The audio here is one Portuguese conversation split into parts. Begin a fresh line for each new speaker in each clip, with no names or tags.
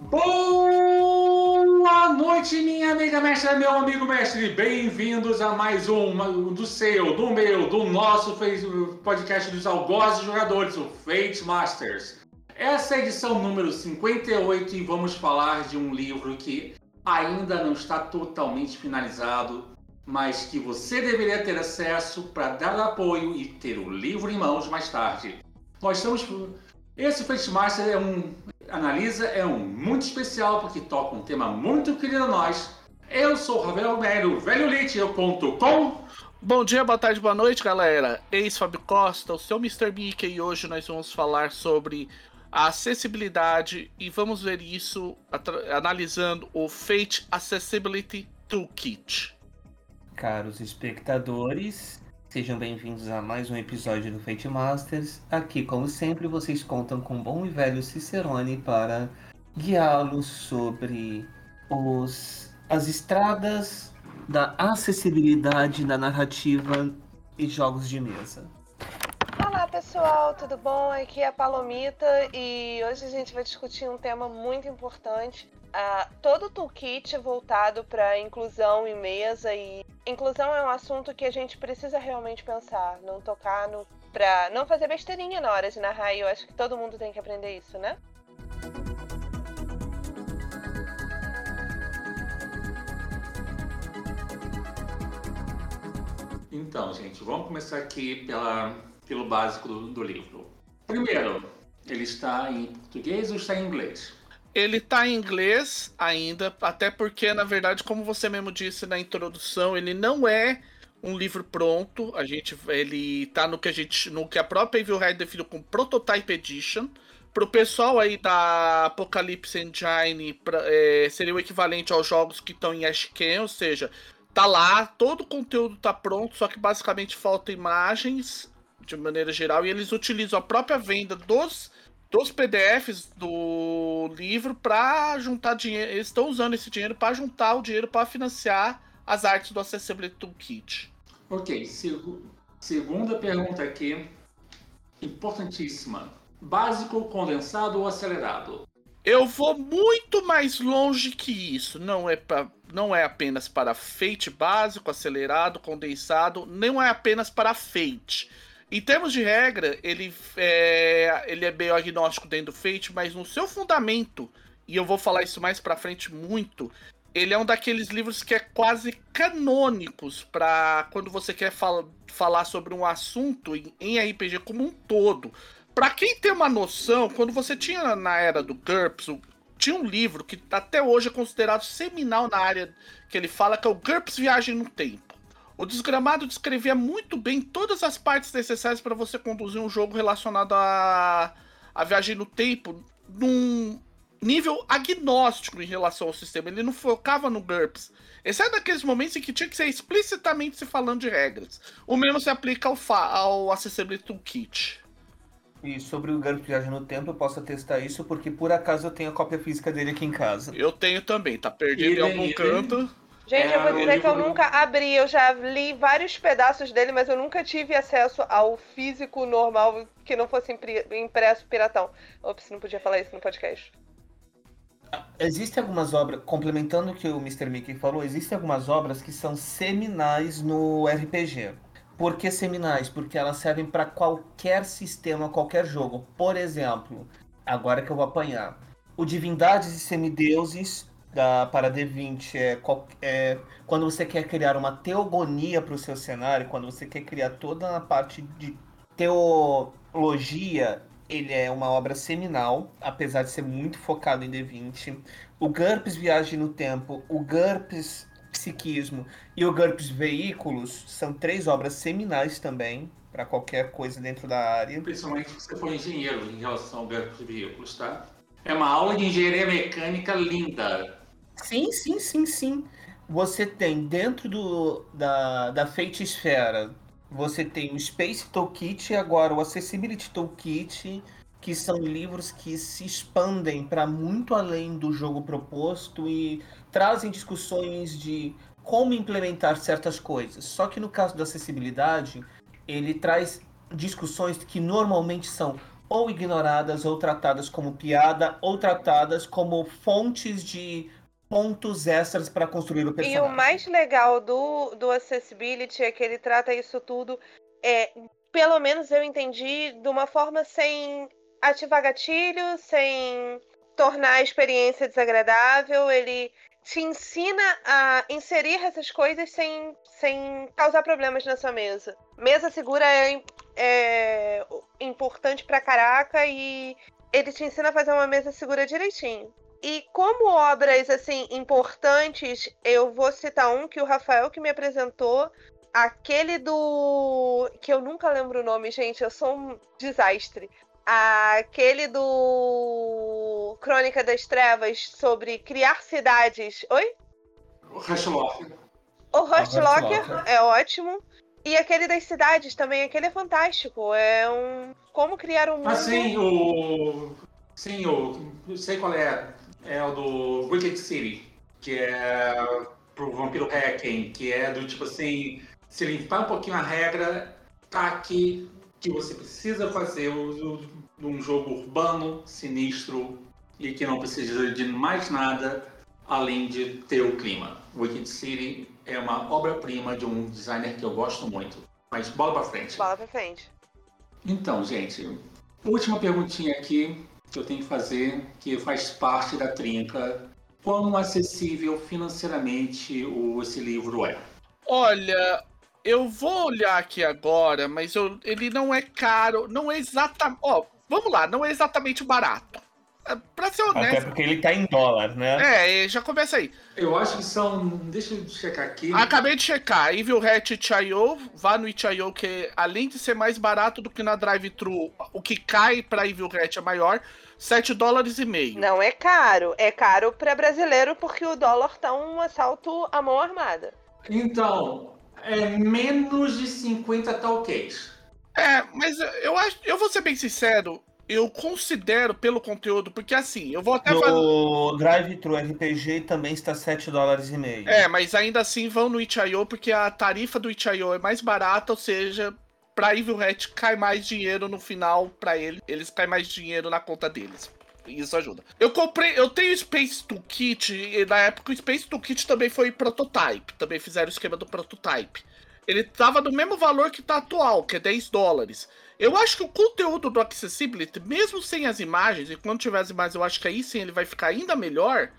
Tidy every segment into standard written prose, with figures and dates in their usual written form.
Boa noite, minha amiga mestra, meu amigo mestre. Bem-vindos a mais do nosso podcast dos algozes jogadores, o Fate Masters. Essa é a edição número 58 e vamos falar de um livro que ainda não está totalmente finalizado, mas que você deveria ter acesso para dar apoio e ter o livro em mãos mais tarde. Esse Fate Master é muito especial porque toca um tema muito querido a nós. Eu sou o Ravel Melo, velholite.com.
Bom dia, boa tarde, boa noite, galera. Fábio Costa, o seu Mr. Mickey, e hoje nós vamos falar sobre a acessibilidade e vamos ver isso analisando o Fate Accessibility Toolkit.
Caros espectadores, sejam bem-vindos a mais um episódio do Fate Masters. Aqui, como sempre, vocês contam com o bom e velho Cicerone para guiá-los sobre as estradas da acessibilidade da narrativa e jogos de mesa.
Olá pessoal, tudo bom? Aqui é a Palomita e hoje a gente vai discutir um tema muito importante. Todo o toolkit voltado para inclusão em mesa, e inclusão é um assunto que a gente precisa realmente pensar, não tocar pra não fazer besteirinha na hora de narrar, e eu acho que todo mundo tem que aprender isso, né?
Então, gente, vamos começar aqui pelo básico do livro. Primeiro, ele está em português ou está em inglês?
Ele está em inglês ainda, até porque, na verdade, como você mesmo disse na introdução, ele não é um livro pronto. Ele está no que a própria Evil Red definiu como Prototype Edition. Para o pessoal aí da Apocalypse Engine, seria o equivalente aos jogos que estão em Ashcan, ou seja, tá lá, todo o conteúdo tá pronto, só que basicamente faltam imagens de maneira geral, e eles utilizam a própria venda dos PDFs do livro para juntar dinheiro. Eles estão usando esse dinheiro para juntar o dinheiro para financiar as artes do Accessibility Toolkit.
Ok, segunda pergunta aqui, importantíssima. Básico, condensado ou acelerado?
Eu vou muito mais longe que isso. Não é apenas para Fate básico, acelerado, condensado, não é apenas para Fate. Em termos de regra, ele é meio agnóstico dentro do Fate, mas no seu fundamento, e eu vou falar isso mais pra frente muito, ele é um daqueles livros que é quase canônicos para quando você quer falar sobre um assunto em RPG como um todo. Pra quem tem uma noção, quando você tinha na era do GURPS, tinha um livro que até hoje é considerado seminal na área que ele fala, que é o GURPS Viagem no Tempo. O Desgramado descrevia muito bem todas as partes necessárias para você conduzir um jogo relacionado à viagem no tempo num nível agnóstico em relação ao sistema. Ele não focava no GURPS. Esse é daqueles momentos em que tinha que ser explicitamente se falando de regras. O mesmo se aplica ao Accessibility Toolkit.
E sobre o GURPS Viagem no Tempo, eu posso atestar isso porque por acaso eu tenho a cópia física dele aqui em casa.
Eu tenho também, tá perdido em algum canto.
Gente, eu vou dizer que eu nunca abri, eu já li vários pedaços dele, mas eu nunca tive acesso ao físico normal que não fosse impresso piratão. Ops, não podia falar isso no podcast.
Existem algumas obras, complementando o que o Mr. Mickey falou, existem algumas obras que são seminais no RPG. Por que seminais? Porque elas servem para qualquer sistema, qualquer jogo. Por exemplo, agora que eu vou apanhar, o Divindades e Semideuses para D20 é quando você quer criar uma teogonia para o seu cenário, quando você quer criar toda a parte de teologia, ele é uma obra seminal, apesar de ser muito focado em D20. O GURPS Viagem no Tempo, o GURPS Psiquismo e o GURPS Veículos são 3 obras seminais também, para qualquer coisa dentro da área.
Principalmente se você for engenheiro em relação ao GURPS Veículos, tá? É uma aula de engenharia mecânica linda.
Sim. Você tem dentro da Fate Esfera, você tem o Space Toolkit e agora o Accessibility Toolkit, que são livros que se expandem para muito além do jogo proposto e trazem discussões de como implementar certas coisas. Só que no caso da acessibilidade, ele traz discussões que normalmente são ou ignoradas, ou tratadas como piada, ou tratadas como fontes de pontos extras para construir o personagem.
E o mais legal do Accessibility é que ele trata isso tudo, pelo menos eu entendi, de uma forma sem ativar gatilho, sem tornar a experiência desagradável. Ele te ensina a inserir essas coisas sem causar problemas na sua mesa. Mesa segura é importante pra caraca e ele te ensina a fazer uma mesa segura direitinho. E como obras, assim, importantes, eu vou citar um que o Rafael que me apresentou, aquele do... que eu nunca lembro o nome, gente, eu sou um desastre. Aquele do Crônica das Trevas, sobre criar cidades. Oi?
O Hurtlocker.
O Hurtlocker é ótimo. E aquele das cidades também, aquele é fantástico. É um... como criar um mundo...
Ah, sim, eu sei qual é. É o do Wicked City, que é pro Vampiro Hacking, que é do tipo assim, se limpar um pouquinho a regra, tá aqui que você precisa fazer um jogo urbano, sinistro e que não precisa de mais nada além de ter o clima. Wicked City é uma obra-prima de um designer que eu gosto muito. Mas bola pra frente.
Bola pra frente.
Então, gente, última perguntinha aqui que eu tenho que fazer, que faz parte da trinca. Quão acessível financeiramente esse livro é?
Olha, eu vou olhar aqui agora, mas ele não é caro, não é exatamente... vamos lá, não é exatamente barato. Pra ser honesto...
Até porque ele tá em dólar, né?
Já começa aí.
Eu acho que são... Deixa eu checar aqui.
Acabei de checar. Evil Hat Itch.io, vá no Itch.io, que além de ser mais barato do que na Drive-Thru, o que cai pra Evil Hat é maior, $7,50.
Não é caro. É caro pra brasileiro porque o dólar tá um assalto à mão armada.
Então, é menos de 50 talquês.
Mas eu vou ser bem sincero, eu considero pelo conteúdo, porque assim, eu vou até
O Drive-Thru RPG também está $7,50.
Mas ainda assim vão no Itch.io, porque a tarifa do Itch.io é mais barata, ou seja, pra Evil Hat cai mais dinheiro no final pra eles cai mais dinheiro na conta deles. Isso ajuda. Eu tenho o Space Toolkit, e na época o Space Toolkit também foi prototype, também fizeram o esquema do prototype. Ele tava no mesmo valor que tá atual, que é $10. Eu acho que o conteúdo do Accessibility, mesmo sem as imagens, e quando tiver as imagens eu acho que aí sim ele vai ficar ainda melhor,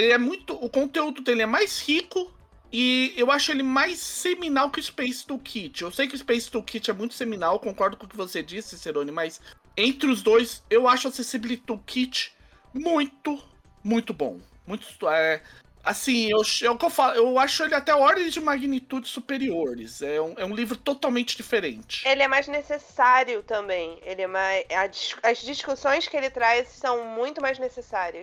o conteúdo dele é mais rico e eu acho ele mais seminal que o Space Toolkit. Eu sei que o Space Toolkit é muito seminal, concordo com o que você disse, Cicerone, mas entre os dois, eu acho o Accessibility Toolkit muito, muito bom. Assim, é o que eu falo, eu acho ele até ordens de magnitude superiores. É um livro totalmente diferente.
Ele é mais necessário também. Ele é mais... As discussões que ele traz são muito mais necessárias.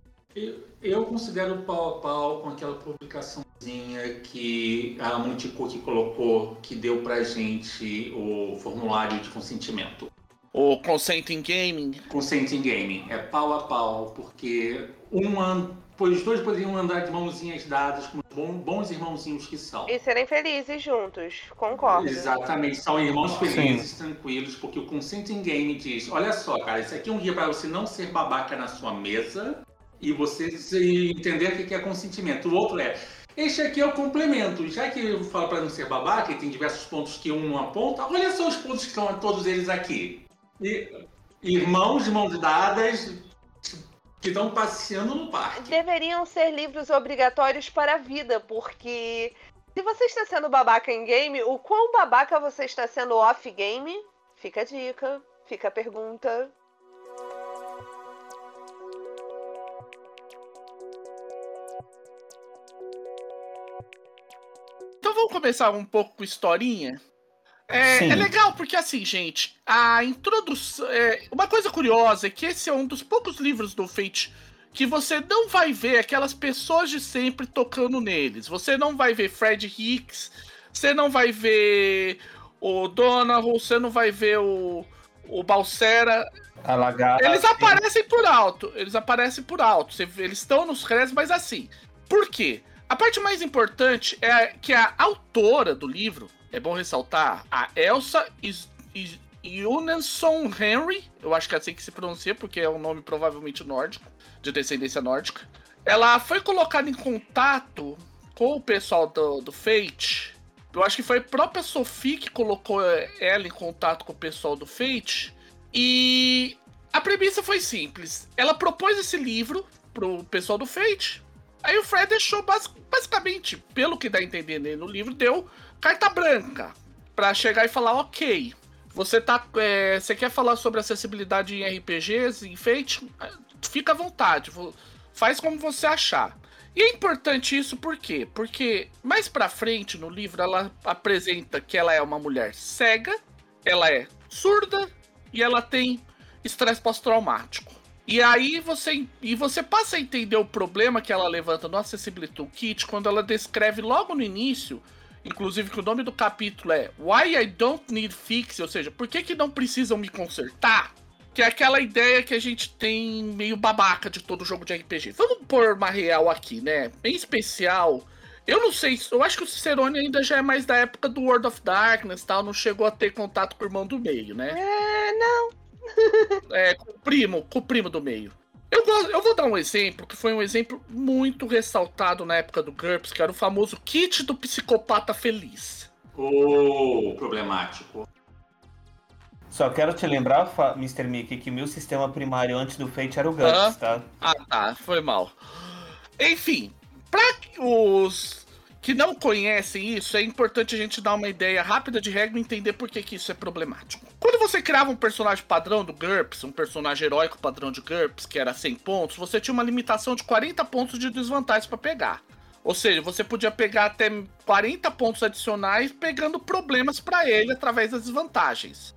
Eu considero pau a pau com aquela publicaçãozinha que a Monte Cook colocou, que deu pra gente o formulário de consentimento.
O Consent in Gaming.
Consent in Gaming. É pau a pau, porque os dois poderiam andar de mãozinhas dadas, como bons irmãozinhos que são.
E serem felizes juntos, concordo.
Exatamente, são irmãos felizes, tranquilos, porque o Consent in Game diz, olha só, cara, isso aqui é um guia para você não ser babaca na sua mesa e você entender o que é consentimento. O outro este aqui é o complemento. Já que eu falo para não ser babaca, e tem diversos pontos que um aponta, olha só os pontos que estão todos eles aqui. Irmãos de mãos dadas... que estão passeando no parque.
Deveriam ser livros obrigatórios para a vida, porque se você está sendo babaca em game, o quão babaca você está sendo off-game? Fica a dica, fica a pergunta.
Então vamos começar um pouco com historinha? É legal, porque assim, gente, a introdução... uma coisa curiosa é que esse é um dos poucos livros do Fate que você não vai ver aquelas pessoas de sempre tocando neles. Você não vai ver Fred Hicks, você não vai ver o Donahoe, você não vai ver o Balsera. Eles aparecem por alto, eles estão nos créditos, mas assim, por quê? A parte mais importante é que a autora do livro, é bom ressaltar, a Elsa Unenson Henry, eu acho que é assim que se pronuncia, porque é um nome provavelmente nórdico, de descendência nórdica. Ela foi colocada em contato com o pessoal do Fate. Eu acho que foi a própria Sophie que colocou ela em contato com o pessoal do Fate. E a premissa foi simples. Ela propôs esse livro pro pessoal do Fate. Aí o Fred deixou basicamente, pelo que dá a entender no livro, deu carta branca pra chegar e falar, ok, você quer falar sobre acessibilidade em RPGs, em Fate? Fica à vontade, faz como você achar. E é importante isso por quê? Porque mais pra frente no livro ela apresenta que ela é uma mulher cega, ela é surda e ela tem estresse pós-traumático. E aí você passa a entender o problema que ela levanta no Accessibility Toolkit quando ela descreve logo no início, inclusive que o nome do capítulo é Why I Don't Need Fix, ou seja, por que não precisam me consertar? Que é aquela ideia que a gente tem meio babaca de todo jogo de RPG. Vamos pôr uma real aqui, né? Em especial, eu não sei, eu acho que o Cicerone ainda já é mais da época do World of Darkness, tal, não chegou a ter contato com o irmão do meio, né?
Não.
Com o primo do meio. Eu vou dar um exemplo, que foi um exemplo muito ressaltado na época do GURPS, que era o famoso kit do psicopata feliz.
Problemático.
Só quero te lembrar, Mr. Mickey, que meu sistema primário antes do Fate era o GURPS, tá?
Tá, foi mal. Enfim, para os que não conhecem isso, é importante a gente dar uma ideia rápida de regra e entender por que isso é problemático. Quando você criava um personagem padrão do GURPS, um personagem heróico padrão de GURPS, que era 100 pontos, você tinha uma limitação de 40 pontos de desvantagem para pegar. Ou seja, você podia pegar até 40 pontos adicionais pegando problemas para ele através das desvantagens.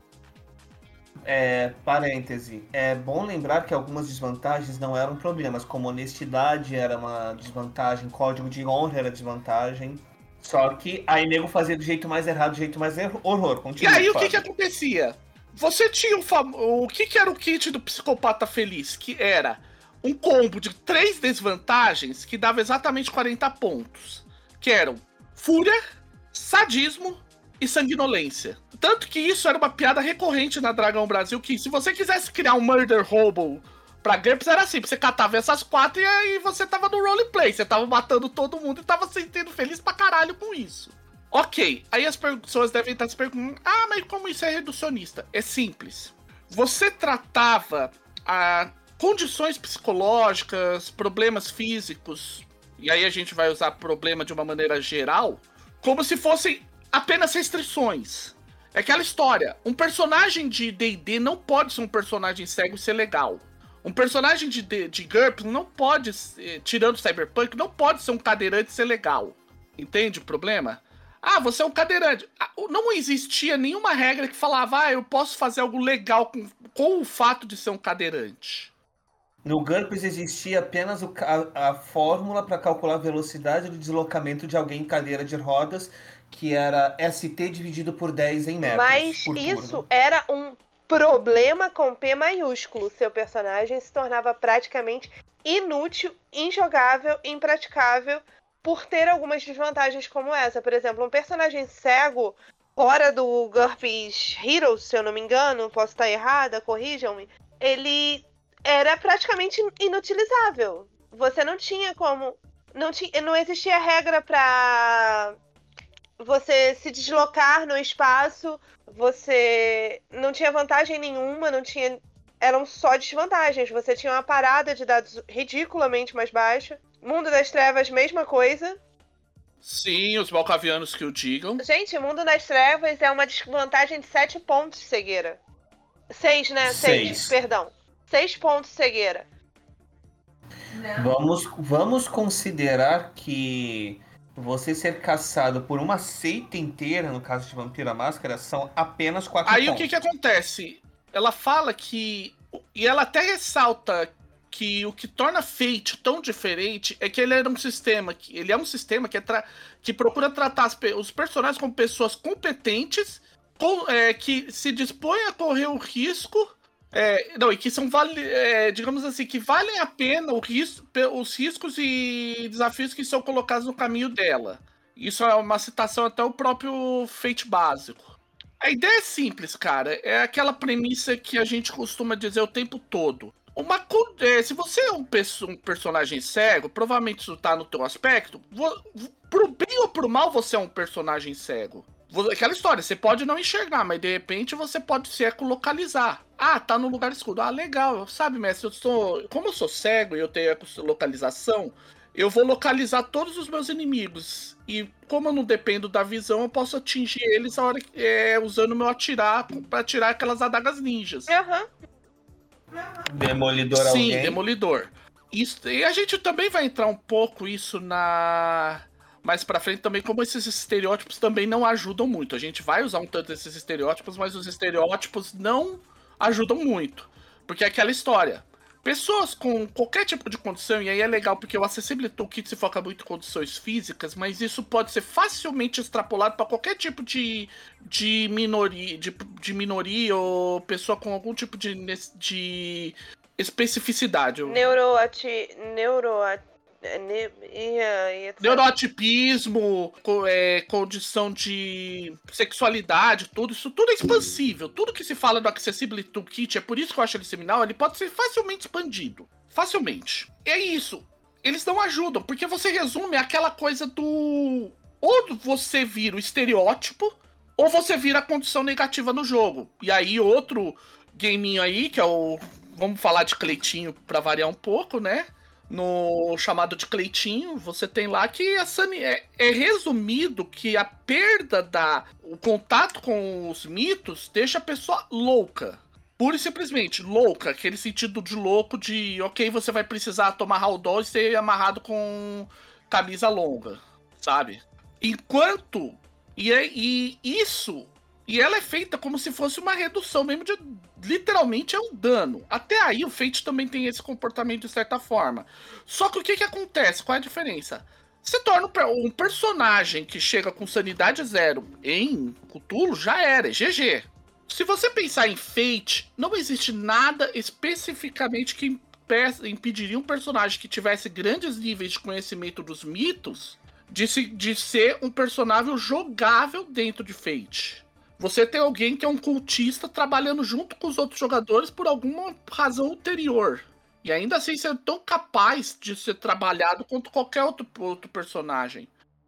Parêntese. É bom lembrar que algumas desvantagens não eram problemas, como honestidade era uma desvantagem, código de honra era desvantagem. Só que aí nego fazia do jeito mais errado, do jeito mais horror. Continua,
e aí o que acontecia? Você tinha o que era o kit do psicopata feliz? Que era um combo de 3 desvantagens que dava exatamente 40 pontos. Que eram fúria, sadismo e sanguinolência. Tanto que isso era uma piada recorrente na Dragão Brasil, que se você quisesse criar um Murder Hobo pra GURPS, era assim, você catava essas 4 e aí você tava no roleplay, você tava matando todo mundo e tava se sentindo feliz pra caralho com isso. Ok, aí as pessoas devem estar se perguntando, mas como isso é reducionista? É simples. Você tratava condições psicológicas, problemas físicos, e aí a gente vai usar problema de uma maneira geral, como se fossem apenas restrições. É aquela história, um personagem de D&D não pode ser um personagem cego e ser legal. Um personagem de GURPS não pode, tirando o Cyberpunk, não pode ser um cadeirante e ser legal. Entende o problema? Você é um cadeirante. Não existia nenhuma regra que falava, eu posso fazer algo legal com o fato de ser um cadeirante.
No GURPS existia apenas a fórmula para calcular a velocidade do deslocamento de alguém em cadeira de rodas, que era ST dividido por 10 em metros.
Mas isso era um problema com P maiúsculo. Seu personagem se tornava praticamente inútil, injogável, impraticável por ter algumas desvantagens como essa. Por exemplo, um personagem cego, fora do GURPS Heroes, se eu não me engano, posso estar errada, corrijam-me, ele era praticamente inutilizável. Você não tinha como... Não existia regra para você se deslocar no espaço, você não tinha vantagem nenhuma, eram só desvantagens. Você tinha uma parada de dados ridiculamente mais baixa. Mundo das Trevas, mesma coisa.
Sim, os malcavianos que o digam.
Gente, Mundo das Trevas é uma desvantagem de 7 pontos de cegueira. 6, né? 6, perdão. 6 pontos de cegueira.
Vamos considerar que você ser caçado por uma seita inteira, no caso de Vampiro à Máscara, são apenas 4 pontos.
Aí o que acontece? Ela fala que... E ela até ressalta que o que torna Fate tão diferente é que ele é um sistema que procura tratar os personagens como pessoas competentes, que se dispõem a correr o risco... e que são, digamos assim, que valem a pena os riscos e desafios que são colocados no caminho dela. Isso é uma citação até o próprio Fate básico. A ideia é simples, cara. É aquela premissa que a gente costuma dizer o tempo todo. Se você é um personagem cego, provavelmente isso tá no teu aspecto. Pro bem ou pro mal, você é um personagem cego. Aquela história, você pode não enxergar, mas de repente você pode se ecolocalizar. Ah, tá no lugar escuro. Ah, legal. Sabe, mestre, como eu sou cego e eu tenho ecolocalização, eu vou localizar todos os meus inimigos. E como eu não dependo da visão, eu posso atingir eles a hora usando o meu atirar pra atirar aquelas adagas ninjas.
Demolidor
Sim,
alguém.
Demolidor. E a gente também vai entrar um pouco isso mais pra frente também, como esses estereótipos também não ajudam muito. A gente vai usar um tanto desses estereótipos, mas os estereótipos não ajudam muito. Porque é aquela história. Pessoas com qualquer tipo de condição, e aí é legal porque o Accessibility Toolkit se foca muito em condições físicas, mas isso pode ser facilmente extrapolado para qualquer tipo de minoria ou pessoa com algum tipo de especificidade. Neuroatipismo, condição de sexualidade, isso tudo é expansível. Tudo que se fala do Accessibility Toolkit, é por isso que eu acho ele seminal, ele pode ser facilmente expandido. Facilmente. É isso. Eles não ajudam, porque você resume aquela coisa do... Ou você vira o estereótipo, ou você vira a condição negativa no jogo. E aí outro gaminho aí, que é o... Vamos falar de Cleitinho pra variar um pouco, né? No chamado de Cleitinho, você tem lá que é resumido que a perda o contato com os mitos deixa a pessoa louca. Pura e simplesmente louca, aquele sentido de louco de, ok, você vai precisar tomar Haldol e ser amarrado com camisa longa, sabe? Enquanto... E ela é feita como se fosse uma redução mesmo de... Literalmente é um dano. Até aí o Fate também tem esse comportamento de certa forma. Só que o que acontece? Qual é a diferença? Você torna um personagem que chega com sanidade 0 em Cthulhu, já era, é GG. Se você pensar em Fate, não existe nada especificamente que impediria um personagem que tivesse grandes níveis de conhecimento dos mitos de ser um personagem jogável dentro de Fate. Você tem alguém que é um cultista trabalhando junto com os outros jogadores por alguma razão ulterior. E ainda assim ser tão capaz de ser trabalhado quanto qualquer outro personagem.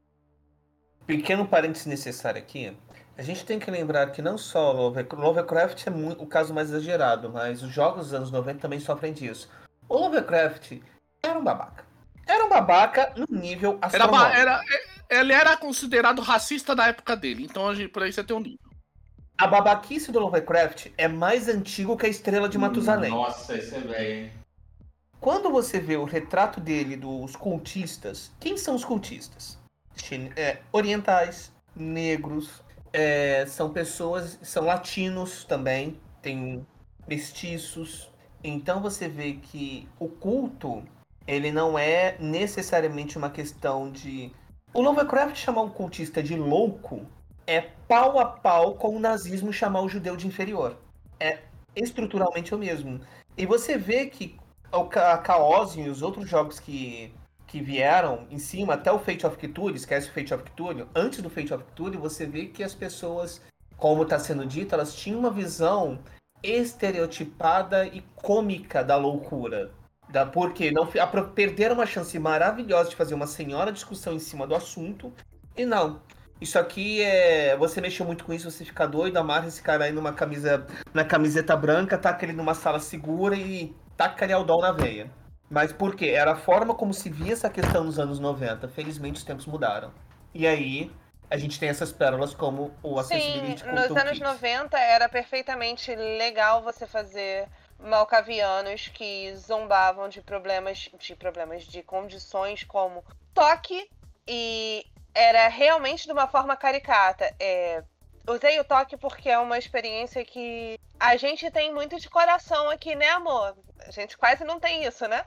Pequeno parênteses necessário aqui. A gente tem que lembrar que não só Lovecraft é o caso mais exagerado, mas os jogos dos anos 90 também sofrem disso. O Lovecraft era um babaca. Era um babaca no nível astronômico.
Ele era considerado racista na época dele, então por aí você tem um nível.
A babaquice do Lovecraft é mais antigo que a Estrela de Matusalém.
Nossa, esse é velho.
Quando você vê o retrato dele dos cultistas, quem são os cultistas? Orientais, negros, são pessoas, são latinos também, tem mestiços. Então você vê que o culto, ele não é necessariamente uma questão de... O Lovecraft chamar um cultista de louco é pau a pau com o nazismo chamar o judeu de inferior. É estruturalmente o mesmo. E você vê que a Chaosium e os outros jogos que vieram em cima, até o Fate of Cthulhu, esquece o Fate of Cthulhu, antes do Fate of Cthulhu, você vê que as pessoas, como está sendo dito, elas tinham uma visão estereotipada e cômica da loucura. Porque perderam uma chance maravilhosa de fazer uma senhora discussão em cima do assunto, e não. Isso aqui você mexeu muito com isso, você fica doido, amarra esse cara aí na camiseta branca, taca ele numa sala segura e taca ele ao dó na veia. Mas por quê? Era a forma como se via essa questão nos anos 90. Felizmente os tempos mudaram. E aí, a gente tem essas pérolas como o Accessibility Toolkit.
Nos anos 90 era perfeitamente legal você fazer malcavianos que zombavam de problemas de condições como toque, e era realmente de uma forma caricata. Usei o toque porque é uma experiência que a gente tem muito de coração aqui, né, amor? A gente quase não tem isso, né?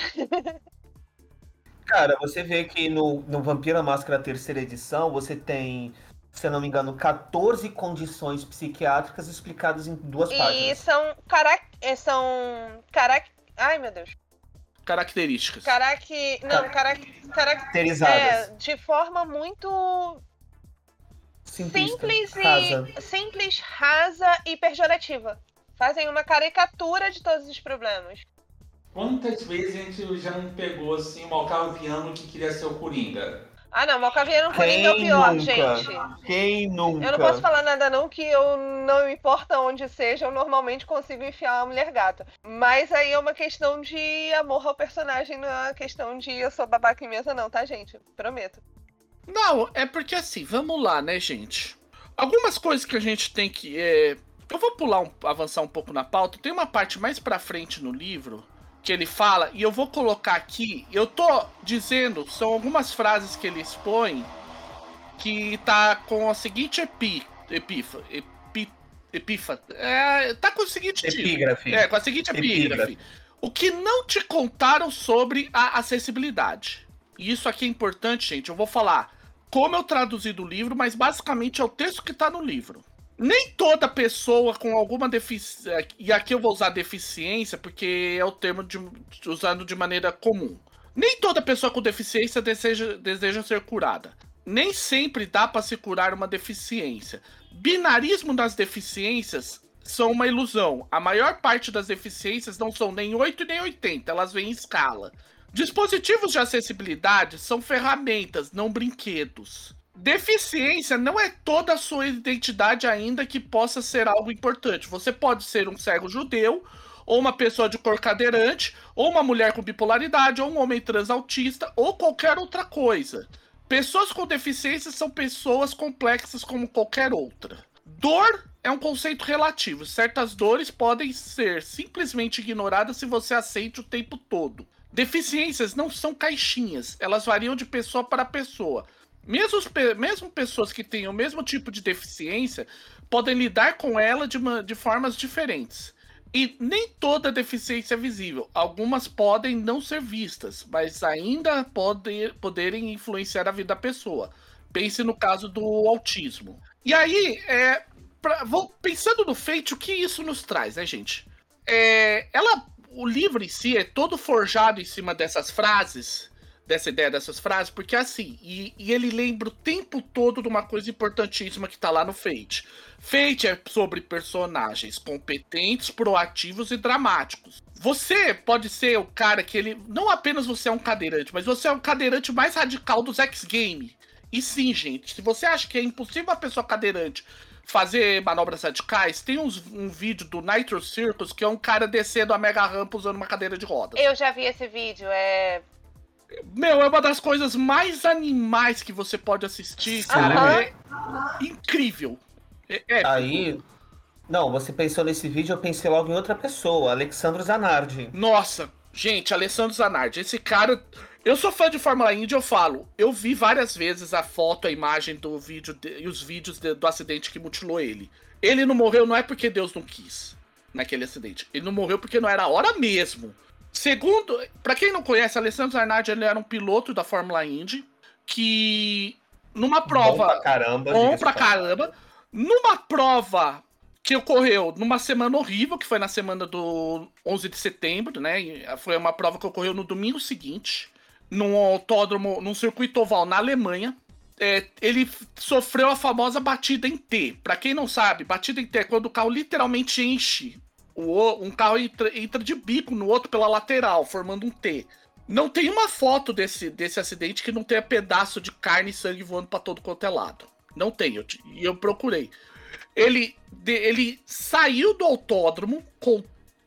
Cara, você vê que no Vampiro à Máscara 3ª edição, você tem, se eu não me engano, 14 condições psiquiátricas explicadas em 2 páginas.
E são ai, meu Deus.
Características.
Caracterizadas.
De forma muito... simples, rasa e pejorativa. Fazem uma caricatura de todos os problemas.
Quantas vezes a gente já não pegou assim o Malcaviano que queria ser o Coringa?
Ah, não, Malcaviano Coringa é o pior,
nunca?
gente.
Quem nunca?
Eu não posso falar nada não, que eu não importa onde seja, eu normalmente consigo enfiar uma mulher gata. Mas aí é uma questão de amor ao personagem, não é uma questão de eu sou babaca em mesa não, tá, gente? Prometo.
Não, é porque assim, vamos lá, né, gente? Algumas coisas que a gente tem que... Eu vou avançar um pouco na pauta. Tem uma parte mais pra frente no livro que ele fala, e eu vou colocar aqui, eu tô dizendo, são algumas frases que ele expõe que tá com a seguinte tá com o seguinte
epígrafe.
Com a seguinte epígrafe. O que não te contaram sobre a acessibilidade. E isso aqui é importante, gente. Eu vou falar como eu traduzi do livro, mas basicamente é o texto que tá no livro. Nem toda pessoa com alguma deficiência, e aqui eu vou usar deficiência porque é o termo usado de maneira comum. Nem toda pessoa com deficiência deseja ser curada. Nem sempre dá para se curar uma deficiência. Binarismo das deficiências são uma ilusão. A maior parte das deficiências não são nem 8 nem 80, elas vêm em escala. Dispositivos de acessibilidade são ferramentas, não brinquedos. Deficiência não é toda a sua identidade ainda que possa ser algo importante. Você pode ser um cego judeu, ou uma pessoa de cor cadeirante, ou uma mulher com bipolaridade, ou um homem trans autista, ou qualquer outra coisa. Pessoas com deficiência são pessoas complexas como qualquer outra. Dor é um conceito relativo. Certas dores podem ser simplesmente ignoradas se você aceita o tempo todo. Deficiências não são caixinhas, elas variam de pessoa para pessoa. Mesmo pessoas que têm o mesmo tipo de deficiência podem lidar com ela de formas diferentes. E nem toda deficiência é visível. Algumas podem não ser vistas, mas ainda poderem influenciar a vida da pessoa. Pense no caso do autismo. E aí, pensando no Fate, o que isso nos traz, né, gente? O livro em si é todo forjado em cima dessas frases, dessa ideia dessas frases, porque assim, e ele lembra o tempo todo de uma coisa importantíssima que tá lá no Fate. Fate é sobre personagens competentes, proativos e dramáticos. Você pode ser o cara que ele... Não apenas você é um cadeirante, mas você é o cadeirante mais radical dos X-Game. E sim, gente, se você acha que é impossível uma pessoa cadeirante fazer manobras radicais, tem um vídeo do Nitro Circus, que é um cara descendo a mega rampa usando uma cadeira de rodas.
Eu já vi esse vídeo,
Meu, é uma das coisas mais animais que você pode assistir, cara. É incrível.
Aí... Não, você pensou nesse vídeo, eu pensei logo em outra pessoa, Alessandro Zanardi.
Nossa, gente, Alessandro Zanardi, esse cara... Eu sou fã de Fórmula Indy, eu falo. Eu vi várias vezes a foto, a imagem do vídeo e os vídeos do acidente que mutilou ele. Ele não morreu não é porque Deus não quis naquele acidente. Ele não morreu porque não era a hora mesmo. Segundo, pra quem não conhece, Alessandro Zanardi, ele era um piloto da Fórmula Indy que numa prova...
Bom pra caramba.
Numa prova que ocorreu numa semana horrível, que foi na semana do 11 de setembro, né? Foi uma prova que ocorreu no domingo seguinte, num autódromo, num circuito oval na Alemanha. Ele sofreu a famosa batida em T. Pra quem não sabe, batida em T é quando o carro literalmente enche. Um carro entra de bico no outro pela lateral, formando um T. Não tem uma foto desse acidente que não tenha pedaço de carne e sangue voando pra todo quanto é lado. Não tem, eu procurei. Ele saiu do autódromo com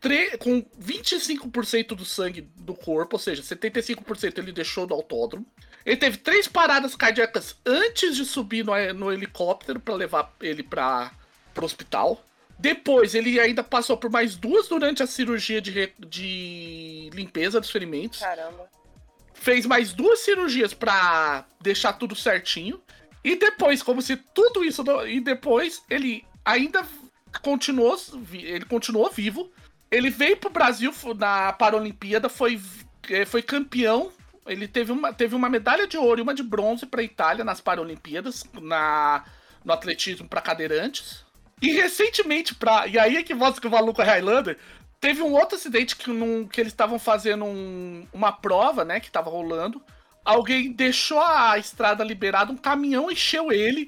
25% do sangue do corpo, ou seja, 75% ele deixou do autódromo. Ele teve 3 paradas cardíacas antes de subir no helicóptero para levar ele para o hospital. Depois, ele ainda passou por mais 2 durante a cirurgia de limpeza dos ferimentos.
Caramba.
Fez mais 2 cirurgias para deixar tudo certinho. E depois, como se tudo isso... E depois, ele ainda continuou vivo. Ele veio pro Brasil na Paralimpíada, foi campeão. Ele teve uma medalha de ouro e uma de bronze pra Itália nas Paralimpíadas, no atletismo para cadeirantes. E recentemente, e aí é que mostra que o maluco é Highlander, teve um outro acidente que eles estavam fazendo uma prova, né, que tava rolando. Alguém deixou a estrada liberada, um caminhão encheu ele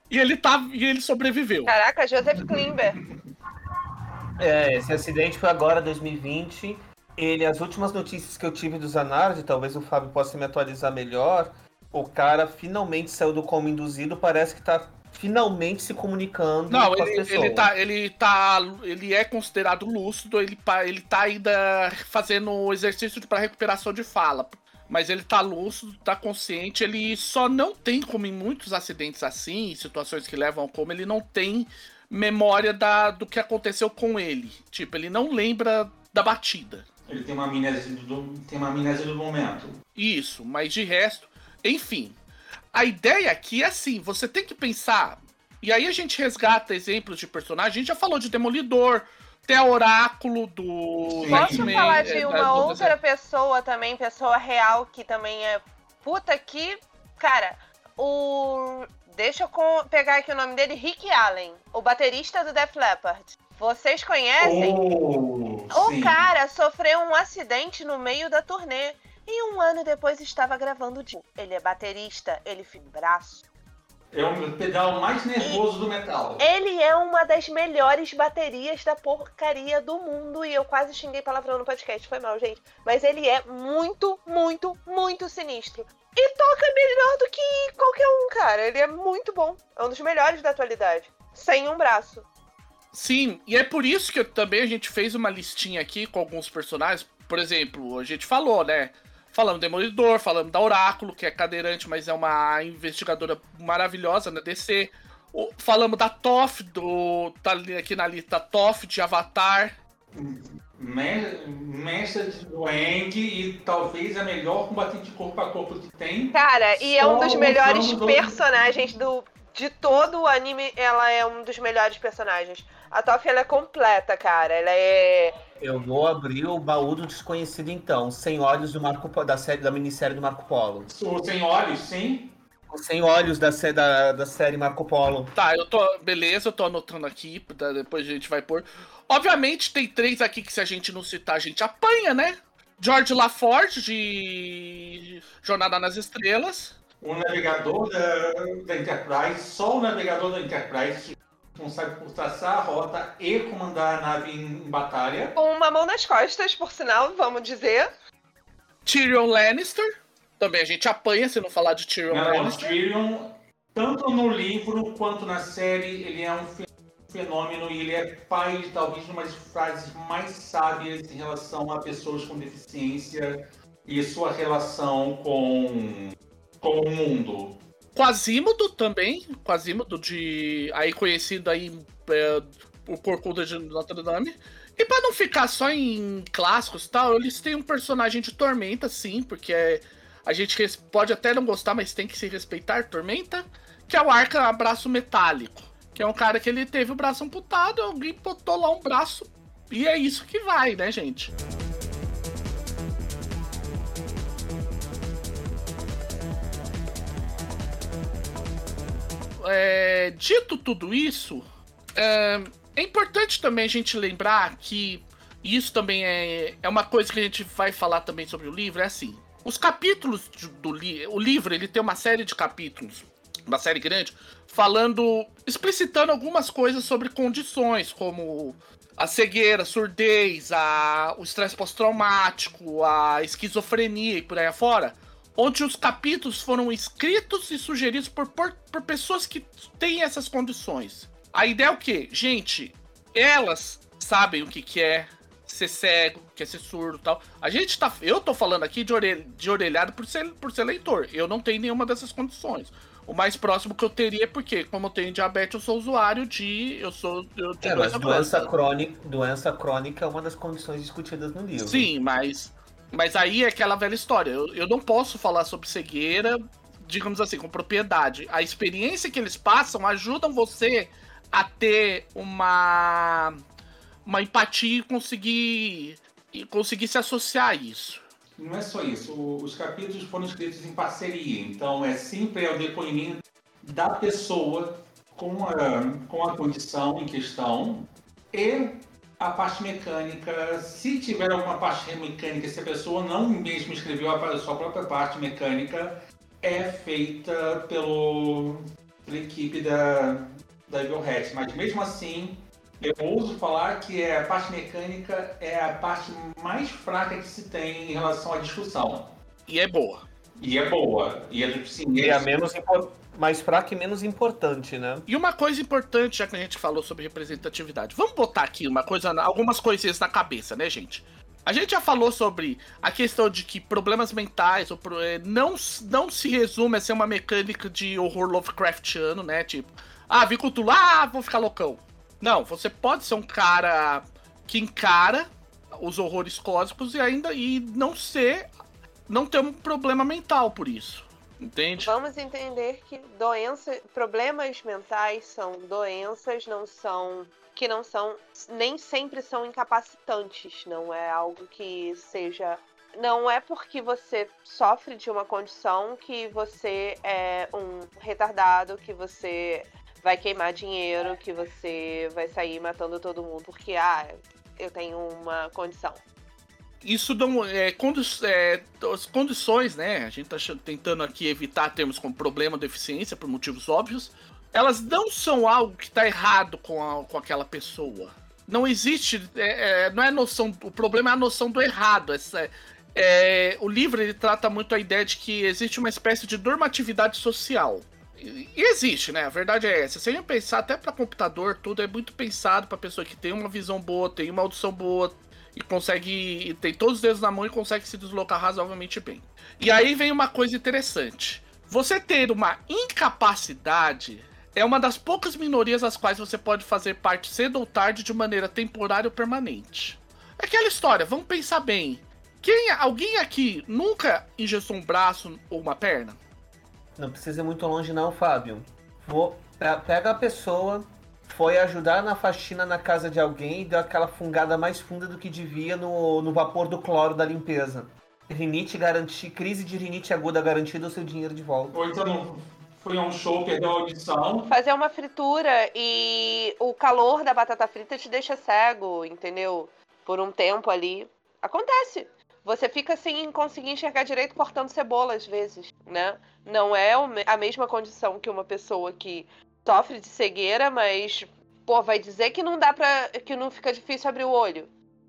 E ele sobreviveu.
Caraca, Joseph Klimber.
Esse acidente foi agora, 2020. As últimas notícias que eu tive do Zanardi, talvez o Fábio possa me atualizar melhor, o cara finalmente saiu do coma induzido, parece que tá finalmente se comunicando com as pessoas.
Ele é considerado lúcido, ele tá ainda fazendo exercício para recuperação de fala. Mas ele tá lúcido, tá consciente, ele só não tem, como em muitos acidentes assim, situações que levam ao coma, ele não tem memória do que aconteceu com ele. Tipo, ele não lembra da batida.
Ele tem uma amnésia do momento.
Isso, mas de resto, enfim. A ideia aqui é assim, você tem que pensar, e aí a gente resgata exemplos de personagens, a gente já falou de Demolidor, até Oráculo do...
Posso falar de uma outra pessoa também, pessoa real, que também é puta que... Cara, deixa eu pegar aqui o nome dele, Rick Allen, o baterista do Def Leppard. Vocês conhecem? O cara sofreu um acidente no meio da turnê. E 1 ano depois estava gravando o disco. Ele é baterista, ele fica braço.
É o pedal mais nervoso do metal.
Ele é uma das melhores baterias da porcaria do mundo. E eu quase xinguei palavrão no podcast, foi mal, gente. Mas ele é muito, muito, muito sinistro. E toca melhor do que qualquer um, cara. Ele é muito bom. É um dos melhores da atualidade. Sem um braço.
Sim, e é por isso que também a gente fez uma listinha aqui com alguns personagens. Por exemplo, a gente falou, né? Falamos do Demolidor, falamos da Oráculo, que é cadeirante, mas é uma investigadora maravilhosa na DC. Falamos da Toph, tá aqui na lista, Toph de Avatar.
Mestre do Aang e talvez a melhor combatente corpo a corpo que tem.
Cara, e é um dos melhores personagens de todo o anime, ela é um dos melhores personagens. A Toph, ela é completa, cara. Ela é...
Eu vou abrir o baú do desconhecido, então. Sem Olhos do da minissérie do Marco Polo.
O Sem Olhos, sim.
O Sem Olhos da série Marco Polo.
Tá, beleza, eu tô anotando aqui, depois a gente vai pôr. Obviamente tem 3 aqui que se a gente não citar, a gente apanha, né? George LaForge, de Jornada nas Estrelas.
O navegador da Enterprise, só o navegador da Enterprise responsável por traçar a rota e comandar a nave em batalha.
Com uma mão nas costas, por sinal, vamos dizer.
Tyrion Lannister. Também a gente apanha se não falar de Tyrion Lannister.
Tyrion, tanto no livro quanto na série, ele é um fenômeno e ele é pai de talvez uma das frases mais sábias em relação a pessoas com deficiência e sua relação com o mundo.
Quasimodo também, aí conhecido aí o Corcunda de Notre Dame. E pra não ficar só em clássicos e tal, eles têm um personagem de Tormenta, sim, porque a gente pode até não gostar, mas tem que se respeitar Tormenta, que é o Arca Braço Metálico, que é um cara que ele teve o braço amputado, alguém botou lá um braço, e é isso que vai, né, gente? Dito tudo isso, é importante também a gente lembrar que isso também é uma coisa que a gente vai falar também sobre o livro, é assim, os capítulos o livro, ele tem uma série de capítulos, uma série grande, explicitando algumas coisas sobre condições, como a cegueira, a surdez, o estresse pós-traumático, a esquizofrenia e por aí afora, onde os capítulos foram escritos e sugeridos por pessoas que têm essas condições. A ideia é o quê? Gente, elas sabem o que é ser cego, que é ser surdo e tal. Eu tô falando aqui de orelhada por ser leitor. Eu não tenho nenhuma dessas condições. O mais próximo que eu teria é porque, como eu tenho diabetes, eu sou usuário de
mas doença crônica é uma das condições discutidas no livro.
Sim, mas aí é aquela velha história. Eu não posso falar sobre cegueira, digamos assim, com propriedade. A experiência que eles passam ajudam você a ter uma empatia e conseguir se associar a isso.
Não é só isso. Os capítulos foram escritos em parceria. Então, sempre é o depoimento da pessoa com a condição em questão e a parte mecânica. Se tiver alguma parte mecânica, se a pessoa não mesmo escreveu a sua própria parte mecânica, é feita pelo pela equipe da Evil Hat, mas mesmo assim, eu ouso falar que a parte mecânica é a parte mais fraca que se tem em relação à discussão.
E é boa.
E é boa. E
é a mais fraca e menos importante, né?
E uma coisa importante, já que a gente falou sobre representatividade. Vamos botar aqui algumas coisinhas na cabeça, né, gente? A gente já falou sobre a questão de que problemas mentais não se resume a ser uma mecânica de horror Lovecraftiano, né? Tipo, vi Cthulhu, vou ficar loucão. Não, você pode ser um cara que encara os horrores cósmicos e não ter um problema mental por isso, entende?
Vamos entender que problemas mentais são doenças, nem sempre são incapacitantes, não é algo que seja... Não é porque você sofre de uma condição que você é um retardado, que você vai queimar dinheiro, que você vai sair matando todo mundo porque, eu tenho uma condição.
Isso não as condições, né? A gente tá tentando aqui evitar termos como problema, deficiência, por motivos óbvios. Elas não são algo que tá errado com aquela pessoa. Não existe, não é noção, o problema é a noção do errado. O livro ele trata muito a ideia de que existe uma espécie de normatividade social. E existe, né? A verdade é essa. Se a gente pensar até para computador, tudo é muito pensado para pessoa que tem uma visão boa, tem uma audição boa e tem todos os dedos na mão e consegue se deslocar razoavelmente bem. E aí vem uma coisa interessante. Você ter uma incapacidade é uma das poucas minorias das quais você pode fazer parte cedo ou tarde de maneira temporária ou permanente. Aquela história, vamos pensar bem. Alguém aqui nunca injetou um braço ou uma perna?
Não precisa ir muito longe não, Fábio. Pega a pessoa, foi ajudar na faxina na casa de alguém e deu aquela fungada mais funda do que devia no vapor do cloro da limpeza. Crise de rinite aguda garantida o seu dinheiro de volta.
Ou então foi a um show, perdeu a audição.
Fazer uma fritura e o calor da batata frita te deixa cego, entendeu? Por um tempo ali. Acontece. Você fica sem conseguir enxergar direito cortando cebola às vezes, né? Não é a mesma condição que uma pessoa que sofre de cegueira, mas, vai dizer que que não fica difícil abrir o olho.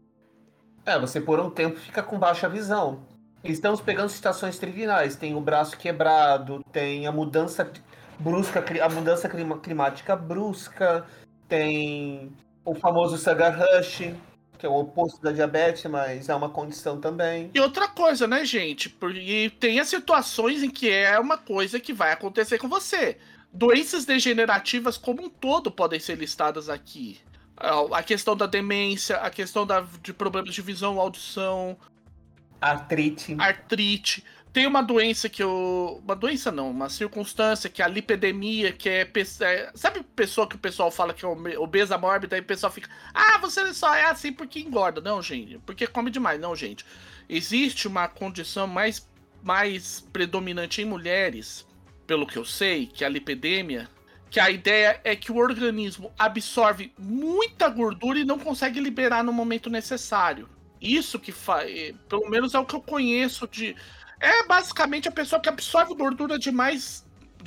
Você por um tempo fica com baixa visão. Estamos pegando situações triviais. Tem o braço quebrado, tem a mudança brusca, climática brusca, tem o famoso Sugar Rush, que é o oposto da diabetes, mas é uma condição também.
E outra coisa, né, gente? Porque tem as situações em que é uma coisa que vai acontecer com você. Doenças degenerativas como um todo podem ser listadas aqui. A questão da demência, a questão de problemas de visão, audição... Artrite. Tem uma doença uma circunstância, que é a lipedemia, que sabe pessoa que o pessoal fala que é obesa mórbida, aí o pessoal fica, você só é assim porque engorda. Não, gente, porque come demais. Não, gente. Existe uma condição mais predominante em mulheres, pelo que eu sei, que é a lipedemia, que a ideia é que o organismo absorve muita gordura e não consegue liberar no momento necessário. Isso que faz, pelo menos é o que eu conheço de... É basicamente a pessoa que absorve gordura demais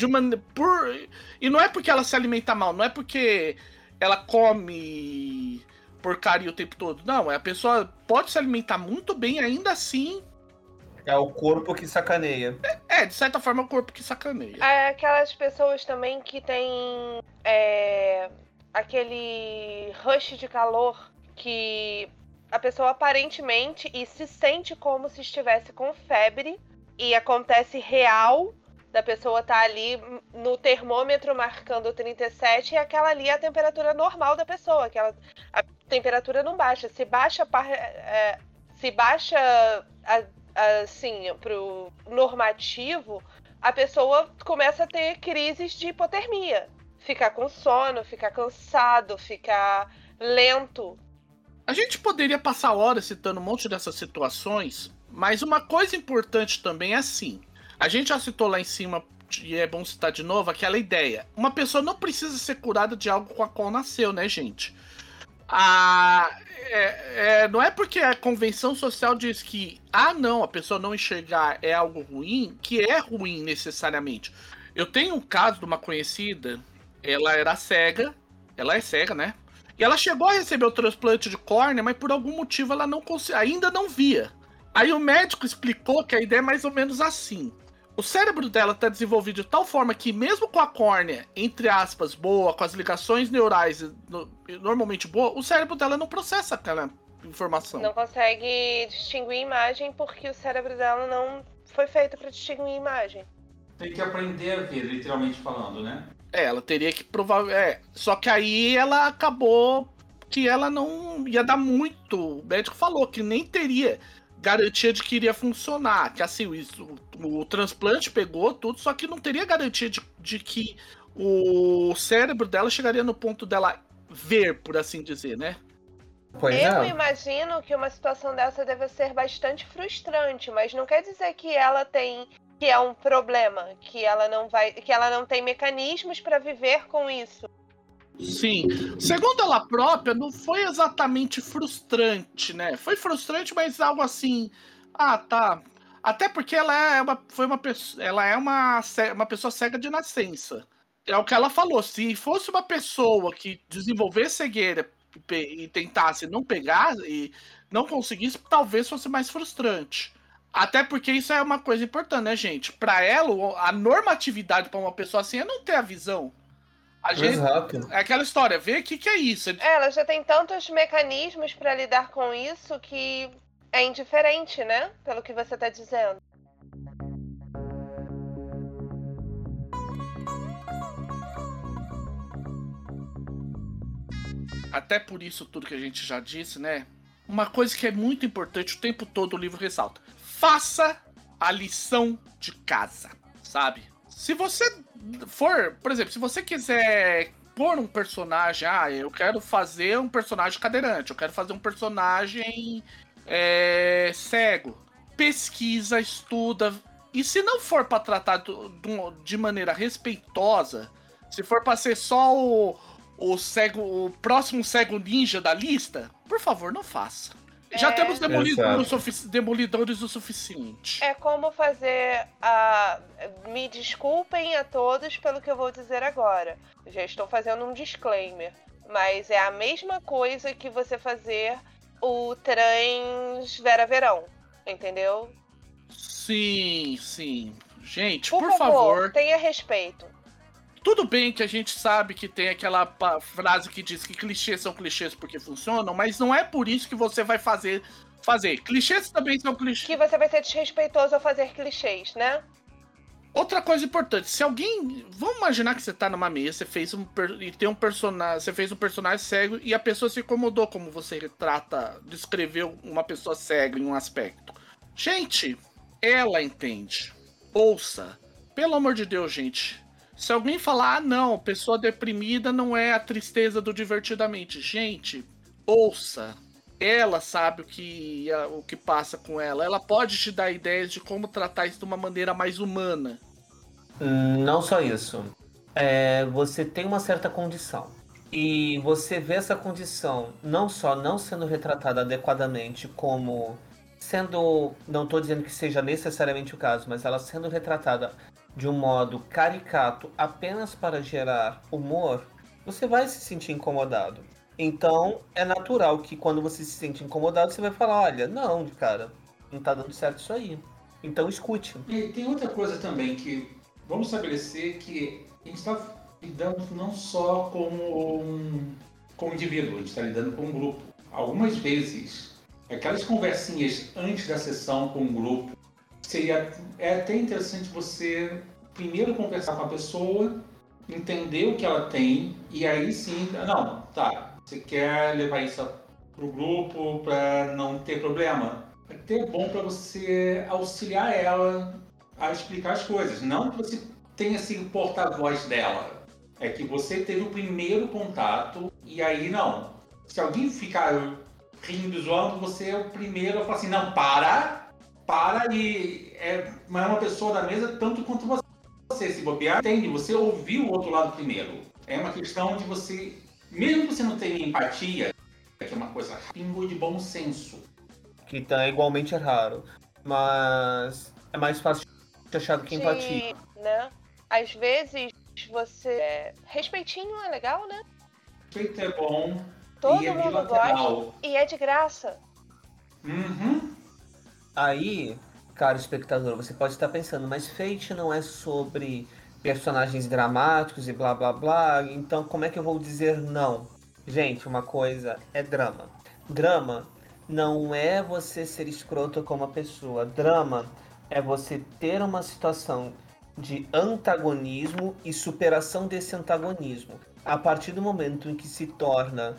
e não é porque ela se alimenta mal, não é porque ela come porcaria o tempo todo. Não, a pessoa pode se alimentar muito bem, ainda assim...
É o corpo que sacaneia.
De certa forma é o corpo que sacaneia.
Aquelas pessoas também que tem aquele rush de calor que... A pessoa aparentemente se sente como se estivesse com febre e acontece real da pessoa estar ali no termômetro marcando 37 e aquela ali é a temperatura normal da pessoa, a temperatura não baixa. Se baixa assim pro normativo, a pessoa começa a ter crises de hipotermia, ficar com sono, ficar cansado, ficar lento.
A gente poderia passar horas citando um monte dessas situações, mas uma coisa importante também é assim. A gente já citou lá em cima, e é bom citar de novo, aquela ideia. Uma pessoa não precisa ser curada de algo com a qual nasceu, né, gente? Não é porque a convenção social diz que, não, a pessoa não enxergar é algo ruim, que é ruim necessariamente. Eu tenho um caso de uma conhecida, ela era cega, ela é cega, né? E ela chegou a receber o transplante de córnea, mas por algum motivo ela não ainda não via. Aí o médico explicou que a ideia é mais ou menos assim. O cérebro dela está desenvolvido de tal forma que mesmo com a córnea, entre aspas, boa, com as ligações neurais normalmente boa, o cérebro dela não processa aquela informação.
Não consegue distinguir imagem porque o cérebro dela não foi feito para distinguir imagem.
Tem que aprender a ver, literalmente falando, né?
Ela teria que provar. Só que aí ela acabou que ela não ia dar muito. O médico falou que nem teria garantia de que iria funcionar. Que assim, o transplante pegou tudo, só que não teria garantia de que o cérebro dela chegaria no ponto dela ver, por assim dizer, né?
Eu imagino que uma situação dessa deve ser bastante frustrante, mas não quer dizer que ela tem. Que é um problema, que ela não tem mecanismos para viver com isso.
Sim. Segundo ela própria, não foi exatamente frustrante, né? Foi frustrante, mas algo assim. Ah, tá. Até porque ela é uma pessoa cega de nascença. É o que ela falou. Se fosse uma pessoa que desenvolvesse cegueira e tentasse não pegar e não conseguisse, talvez fosse mais frustrante. Até porque isso é uma coisa importante, né, gente? Para ela, a normatividade para uma pessoa assim é não ter a visão. A gente,
Exato.
é aquela história, vê o que é isso.
Ela já tem tantos mecanismos para lidar com isso que é indiferente, né? Pelo que você tá dizendo.
Até por isso tudo que a gente já disse, né? Uma coisa que é muito importante o tempo todo o livro ressalta. Faça a lição de casa, sabe? Se você for, por exemplo, se você quiser pôr um personagem, eu quero fazer um personagem cadeirante, eu quero fazer um personagem cego. Pesquisa, estuda. E se não for para tratar de maneira respeitosa, se for para ser só o próximo cego ninja da lista, por favor, não faça. Já temos demolidores o suficiente.
É como fazer me desculpem a todos pelo que eu vou dizer agora. Já estou fazendo um disclaimer. Mas é a mesma coisa que você fazer o trans Vera Verão. Entendeu?
Sim. Gente,
por
favor,
tenha respeito.
Tudo bem que a gente sabe que tem aquela frase que diz que clichês são clichês porque funcionam, mas não é por isso que você vai fazer. Clichês também são clichês.
Que você vai ser desrespeitoso ao fazer clichês, né?
Outra coisa importante, se alguém... Vamos imaginar que você tá numa mesa, você fez você fez um personagem cego e a pessoa se incomodou como você descreveu uma pessoa cega em um aspecto. Gente, ela entende. Ouça. Pelo amor de Deus, gente. Se alguém falar, não, pessoa deprimida não é a tristeza do Divertidamente. Gente, ouça. Ela sabe o que passa com ela. Ela pode te dar ideias de como tratar isso de uma maneira mais humana.
Não só isso. Você tem uma certa condição. E você vê essa condição não só não sendo retratada adequadamente como sendo... Não estou dizendo que seja necessariamente o caso, mas ela sendo retratada de um modo caricato apenas para gerar humor, você vai se sentir incomodado. Então, é natural que quando você se sente incomodado, você vai falar, olha, não, cara, não tá dando certo isso aí. Então, escute.
E tem outra coisa também que vamos estabelecer que a gente está lidando não só com um indivíduo, a gente está lidando com um grupo. Algumas vezes, aquelas conversinhas antes da sessão com um grupo, é até interessante você primeiro conversar com a pessoa, entender o que ela tem e aí sim, você quer levar isso pro grupo para não ter problema? É até bom para você auxiliar ela a explicar as coisas, não que você tenha sido porta-voz dela, é que você teve o primeiro contato e aí não. Se alguém ficar rindo, zoando, você é o primeiro a falar assim, não, para e é uma pessoa da mesa tanto quanto você se bobear, entende? Você ouviu o outro lado primeiro. É uma questão de você, mesmo que você não tenha empatia, que é uma coisa pingo de bom senso.
Que tá igualmente raro, mas é mais fácil de achar do que empatia.
Né? Às vezes você... Respeitinho é legal, né?
Feito é bom.
Todo
e é
mundo
bilateral.
gosta. E é de graça.
Uhum.
Aí, caro espectador, você pode estar pensando, mas Fate não é sobre personagens dramáticos e blá blá blá, então como é que eu vou dizer não? Gente, uma coisa é drama. Drama não é você ser escroto com uma pessoa. Drama é você ter uma situação de antagonismo e superação desse antagonismo. A partir do momento em que se torna...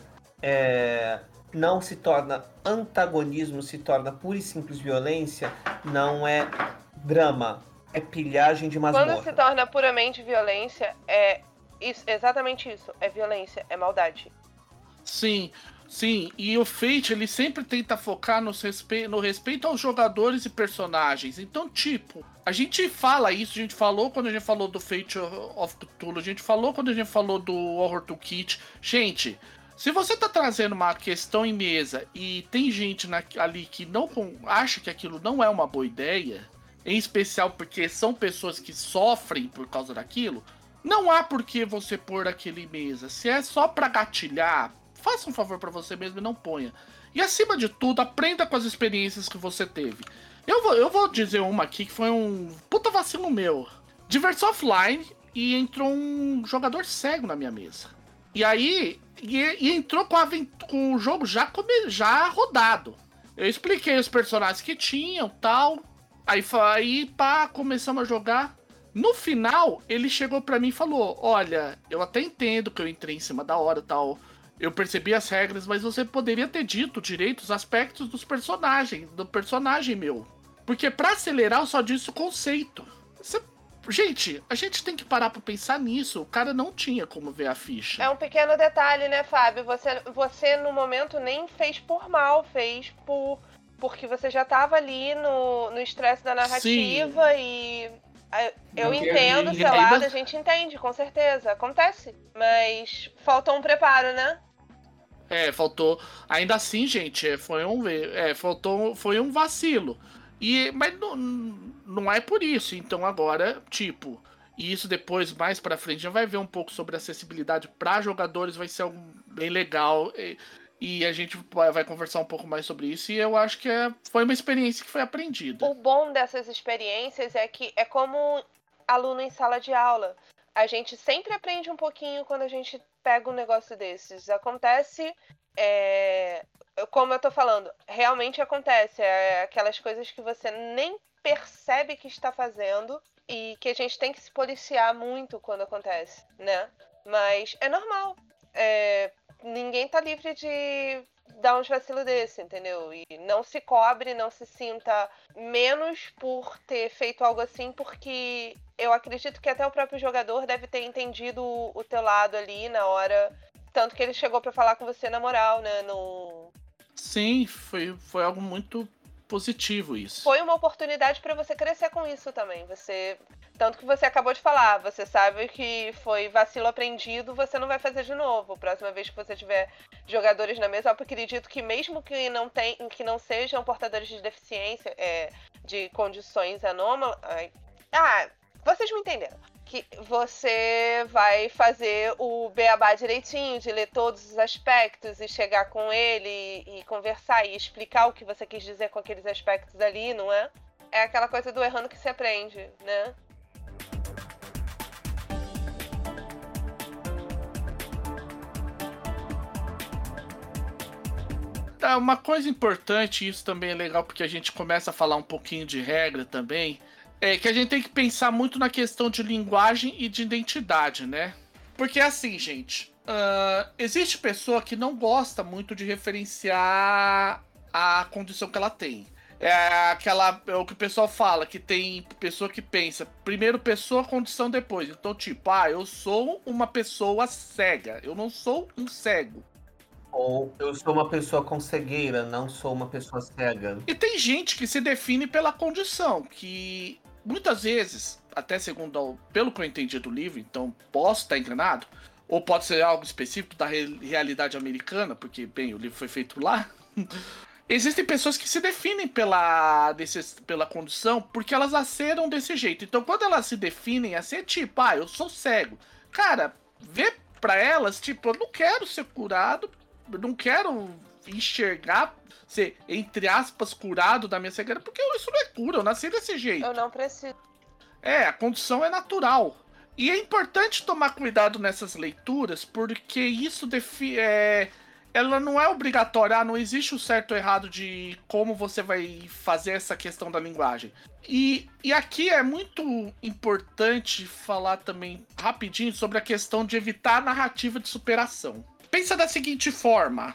não se torna antagonismo, se torna pura e simples violência, não é drama, é pilhagem de masmorra.
Quando se torna puramente violência, é isso, exatamente isso. É violência, é maldade.
Sim, sim. E o Fate, ele sempre tenta focar no respeito aos jogadores e personagens. Então, tipo, a gente fala isso, a gente falou quando a gente falou do Fate of Cthulhu, a gente falou quando a gente falou do Horror Toolkit. Gente, se você tá trazendo uma questão em mesa e tem gente ali que não acha que aquilo não é uma boa ideia, em especial porque são pessoas que sofrem por causa daquilo, não há por que você pôr aquele em mesa. Se é só pra gatilhar, faça um favor pra você mesmo e não ponha. E acima de tudo, aprenda com as experiências que você teve. Eu vou dizer uma aqui que foi um puta vacilo meu. Diversão offline e entrou um jogador cego na minha mesa. E aí, e entrou com o jogo já rodado. Eu expliquei os personagens que tinham, tal. Aí pá, começamos a jogar. No final, ele chegou pra mim e falou: olha, eu até entendo que eu entrei em cima da hora, tal. Eu percebi as regras, mas você poderia ter dito direito os aspectos do personagem meu. Porque pra acelerar eu só disse o conceito. Gente, a gente tem que parar pra pensar nisso. O cara não tinha como ver a ficha.
É um pequeno detalhe, né, Fábio? Você no momento nem fez por mal, fez porque você já tava ali no estresse da narrativa. Sim. E eu entendo, sei lá, a gente entende, com certeza. Acontece. Mas faltou um preparo, né?
Faltou. Ainda assim, gente, foi um vacilo. Mas não é por isso. Então agora, tipo, e isso depois, mais pra frente, já vai ver um pouco sobre acessibilidade para jogadores, vai ser algo bem legal. E a gente vai conversar um pouco mais sobre isso. E eu acho que foi uma experiência que foi aprendida.
O bom dessas experiências é que é como aluno em sala de aula. A gente sempre aprende um pouquinho quando a gente pega um negócio desses. Acontece... como eu tô falando, realmente acontece. É aquelas coisas que você nem percebe que está fazendo e que a gente tem que se policiar muito quando acontece, né? Mas é normal. Ninguém tá livre de dar uns vacilos desse, entendeu? E não se cobre, não se sinta menos por ter feito algo assim, porque eu acredito que até o próprio jogador deve ter entendido o teu lado ali na hora. Tanto que ele chegou pra falar com você na moral, né?
Sim, foi algo muito positivo isso.
Foi uma oportunidade pra você crescer com isso também. Tanto que você acabou de falar, você sabe que foi vacilo aprendido, você não vai fazer de novo. Próxima vez que você tiver jogadores na mesa, eu acredito que mesmo que não sejam portadores de deficiência, de condições anômalas... vocês me entenderam. Que você vai fazer o beabá direitinho, de ler todos os aspectos e chegar com ele e conversar e explicar o que você quis dizer com aqueles aspectos ali, não é? É aquela coisa do errando que se aprende, né?
Uma coisa importante, isso também é legal porque a gente começa a falar um pouquinho de regra também, é que a gente tem que pensar muito na questão de linguagem e de identidade, né? Porque assim, gente, existe pessoa que não gosta muito de referenciar a condição que ela tem. É o que o pessoal fala, que tem pessoa que pensa, primeiro pessoa, condição depois. Então, tipo, eu sou uma pessoa cega, eu não sou um cego.
Ou eu sou uma pessoa com cegueira, não sou uma pessoa cega.
E tem gente que se define pela condição, que muitas vezes, até pelo que eu entendi do livro, então posso estar enganado, ou pode ser algo específico da realidade americana, porque, bem, o livro foi feito lá. existem pessoas que se definem pela condição porque elas nasceram desse jeito. Então, quando elas se definem assim, é tipo, eu sou cego. Cara, vê pra elas, tipo, eu não quero ser curado, eu não quero enxergar, ser, entre aspas, curado da minha cegueira, porque isso não é cura, eu nasci desse jeito.
Eu não preciso.
A condição é natural. E é importante tomar cuidado nessas leituras, porque isso ela não é obrigatória, não existe o certo ou errado de como você vai fazer essa questão da linguagem. E aqui é muito importante falar também rapidinho sobre a questão de evitar a narrativa de superação. Pensa da seguinte forma: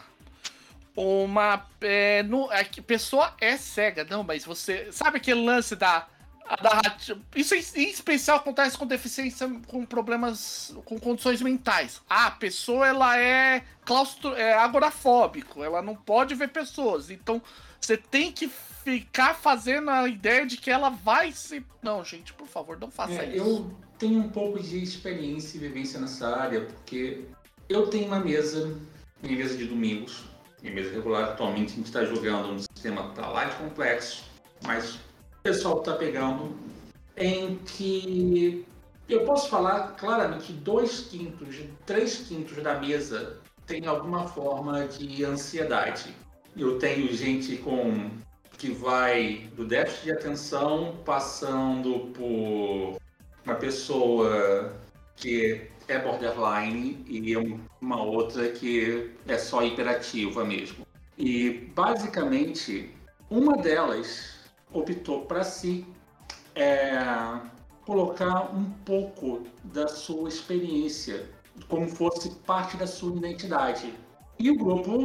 a pessoa é cega, não, mas você sabe aquele lance da isso em especial acontece com deficiência, com problemas, com condições mentais. A pessoa ela é agorafóbico, ela não pode ver pessoas. Então você tem que ficar fazendo a ideia de que ela vai se... Não, gente, por favor, não faça isso.
Eu tenho um pouco de experiência e vivência nessa área, porque eu tenho uma mesa, minha mesa de domingos, minha mesa regular. Atualmente a gente está jogando um sistema que está lá de complexo, mas o pessoal está pegando, em que eu posso falar claramente que 2/5, 3/5 da mesa tem alguma forma de ansiedade. Eu tenho gente que vai do déficit de atenção, passando por uma pessoa que é borderline e uma outra que é só hiperativa mesmo. E basicamente uma delas optou para si colocar um pouco da sua experiência como fosse parte da sua identidade. E o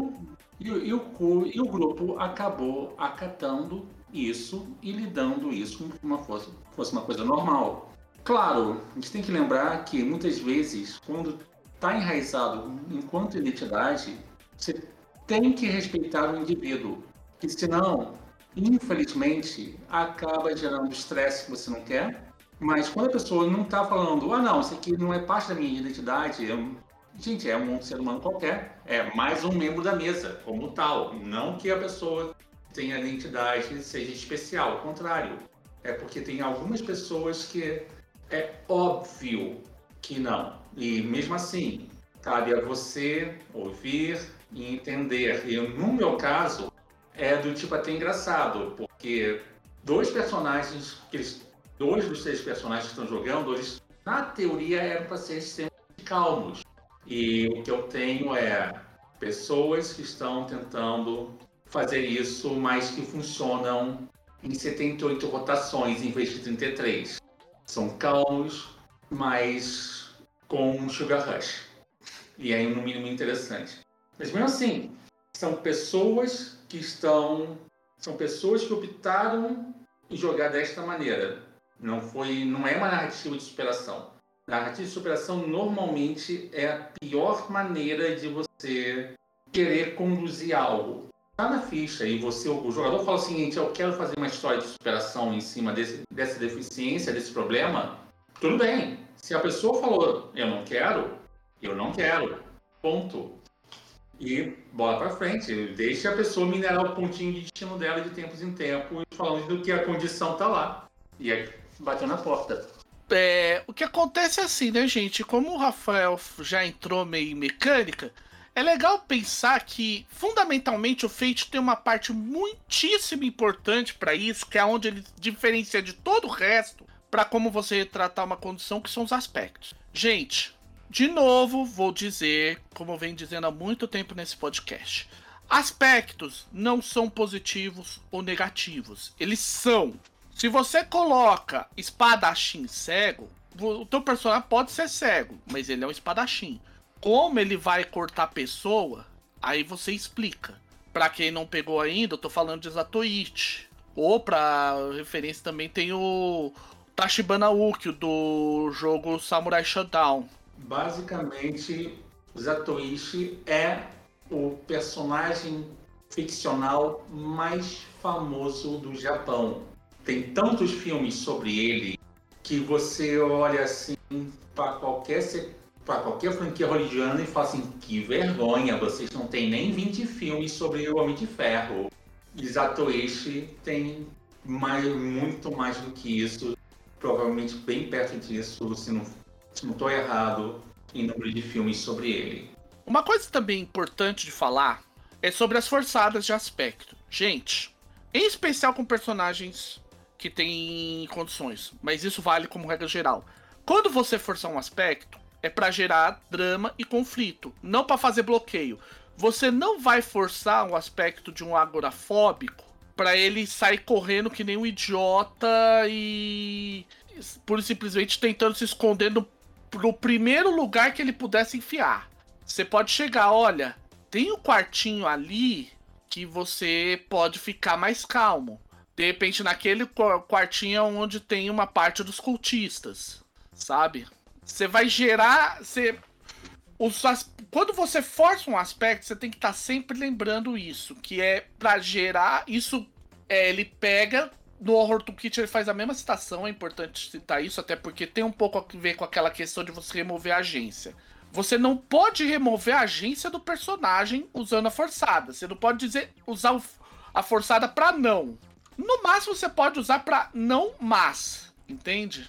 grupo acabou acatando isso e lidando isso como fosse uma coisa normal. Claro, a gente tem que lembrar que muitas vezes, quando está enraizado enquanto identidade, você tem que respeitar o indivíduo, que senão, infelizmente, acaba gerando estresse que você não quer. Mas quando a pessoa não está falando, não, isso aqui não é parte da minha identidade, gente, é um ser humano qualquer, é mais um membro da mesa, como tal. Não que a pessoa tenha identidade seja especial, ao contrário. É porque tem algumas pessoas que é óbvio que não. E mesmo assim, cabe a você ouvir e entender. E no meu caso, é do tipo até engraçado, porque dois dos 3 personagens que estão jogando, eles, na teoria, eram para ser sempre calmos. E o que eu tenho é pessoas que estão tentando fazer isso, mas que funcionam em 78 rotações em vez de 33. São calmos, mas com um sugar rush. E é no mínimo interessante. Mas mesmo assim, são pessoas que optaram em jogar desta maneira. Não é uma narrativa de superação. Narrativa de superação normalmente é a pior maneira de você querer conduzir algo. Tá na ficha e o jogador fala o seguinte: eu quero fazer uma história de superação em cima dessa deficiência, desse problema. Tudo bem. Se a pessoa falou eu não quero, ponto. E bola pra frente. Deixa a pessoa minerar o pontinho de destino dela de tempos em tempos, falando do que a condição tá lá. E aí bateu na porta.
O que acontece é assim, né, gente? Como o Rafael já entrou meio em mecânica, é legal pensar que, fundamentalmente, o Fate tem uma parte muitíssimo importante para isso, que é onde ele diferencia de todo o resto para como você tratar uma condição, que são os aspectos. Gente, de novo, vou dizer, como eu venho dizendo há muito tempo nesse podcast, aspectos não são positivos ou negativos, eles são. Se você coloca espadachim cego, o teu personagem pode ser cego, mas ele é um espadachim. Como ele vai cortar a pessoa, aí você explica. Pra quem não pegou ainda, eu tô falando de Zatoichi. Ou pra referência também tem o Tachibana Ukkyo do jogo Samurai Shodown.
Basicamente, Zatoichi é o personagem ficcional mais famoso do Japão. Tem tantos filmes sobre ele que você olha assim para qualquer franquia hollywoodiana e fala assim: que vergonha, vocês não têm nem 20 filmes sobre o Homem de Ferro. Zatoichi tem muito mais do que isso, provavelmente bem perto disso, se não estou errado, em número de filmes sobre ele.
Uma coisa também importante de falar é sobre as forçadas de aspecto. Gente, em especial com personagens que têm condições, mas isso vale como regra geral. Quando você forçar um aspecto, é pra gerar drama e conflito, não pra fazer bloqueio. Você não vai forçar um aspecto de um agorafóbico pra ele sair correndo que nem um idiota e pura e simplesmente tentando se esconder no primeiro lugar que ele pudesse enfiar. Você pode chegar, olha, tem um quartinho ali que você pode ficar mais calmo. De repente, naquele quartinho onde tem uma parte dos cultistas, sabe? Você vai gerar... Quando você força um aspecto, você tem que estar sempre lembrando isso, que é pra gerar... Isso, ele pega... No Horror Toolkit ele faz a mesma citação, é importante citar isso, até porque tem um pouco a ver com aquela questão de você remover a agência. Você não pode remover a agência do personagem usando a forçada. Você não pode usar a forçada pra não. No máximo você pode usar pra não mas. Entende?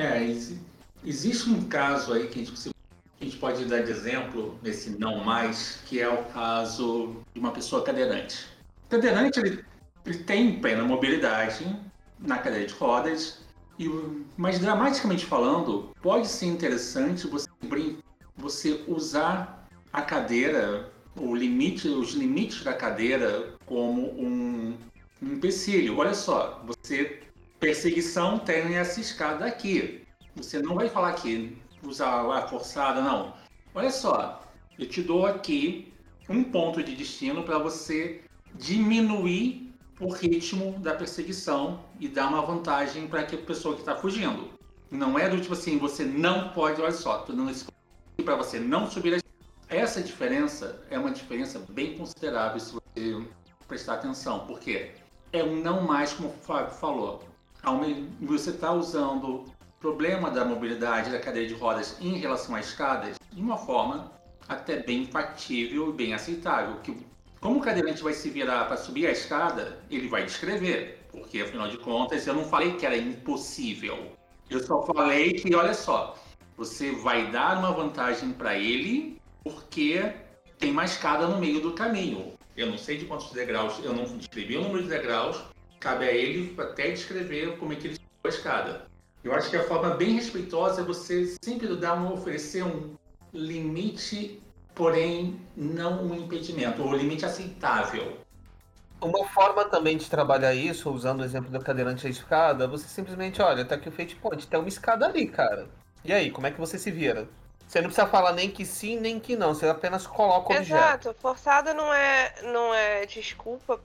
Existe um caso aí que a gente pode dar de exemplo nesse não mais, que é o caso de uma pessoa cadeirante. O cadeirante, ele tem plena mobilidade na cadeira de rodas, mas dramaticamente falando, pode ser interessante você usar a cadeira, os limites da cadeira como um empecilho. Olha só, perseguição tem essa escada aqui. Você não vai falar que usar a forçada, não. Olha só, eu te dou aqui um ponto de destino para você diminuir o ritmo da perseguição e dar uma vantagem para a pessoa que está fugindo. Não é do tipo assim, você não pode, olha só, tô dando esse para você não subir a... Essa diferença é uma diferença bem considerável se você prestar atenção, porque é um não mais, como o Fábio falou. Você está usando o problema da mobilidade da cadeira de rodas em relação às escadas de uma forma até bem factível e bem aceitável. Como o cadeirante vai se virar para subir a escada, ele vai descrever, porque afinal de contas eu não falei que era impossível. Eu só falei que, olha só, você vai dar uma vantagem para ele porque tem uma escada no meio do caminho. Eu não sei de quantos degraus, eu não descrevi o número de degraus, cabe a ele até descrever como é que ele subiu a escada. Eu acho que a forma bem respeitosa é você sempre oferecer um limite, porém não um impedimento, ou um limite aceitável.
Uma forma também de trabalhar isso, usando o exemplo da cadeirante à escada, você simplesmente, olha, tá aqui o Fate Point, tem uma escada ali, cara. E aí, como é que você se vira? Você não precisa falar nem que sim, nem que não, você apenas coloca o objeto.
Exato, forçada não é desculpa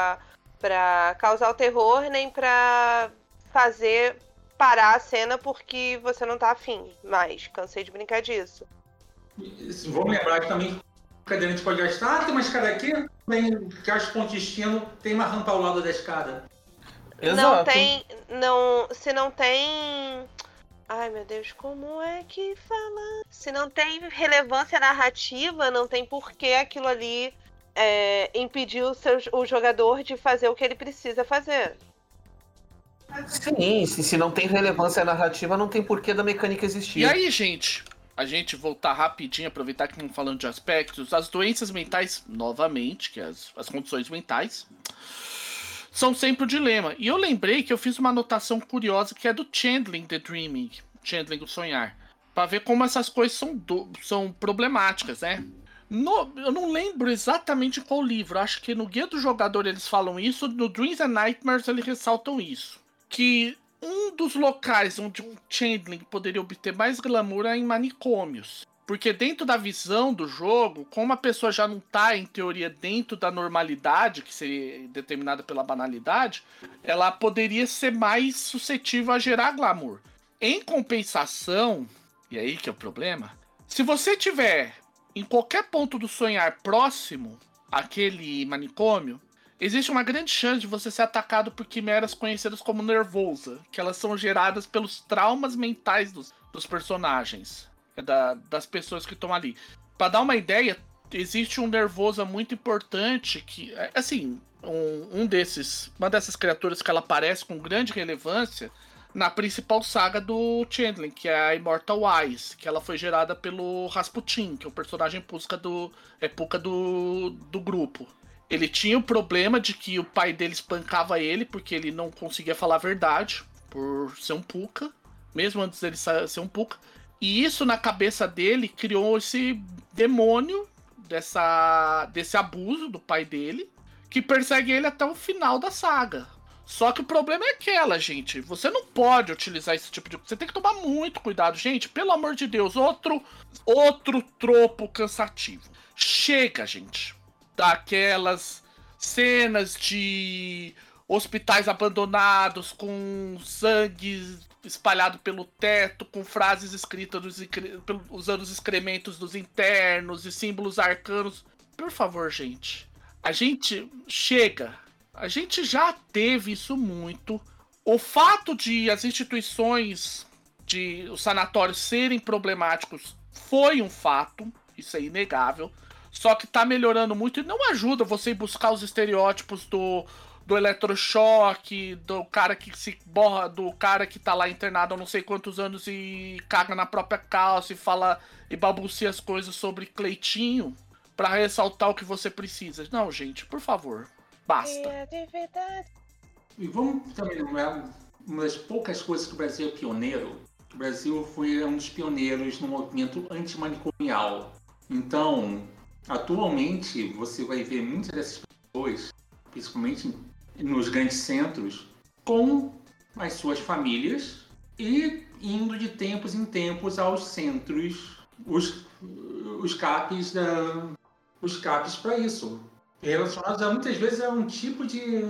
pra causar o terror, nem pra fazer parar a cena porque você não tá afim. Mas, cansei de brincar disso.
Vamos lembrar que também o cadeirante pode gastar, tem uma escada aqui, tem gasta ponto de destino, tem uma rampa ao lado da escada.
Exato.
Se não tem... Ai, meu Deus, como é que fala? Se não tem relevância narrativa, não tem por que aquilo ali impedir o jogador de fazer o que ele precisa fazer.
Sim, se não tem relevância narrativa, não tem porquê da mecânica existir.
E aí, gente, a gente voltar rapidinho, aproveitar que estamos falando de aspectos, as doenças mentais, novamente, que as condições mentais, são sempre o dilema. E eu lembrei que eu fiz uma anotação curiosa que é do Channeling the Dreaming, Channeling o Sonhar, para ver como essas coisas são problemáticas, né? Eu não lembro exatamente qual livro, acho que no Guia do Jogador eles falam isso, no Dreams and Nightmares eles ressaltam isso. Que um dos locais onde um Channeling poderia obter mais glamour é em manicômios. Porque dentro da visão do jogo, como a pessoa já não está, em teoria, dentro da normalidade, que seria determinada pela banalidade, ela poderia ser mais suscetível a gerar glamour. Em compensação, e aí que é o problema, se você tiver em qualquer ponto do sonhar próximo àquele manicômio, existe uma grande chance de você ser atacado por quimeras conhecidas como nervosa, que elas são geradas pelos traumas mentais dos personagens. Das pessoas que estão ali. Para dar uma ideia, existe um Nervosa muito importante que, assim, uma dessas criaturas que ela aparece com grande relevância na principal saga do Changeling, que é a Immortal Wise, que ela foi gerada pelo Rasputin, que é o personagem Puka do grupo. Ele tinha o problema de que o pai dele espancava ele porque ele não conseguia falar a verdade, por ser um Puka, mesmo antes dele ser um Puka. E isso na cabeça dele criou esse demônio desse abuso do pai dele, que persegue ele até o final da saga. Só que o problema é aquela, gente. Você não pode utilizar esse tipo de... Você tem que tomar muito cuidado, gente. Pelo amor de Deus. Outro tropo cansativo. Chega, gente. Daquelas cenas de hospitais abandonados com sangue espalhado pelo teto, com frases escritas usando os excrementos dos internos e símbolos arcanos. Por favor, gente. A gente chega. A gente já teve isso muito. O fato de as instituições, de os sanatórios serem problemáticos foi um fato. Isso é inegável. Só que tá melhorando muito e não ajuda você ir buscar os estereótipos do eletrochoque, do cara que se borra, do cara que tá lá internado há não sei quantos anos e caga na própria calça e fala e balbucia as coisas sobre Cleitinho pra ressaltar o que você precisa. Não, gente, por favor. Basta.
E vamos também lembrar uma das poucas coisas que o Brasil é pioneiro. O Brasil foi um dos pioneiros no movimento antimanicomial. Então, atualmente, você vai ver muitas dessas pessoas, principalmente nos grandes centros, com as suas famílias e indo de tempos em tempos aos centros, os CAPs para isso. Relacionados a muitas vezes a um tipo de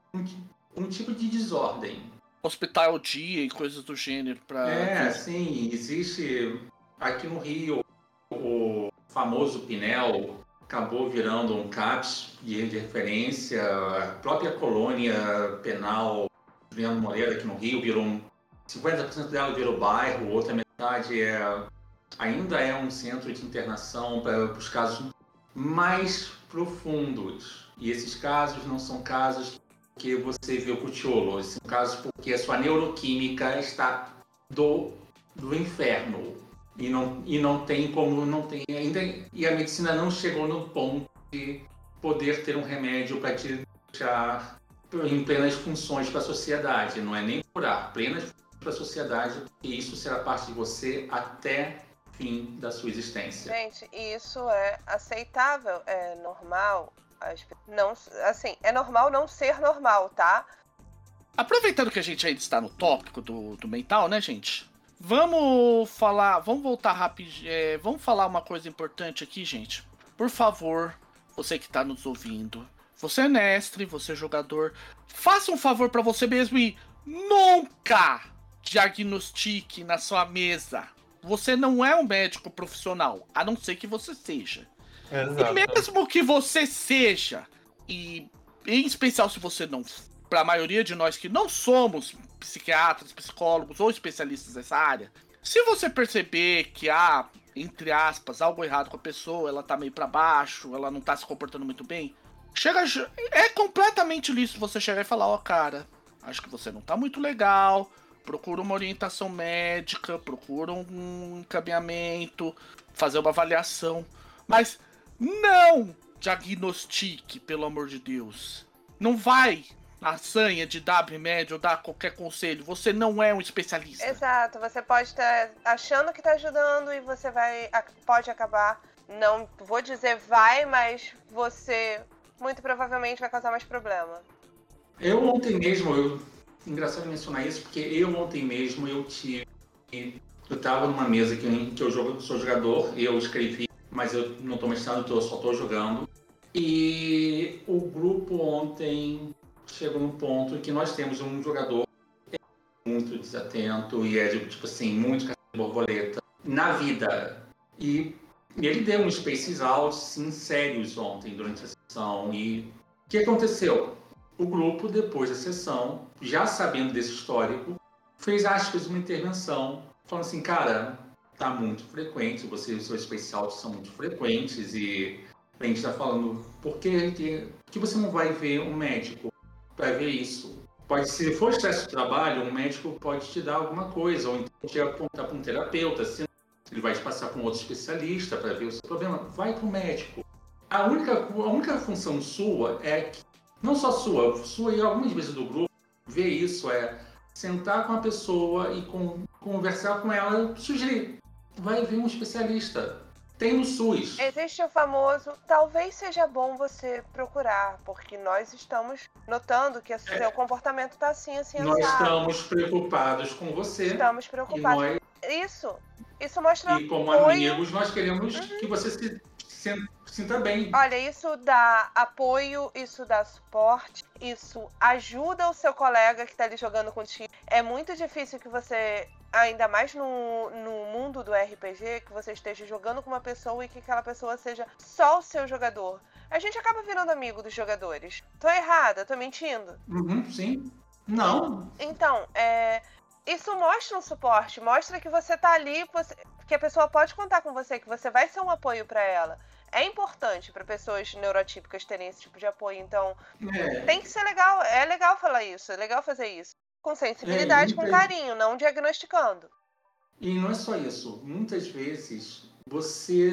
desordem.
Hospital dia e coisas do gênero.
Sim, existe aqui no Rio o famoso Pinel, acabou virando um CAPS de referência. A própria colônia penal Juliano Moreira aqui no Rio virou 50% dela virou bairro, outra metade ainda é um centro de internação para os casos mais profundos. E esses casos não são casos que você vê o cutiolo, são casos porque a sua neuroquímica está do inferno. E não tem como, não tem ainda, e a medicina não chegou no ponto de poder ter um remédio para te deixar em plenas funções para a sociedade. Não é nem curar, plenas funções para a sociedade, e isso será parte de você até fim da sua existência.
Gente, isso é aceitável, é normal. Não, assim, é normal não ser normal, tá?
Aproveitando que a gente ainda está no tópico do mental, né, gente? Vamos voltar rapidinho. Vamos falar uma coisa importante aqui, gente. Por favor, você que está nos ouvindo, você é mestre, você é jogador, faça um favor para você mesmo e nunca diagnostique na sua mesa. Você não é um médico profissional, a não ser que você seja. Exato. E mesmo que você seja, e em especial se você não... Para a maioria de nós que não somos psiquiatras, psicólogos ou especialistas nessa área, se você perceber que há, entre aspas, algo errado com a pessoa, ela tá meio para baixo, ela não tá se comportando muito bem, é completamente lícito você chegar e falar, cara, acho que você não tá muito legal, procura uma orientação médica, procura um encaminhamento, fazer uma avaliação, mas não diagnostique, pelo amor de Deus. Não vai na sanha de dar remédio ou dar qualquer conselho. Você não é um especialista.
Exato, você pode estar achando que está ajudando e você pode acabar, não vou dizer mas você muito provavelmente vai causar mais problema.
Engraçado mencionar isso, porque ontem mesmo eu tava numa mesa que eu sou jogador, eu escrevi, mas eu não tô mestrando, eu só tô jogando. E o grupo ontem chegou num ponto em que nós temos um jogador muito desatento e tipo assim, muito caçador de borboleta na vida. E ele deu uns spaces out, sim, sérios ontem durante a sessão. E o que aconteceu? O grupo, depois da sessão, já sabendo desse histórico, fez uma intervenção, falando assim, cara, tá muito frequente, os seus space outs são muito frequentes e A gente está falando, por que você não vai ver um médico para ver isso? Pode, se for excesso de trabalho, um médico pode te dar alguma coisa, ou então te apontar para um terapeuta, se ele vai te passar para um outro especialista para ver o seu problema. Vai para o médico. A única função sua é, não só sua e algumas vezes do grupo, ver isso, é sentar com a pessoa e conversar com ela, sugerir, vai ver um especialista. Tem no SUS.
Existe o famoso, talvez seja bom você procurar, porque nós estamos notando que o seu comportamento está assim, assim,
Nós
assado.
estamos preocupados com você.
Estamos preocupados. Isso mostra
e como
apoio.
amigos, nós queremos que você se sinta bem.
Olha, isso dá apoio, isso dá suporte, isso ajuda o seu colega que está ali jogando contigo. É muito difícil que você, ainda mais no mundo do RPG, que você esteja jogando com uma pessoa e que aquela pessoa seja só o seu jogador. A gente acaba virando amigo dos jogadores. Tô errada? Tô mentindo?
Sim. Não.
Então, isso mostra um suporte, mostra que você tá ali, que a pessoa pode contar com você, que você vai ser um apoio para ela. É importante para pessoas neurotípicas terem esse tipo de apoio, então tem que ser legal, é legal falar isso, é legal fazer isso. Com sensibilidade, com carinho, não diagnosticando.
E não é só isso, muitas vezes você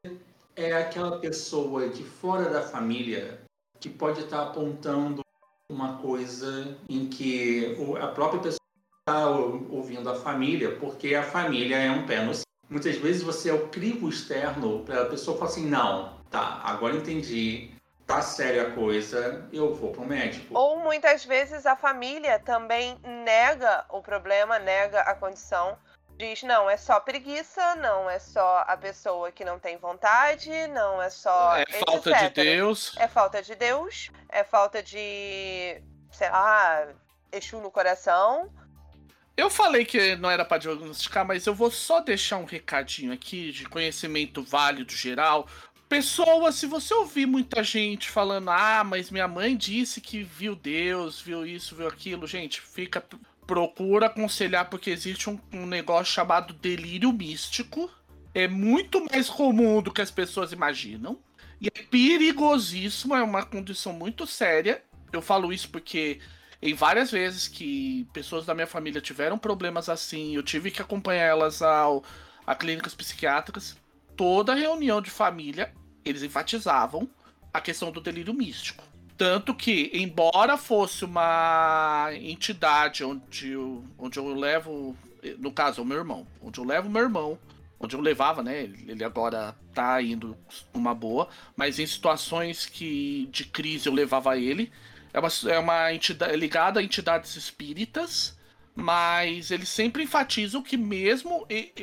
é aquela pessoa de fora da família que pode estar apontando uma coisa em que a própria pessoa está ouvindo a família, porque a família é um pé no céu. Muitas vezes você é o crivo externo para a pessoa falar assim, não, tá, agora entendi, tá séria a coisa, eu vou pro médico.
Ou muitas vezes a família também nega o problema, nega a condição, diz, não, é só preguiça, não é só a pessoa que não tem vontade, não é só...
É falta de Deus.
É falta de Deus, é falta de, sei lá, Exu no coração.
Eu falei que não era para diagnosticar, mas eu vou só deixar um recadinho aqui de conhecimento válido geral. Pessoa, se você ouvir muita gente falando, mas minha mãe disse que viu Deus, viu isso, viu aquilo, gente, procura aconselhar, porque existe um negócio chamado delírio místico. É muito mais comum do que as pessoas imaginam. E é perigosíssimo, é uma condição muito séria. Eu falo isso porque em várias vezes que pessoas da minha família tiveram problemas assim, eu tive que acompanhar elas a clínicas psiquiátricas. Toda reunião de família, eles enfatizavam a questão do delírio místico. Tanto que, embora fosse uma entidade onde eu levo, no caso, o meu irmão, onde eu levo o meu irmão, onde eu levava, né, ele agora tá indo numa boa, mas em situações de crise eu levava ele. É uma entidade ligada a entidades espíritas, mas eles sempre enfatizam que mesmo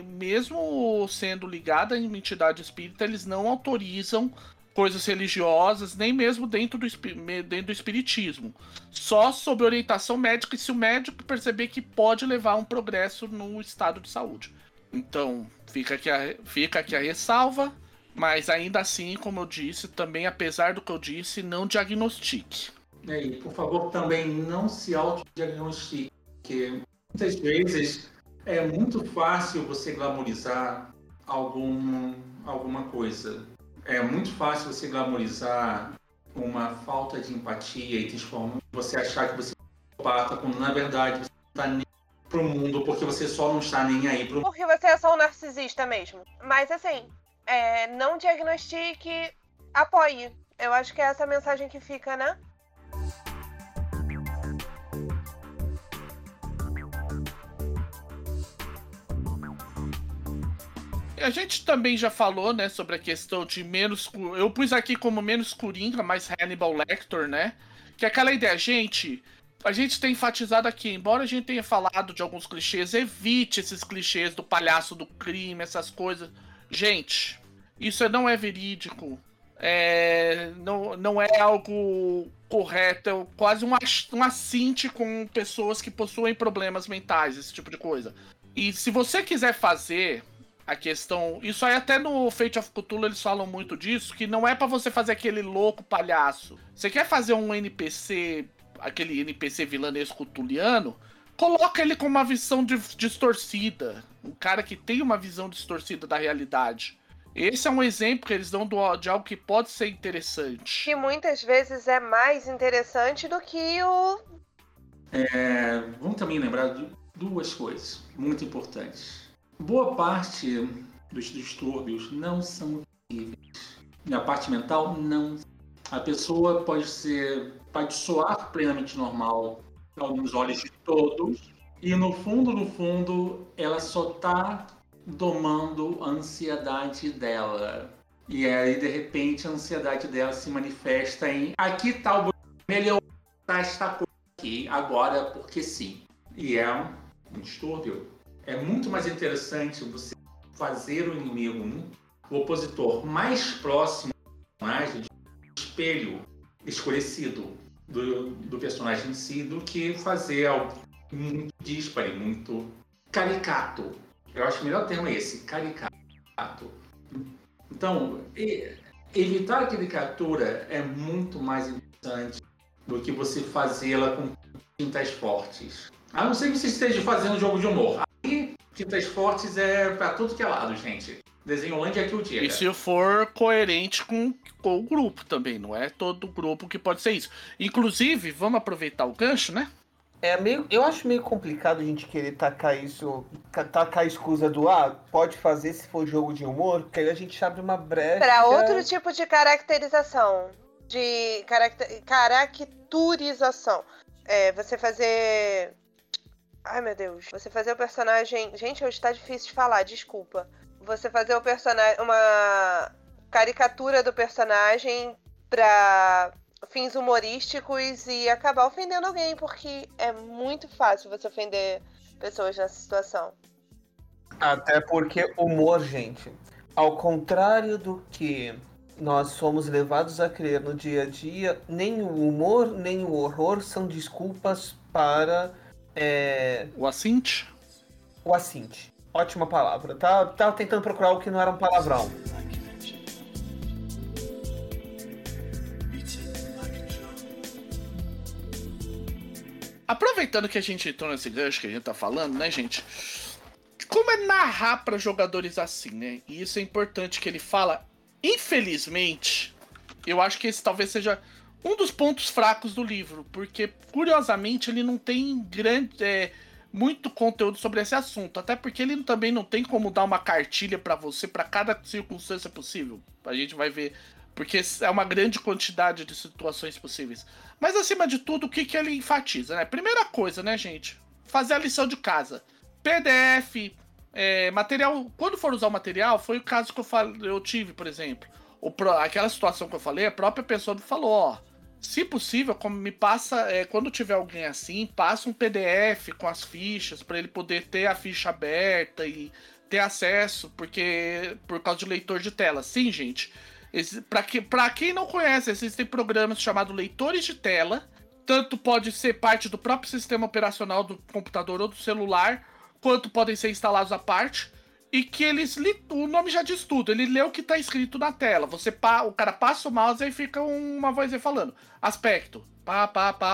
sendo ligada a uma entidade espírita, eles não autorizam coisas religiosas, nem mesmo dentro do espiritismo. Só sob orientação médica, e se o médico perceber que pode levar a um progresso no estado de saúde. Então, fica aqui a ressalva, mas ainda assim, como eu disse, também apesar do que eu disse, não diagnostique.
E, por favor, também não se autodiagnostique, porque muitas vezes é muito fácil você glamorizar alguma coisa. É muito fácil você glamorizar uma falta de empatia e transformar você achar que você é psicopata, quando na verdade você não está nem pro mundo, porque você só não está nem aí pro mundo.
Porque você é só um narcisista mesmo. Mas assim, não diagnostique, apoie. Eu acho que é essa a mensagem que fica, né?
A gente também já falou, né, sobre a questão de menos... Eu pus aqui como menos Coringa, mais Hannibal Lecter, né? Que é aquela ideia, a gente tem enfatizado aqui, embora a gente tenha falado de alguns clichês, evite esses clichês do palhaço do crime, essas coisas. Gente, isso não é verídico. Não é algo correto, é quase um assinte com pessoas que possuem problemas mentais, esse tipo de coisa. E se você quiser fazer a questão... Isso aí até no Fate of Cthulhu eles falam muito disso, que não é pra você fazer aquele louco palhaço. Você quer fazer um NPC, aquele NPC vilanesco cthulhiano, coloca ele com uma visão distorcida. Um cara que tem uma visão distorcida da realidade. Esse é um exemplo que eles dão de algo que pode ser interessante.
Que muitas vezes é mais interessante do que o...
Vamos também lembrar de duas coisas muito importantes. Boa parte dos distúrbios não são visíveis. Na parte mental, não. A pessoa pode soar plenamente normal aos olhos de todos, e no fundo, ela só está domando a ansiedade dela. E aí, de repente, a ansiedade dela se manifesta em aqui tá o melhor esta coisa aqui, agora porque sim. E é um distúrbio. É muito mais interessante você fazer o inimigo, o opositor mais próximo do personagem, de espelho escurecido do personagem em si, do que fazer algo muito díspare, muito caricato. Eu acho que o melhor termo é esse, caricato. Então, evitar a caricatura é muito mais interessante do que você fazê-la com tintas fortes. A não ser que você esteja fazendo um jogo de humor. Aí, tintas fortes é pra tudo que é lado, gente. Desenholândia é que o dia.
E se for coerente com o grupo também, não é todo grupo que pode ser isso. Inclusive, vamos aproveitar o gancho, né?
Eu acho meio complicado a gente querer tacar a escusa do pode fazer se for jogo de humor, porque aí a gente abre uma brecha...
Para outro tipo de caracterização, de caracterização. Você fazer... Ai, meu Deus. Você fazer o personagem... Gente, hoje tá difícil de falar, desculpa. Você fazer o personagem... Uma caricatura do personagem pra fins humorísticos e acabar ofendendo alguém, porque é muito fácil você ofender pessoas nessa situação.
Até porque humor, gente, ao contrário do que nós somos levados a crer no dia a dia, nem o humor, nem o horror são desculpas para...
O assinte?
O assinte. Ótima palavra. Tava tentando procurar o que não era um palavrão.
Aproveitando que a gente entrou nesse gancho que a gente tá falando, né, gente? Como é narrar para jogadores assim, né? E isso é importante que ele fala. Infelizmente, eu acho que esse talvez seja um dos pontos fracos do livro, porque, curiosamente, ele não tem muito conteúdo sobre esse assunto, até porque ele também não tem como dar uma cartilha para você para cada circunstância possível. A gente vai ver, porque é uma grande quantidade de situações possíveis. Mas, acima de tudo, o que ele enfatiza, né? Primeira coisa, né, gente? Fazer a lição de casa. PDF, material... Quando for usar o material, foi o caso que eu tive, por exemplo. Aquela situação que eu falei, a própria pessoa me falou, ó... Se possível, como me passa... quando tiver alguém assim, passa um PDF com as fichas, para ele poder ter a ficha aberta e ter acesso, porque... Por causa de leitor de tela. Sim, gente... Para quem não conhece, existem programas chamados leitores de tela. Tanto pode ser parte do próprio sistema operacional do computador ou do celular, quanto podem ser instalados à parte. E que o nome já diz tudo, ele lê o que está escrito na tela. O cara passa o mouse e aí fica uma vozinha falando. Aspecto. Pá.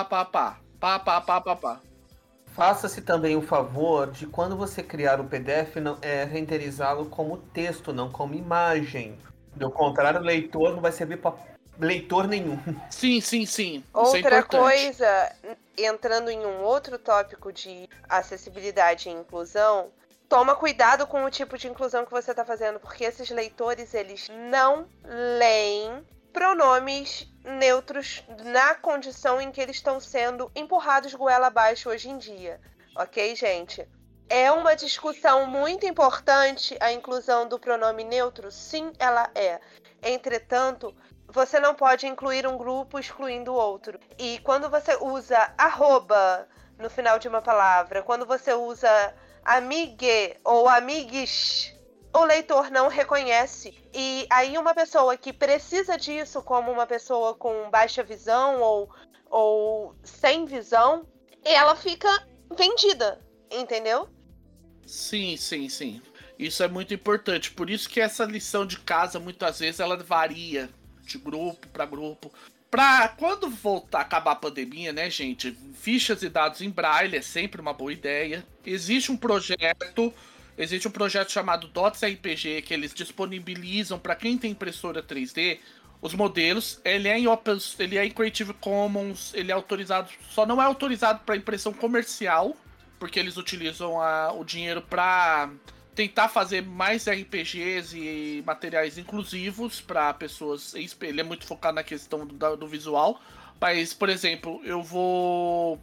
Faça-se também o favor de, quando você criar o PDF, renderizá-lo como texto, não como imagem. Do contrário, o leitor não vai servir para leitor nenhum.
Sim.
Outra coisa, entrando em um outro tópico de acessibilidade e inclusão, toma cuidado com o tipo de inclusão que você está fazendo, porque esses leitores, eles não leem pronomes neutros na condição em que eles estão sendo empurrados goela abaixo hoje em dia. Ok, gente? É uma discussão muito importante a inclusão do pronome neutro? Sim, ela é. Entretanto, você não pode incluir um grupo excluindo o outro. E quando você usa arroba no final de uma palavra, quando você usa amigue ou amigues, o leitor não reconhece. E aí uma pessoa que precisa disso, como uma pessoa com baixa visão ou sem visão, ela fica vendida, entendeu?
Sim. Isso é muito importante. Por isso que essa lição de casa, muitas vezes, ela varia de grupo para grupo. Pra quando acabar a pandemia, né, gente? Fichas e dados em braille é sempre uma boa ideia. Existe um projeto existe um projeto chamado Dots RPG, que eles disponibilizam para quem tem impressora 3D os modelos. Ele é em Creative Commons, ele é autorizado, só não é autorizado para impressão comercial, porque eles utilizam o dinheiro para tentar fazer mais RPGs e materiais inclusivos para pessoas. Ele é muito focado na questão do visual. Mas, por exemplo, eu vou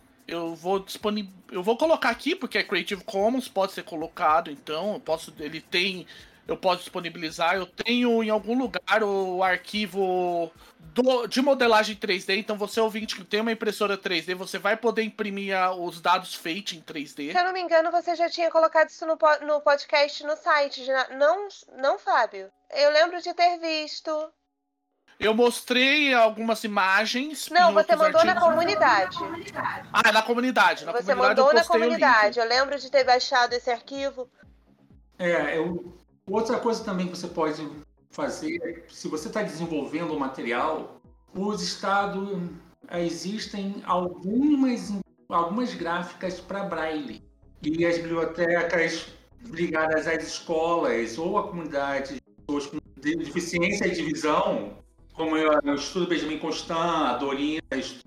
colocar aqui, porque é Creative Commons, pode ser colocado, então eu posso disponibilizar. Eu tenho em algum lugar o arquivo de modelagem 3D, então você, ouvinte, que tem uma impressora 3D, você vai poder imprimir os dados Fate em 3D.
Se eu não me engano, você já tinha colocado isso no podcast, no site. Não, Fábio? Eu lembro de ter visto.
Eu mostrei algumas imagens.
Não, você mandou na comunidade.
Na comunidade.
Você mandou na comunidade. Eu lembro de ter baixado esse arquivo.
Outra coisa também que você pode fazer, se você está desenvolvendo o material, os estados, existem algumas gráficas para Braille. E as bibliotecas ligadas às escolas ou à comunidade de pessoas com deficiência de visão, como o Estudo Benjamin Constant, a Dorina,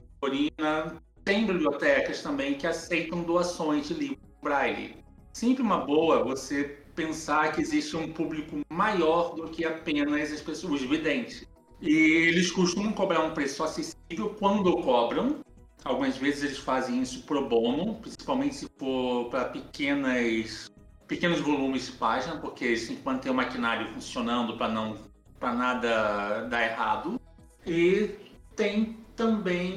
tem bibliotecas também que aceitam doações de livros Braille. Sempre uma boa você pensar que existe um público maior do que apenas as pessoas, os videntes. E eles costumam cobrar um preço acessível quando cobram. Algumas vezes eles fazem isso pro bono, principalmente se for para pequenos volumes de página, porque eles têm que manter o maquinário funcionando para nada dar errado. E tem também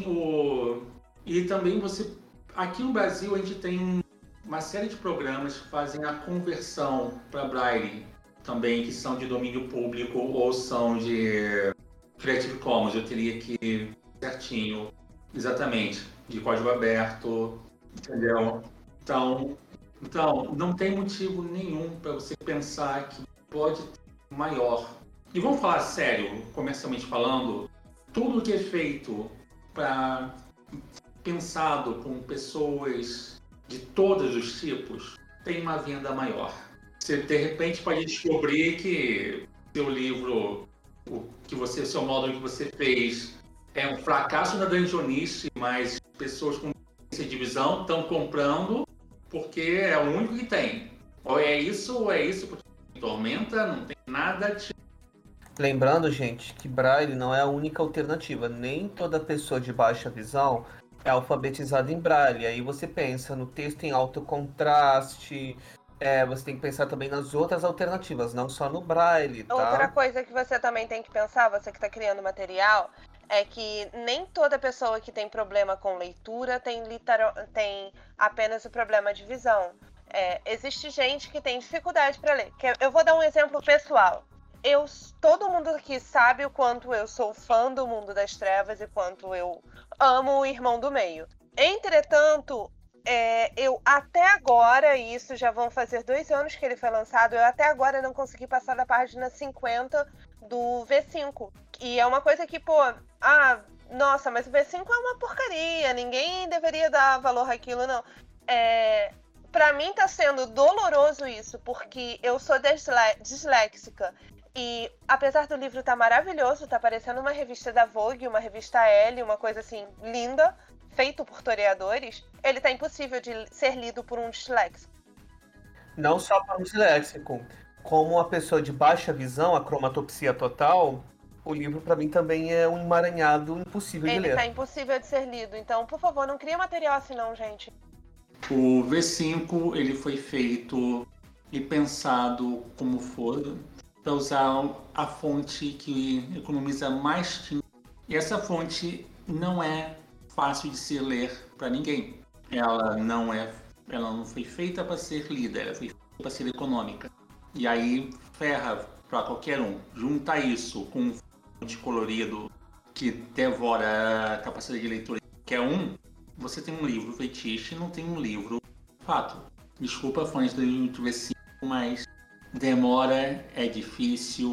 você, aqui no Brasil a gente tem uma série de programas que fazem a conversão para Braille também, que são de domínio público ou são de Creative Commons. Eu teria que certinho, exatamente, de código aberto, entendeu? Então não tem motivo nenhum para você pensar que pode ter maior. E vamos falar sério, comercialmente falando, tudo que é feito pensado com pessoas de todos os tipos tem uma venda maior. Você de repente pode descobrir que seu livro, seu módulo que você fez é um fracasso na dungeonice, mas pessoas com deficiência de visão estão comprando porque é o único que tem. Ou é isso, porque tormenta, não tem nada.
Lembrando, gente, que Braille não é a única alternativa. Nem toda pessoa de baixa visão é alfabetizada em Braille. Aí você pensa no texto em alto contraste. Você tem que pensar também nas outras alternativas, não só no Braille, tá?
Outra coisa que você também tem que pensar, você que está criando material, é que nem toda pessoa que tem problema com leitura tem apenas o problema de visão. Existe gente que tem dificuldade para ler. Eu vou dar um exemplo pessoal. Todo mundo aqui sabe o quanto eu sou fã do Mundo das Trevas e quanto eu amo o Irmão do Meio. Entretanto, eu até agora, e isso já vão fazer 2 anos que ele foi lançado, eu até agora não consegui passar da página 50 do V5. E é uma coisa que, nossa, mas o V5 é uma porcaria, ninguém deveria dar valor àquilo, não. Pra mim tá sendo doloroso isso, porque eu sou disléxica. E apesar do livro estar maravilhoso, tá parecendo uma revista da Vogue, uma revista Elle, uma coisa assim, linda, feito por toreadores, ele tá impossível de ser lido por um disléxico.
Não só para um disléxico, como uma pessoa de baixa visão, a cromatopsia total, o livro para mim também é um emaranhado impossível de ler.
Ele tá impossível de ser lido, então, por favor, não cria material assim não, gente.
O V5, ele foi feito e pensado como for para usar a fonte que economiza mais tinta. E essa fonte não é fácil de se ler para ninguém. Ela não foi feita para ser lida, ela foi feita para ser econômica. E aí ferra para qualquer um. Junta isso com um fonte colorido que devora a capacidade de leitura de qualquer um, você tem um livro feitiço e não tem um livro fato. Desculpa, fãs do V5, mas demora, é difícil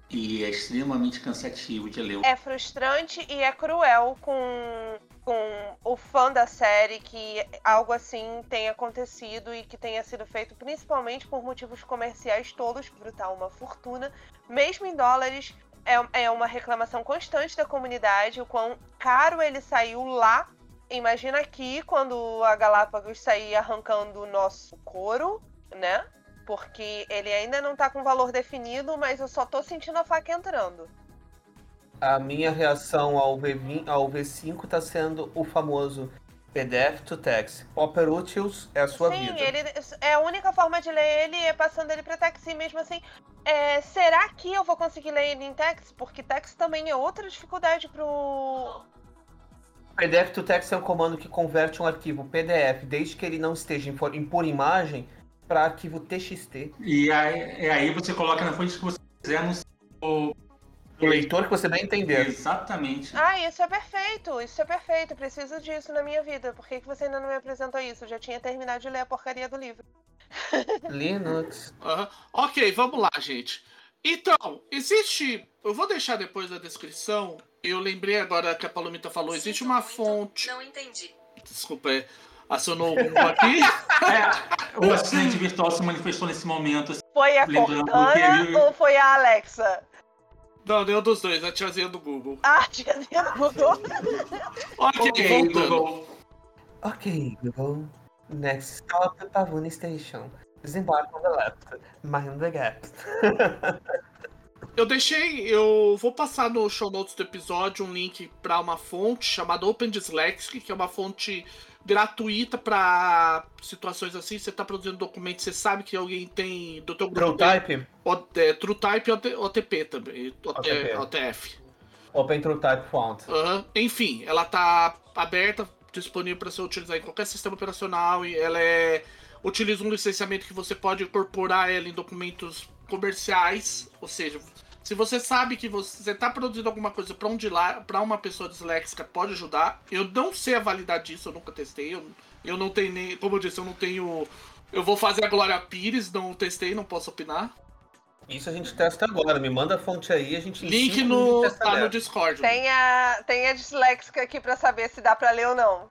E é extremamente cansativo de ler.
É frustrante e é cruel com o fã da série que algo assim tenha acontecido e que tenha sido feito principalmente por motivos comerciais tolos, brutal, uma fortuna. Mesmo em dólares, é uma reclamação constante da comunidade, o quão caro ele saiu lá. Imagina aqui, quando a Galápagos sair arrancando o nosso couro, né? Porque ele ainda não tá com valor definido, mas eu só tô sentindo a faca entrando.
A minha reação ao V5 tá sendo o famoso PDF to text. Pauper Utils é a sua
Sim,
vida.
ele é a única forma de ler ele é passando ele pra text. E mesmo assim, será que eu vou conseguir ler ele em text? Porque text também é outra dificuldade pro...
PDF to text é um comando que converte um arquivo PDF, desde que ele não esteja por imagem, para arquivo TXT.
E aí você coloca na fonte que você quiser no seu...
O leitor que você vai entender.
Exatamente.
Isso é perfeito. Preciso disso na minha vida. Por que você ainda não me apresentou isso? Eu já tinha terminado de ler a porcaria do livro.
Linux.
Ok, vamos lá, gente. Então, existe... Eu vou deixar depois da descrição. Eu lembrei agora que a Palomita falou. Existe uma fonte...
Não entendi.
Desculpa, acionou o Google aqui.
O assistente virtual se manifestou nesse momento.
Foi a Cortana ou foi a Alexa?
Não, nenhum dos dois, a tiazinha do Google.
Tiazinha do Google.
Ok, voltando.
Google.
Ok, Google. Next stop, Pavuni Station. Desembarque on the left. Mind the gap.
Eu vou passar no show notes do episódio um link para uma fonte chamada Open Dyslexic, que é uma fonte gratuita para situações assim. Você tá produzindo documento, você sabe que alguém tem do teu grupo.
TrueType?
TrueType e OTP também. OTF.
Open TrueType Font.
Enfim, ela tá aberta, disponível para você utilizar em qualquer sistema operacional e ela utiliza um licenciamento que você pode incorporar ela em documentos comerciais, ou seja, se você sabe que você está produzindo alguma coisa para uma pessoa disléxica, pode ajudar. Eu não sei a validade disso, eu nunca testei. Eu não tenho nem, como eu disse, eu não tenho. Eu vou fazer a Glória Pires, não testei, não posso opinar.
Isso a gente testa agora. Me manda a fonte aí, a gente
link tá no Discord.
Tem a disléxica aqui para saber se dá para ler ou não.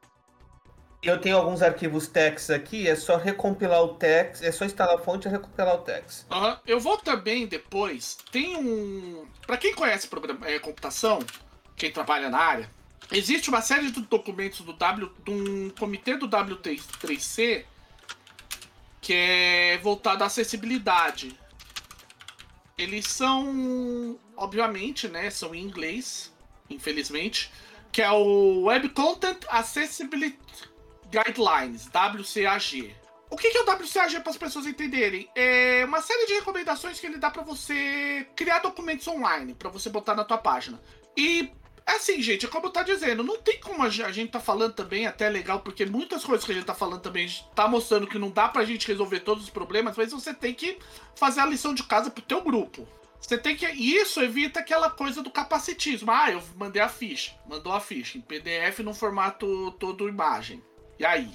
Eu tenho alguns arquivos text aqui, é só recompilar o text, é só instalar a fonte e recompilar o text.
Eu vou também depois, para quem conhece computação, quem trabalha na área, existe uma série de documentos de um comitê do W3C que é voltado à acessibilidade. Eles são, obviamente, né, são em inglês, infelizmente, que é o Web Content Accessibility Guidelines, WCAG. O que é o WCAG para as pessoas entenderem? É uma série de recomendações que ele dá para você criar documentos online, para você botar na tua página. E, assim, gente, como tá dizendo, não tem como a gente tá falando também, até legal, porque muitas coisas que a gente tá falando também tá mostrando que não dá pra gente resolver todos os problemas, mas você tem que fazer a lição de casa pro teu grupo. Você tem que... Isso evita aquela coisa do capacitismo. Eu mandei a ficha. Mandou a ficha em PDF no formato todo imagem. E aí?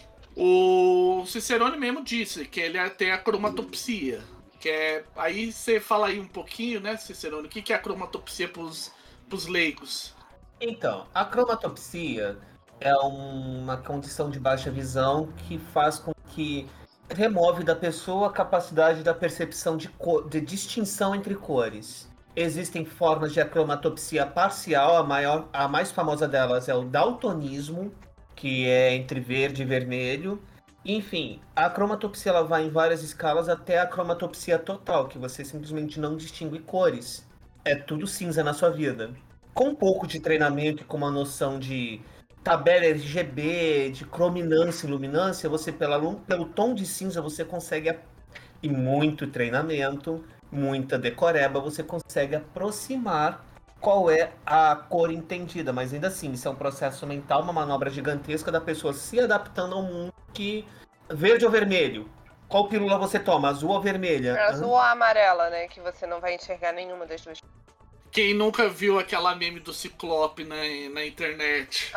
O Cicerone mesmo disse que ele tem a cromatopsia. Que é... Aí você fala aí um pouquinho, né, Cicerone? O que é a cromatopsia pros leigos?
Então, a cromatopsia é uma condição de baixa visão que faz com que remove da pessoa a capacidade da percepção de distinção entre cores. Existem formas de acromatopsia parcial, a mais famosa delas é o daltonismo, que é entre verde e vermelho. Enfim, a cromatopsia ela vai em várias escalas até a cromatopsia total, que você simplesmente não distingue cores. É tudo cinza na sua vida. Com um pouco de treinamento e com uma noção de tabela RGB, de crominância e luminância, você pelo tom de cinza você consegue, e muito treinamento, muita decoreba, você consegue aproximar qual é a cor entendida, mas ainda assim, isso é um processo mental, uma manobra gigantesca da pessoa se adaptando ao mundo que verde ou vermelho. Qual pílula você toma, azul ou vermelha?
Azul ou amarela, né? Que você não vai enxergar nenhuma das duas.
Quem nunca viu aquela meme do Ciclope na internet?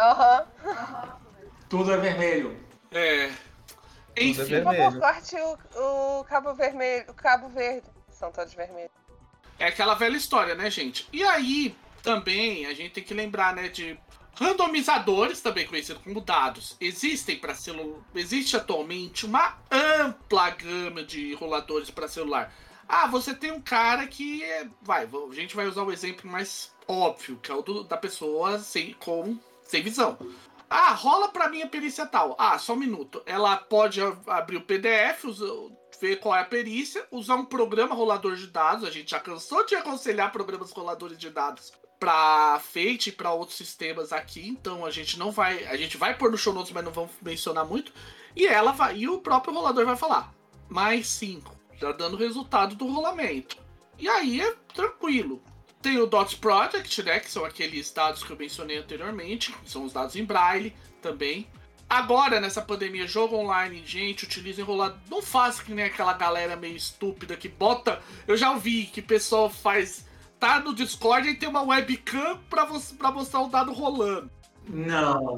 Tudo é vermelho.
Enfim.
Tudo é vermelho.
Por corte o cabo vermelho, o cabo verde. São todos vermelhos.
É aquela velha história, né, gente? E aí, também, a gente tem que lembrar, né, de randomizadores, também conhecidos como dados. Existem para celular. Existe atualmente uma ampla gama de roladores para celular. Ah, você tem um cara que a gente vai usar o exemplo mais óbvio, que é o da pessoa sem visão. Ah, rola para mim a perícia tal. Ah, só um minuto. Ela pode abrir o PDF, ver qual é a perícia, usar um programa rolador de dados. A gente já cansou de aconselhar programas roladores de dados para Fate e para outros sistemas aqui, então a gente vai pôr no show notes, mas não vamos mencionar muito. E o próprio rolador vai falar mais 5, já dando o resultado do rolamento. E aí é tranquilo. Tem o Dots Project, né, que são aqueles dados que eu mencionei anteriormente, que são os dados em braille também. Agora, nessa pandemia, jogo online, gente, utiliza enrolador. Não faça que nem aquela galera meio estúpida que bota... Eu já ouvi que o pessoal tá no Discord e tem uma webcam pra mostrar o dado rolando.
Não.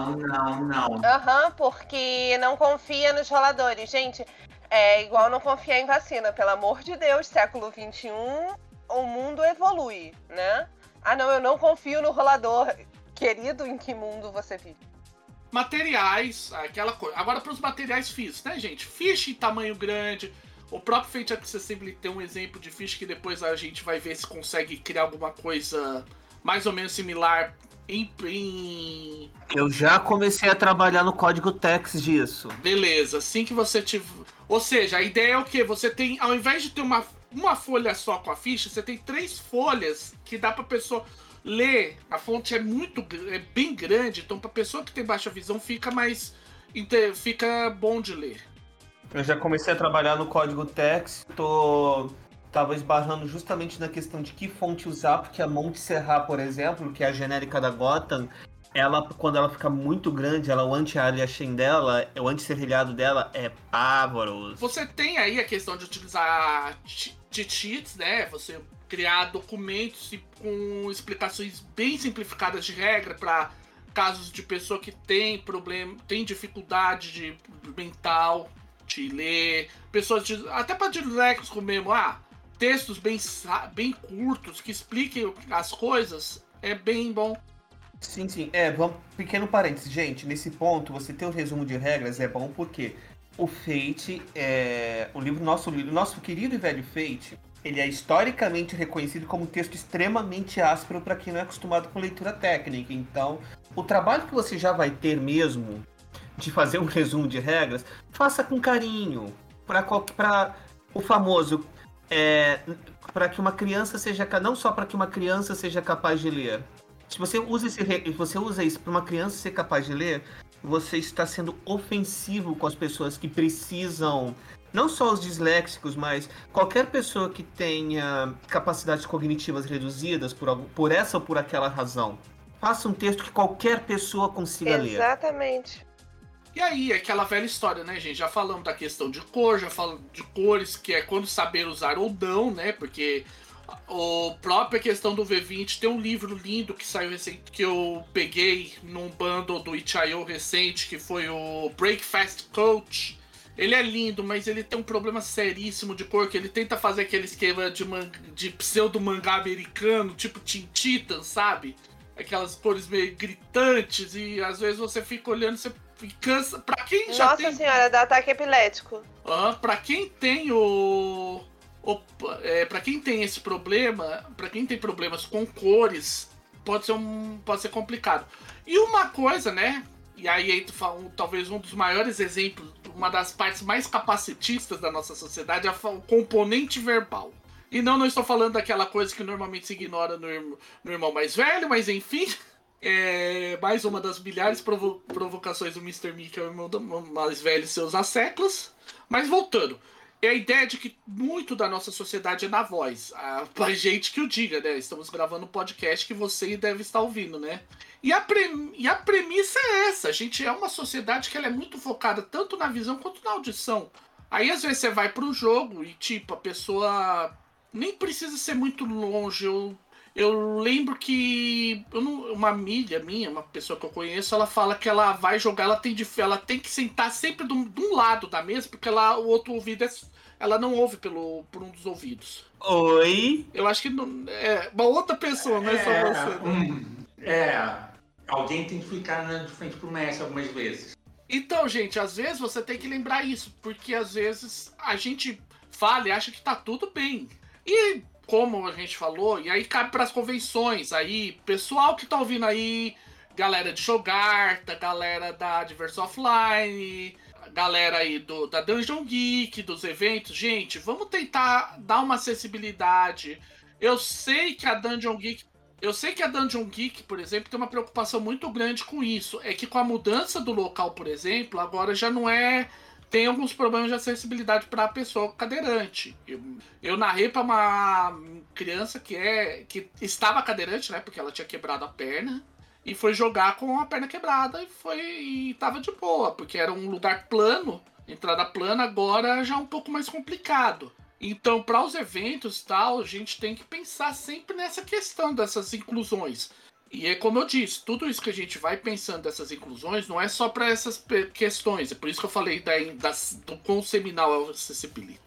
Porque não confia nos roladores. Gente, é igual não confiar em vacina. Pelo amor de Deus, século XXI, o mundo evolui, né? Ah, não, eu não confio no rolador. Querido, em que mundo você vive?
Materiais, aquela coisa. Agora para os materiais físicos, né, gente? Ficha em tamanho grande. O próprio Fate Accessibility tem um exemplo de ficha que depois a gente vai ver se consegue criar alguma coisa mais ou menos similar em...
Eu já comecei a trabalhar no código text disso.
Beleza, assim que você tiver... Ou seja, a ideia é o quê? Você tem, ao invés de ter uma folha só com a ficha, você tem 3 folhas que dá pra pessoa ler. A fonte é bem grande, então pra pessoa que tem baixa visão fica bom de ler.
Eu já comecei a trabalhar no código text, tava esbarrando justamente na questão de que fonte usar, porque a Monte Serra, por exemplo, que é a genérica da Gotham, quando ela fica muito grande, o anti-aliasing dela, o anti-serrilhado dela é pavoroso.
Você tem aí a questão de utilizar cheats, né? Você criar documentos com explicações bem simplificadas de regra para casos de pessoa que tem problema, tem dificuldade mental de ler, pessoas até para disléxicos mesmo, textos bem curtos que expliquem as coisas, é bem bom.
Sim. Vamos, pequeno parênteses, gente, nesse ponto, você ter um resumo de regras é bom porque o Fate, nosso querido e velho Fate, ele é historicamente reconhecido como um texto extremamente áspero para quem não é acostumado com leitura técnica. Então, o trabalho que você já vai ter mesmo de fazer um resumo de regras, faça com carinho, para o famoso, para que uma criança seja, não só para que uma criança seja capaz de ler. Se você usa isso para uma criança ser capaz de ler, você está sendo ofensivo com as pessoas que precisam, não só os disléxicos, mas qualquer pessoa que tenha capacidades cognitivas reduzidas por essa ou por aquela razão. Faça um texto que qualquer pessoa consiga ler.
Exatamente.
E aí, aquela velha história, né, gente? Já falamos da questão de cor, já falamos de cores, que é quando saber usar ou não, né? Porque a própria questão do V20, tem um livro lindo que saiu recente, que eu peguei num bundle do itch.io recente, que foi o Breakfast Coach. Ele é lindo, mas ele tem um problema seríssimo de cor, que ele tenta fazer aquele esquema de pseudo-mangá americano, tipo Teen Titans, sabe? Aquelas cores meio gritantes, e às vezes você fica olhando, você cansa. Pra quem já
Nossa
tem...
senhora, dá ataque epilético.
Pra quem tem pra quem tem esse problema, pra quem tem problemas com cores, pode ser complicado. E uma coisa, né? E aí talvez um dos maiores exemplos, uma das partes mais capacitistas da nossa sociedade é o componente verbal. E não estou falando daquela coisa que normalmente se ignora no irmão mais velho, mas enfim, é mais uma das milhares provocações do Mr. Mickey, que é o irmão mais velho e seus asseclas. Mas voltando, é a ideia de que muito da nossa sociedade é na voz. Pra gente que o diga, né? Estamos gravando um podcast que você deve estar ouvindo, né? E a premissa é essa. A gente é uma sociedade que ela é muito focada tanto na visão quanto na audição. Aí às vezes você vai para um jogo e tipo, a pessoa nem precisa ser muito longe. Eu lembro que uma amiga minha, uma pessoa que eu conheço, ela fala que ela vai jogar, ela tem que sentar sempre de um lado da mesa, porque o outro ouvido ela não ouve por um dos ouvidos.
Oi?
Eu acho que não, é uma outra pessoa, não é só você.
Alguém tem que ficar de frente pro mestre algumas vezes.
Então, gente, às vezes você tem que lembrar isso, porque às vezes a gente fala e acha que tá tudo bem. E como a gente falou, e aí cabe pras convenções, aí, pessoal que tá ouvindo aí, galera de Jogarta, galera da Adverse Offline, galera aí da Dungeon Geek, dos eventos, gente, vamos tentar dar uma acessibilidade. Eu sei que a Dungeon Geek, por exemplo, tem uma preocupação muito grande com isso. É que com a mudança do local, por exemplo, agora já não é... Tem alguns problemas de acessibilidade para a pessoa cadeirante. Eu narrei para uma criança que estava cadeirante, né? Porque ela tinha quebrado a perna. E foi jogar com a perna quebrada e tava de boa. Porque era um lugar plano, entrada plana, agora já é um pouco mais complicado. Então, para os eventos e tal, a gente tem que pensar sempre nessa questão dessas inclusões. E é como eu disse, tudo isso que a gente vai pensando dessas inclusões não é só para essas questões. É por isso que eu falei do quão seminal é o Accessibility.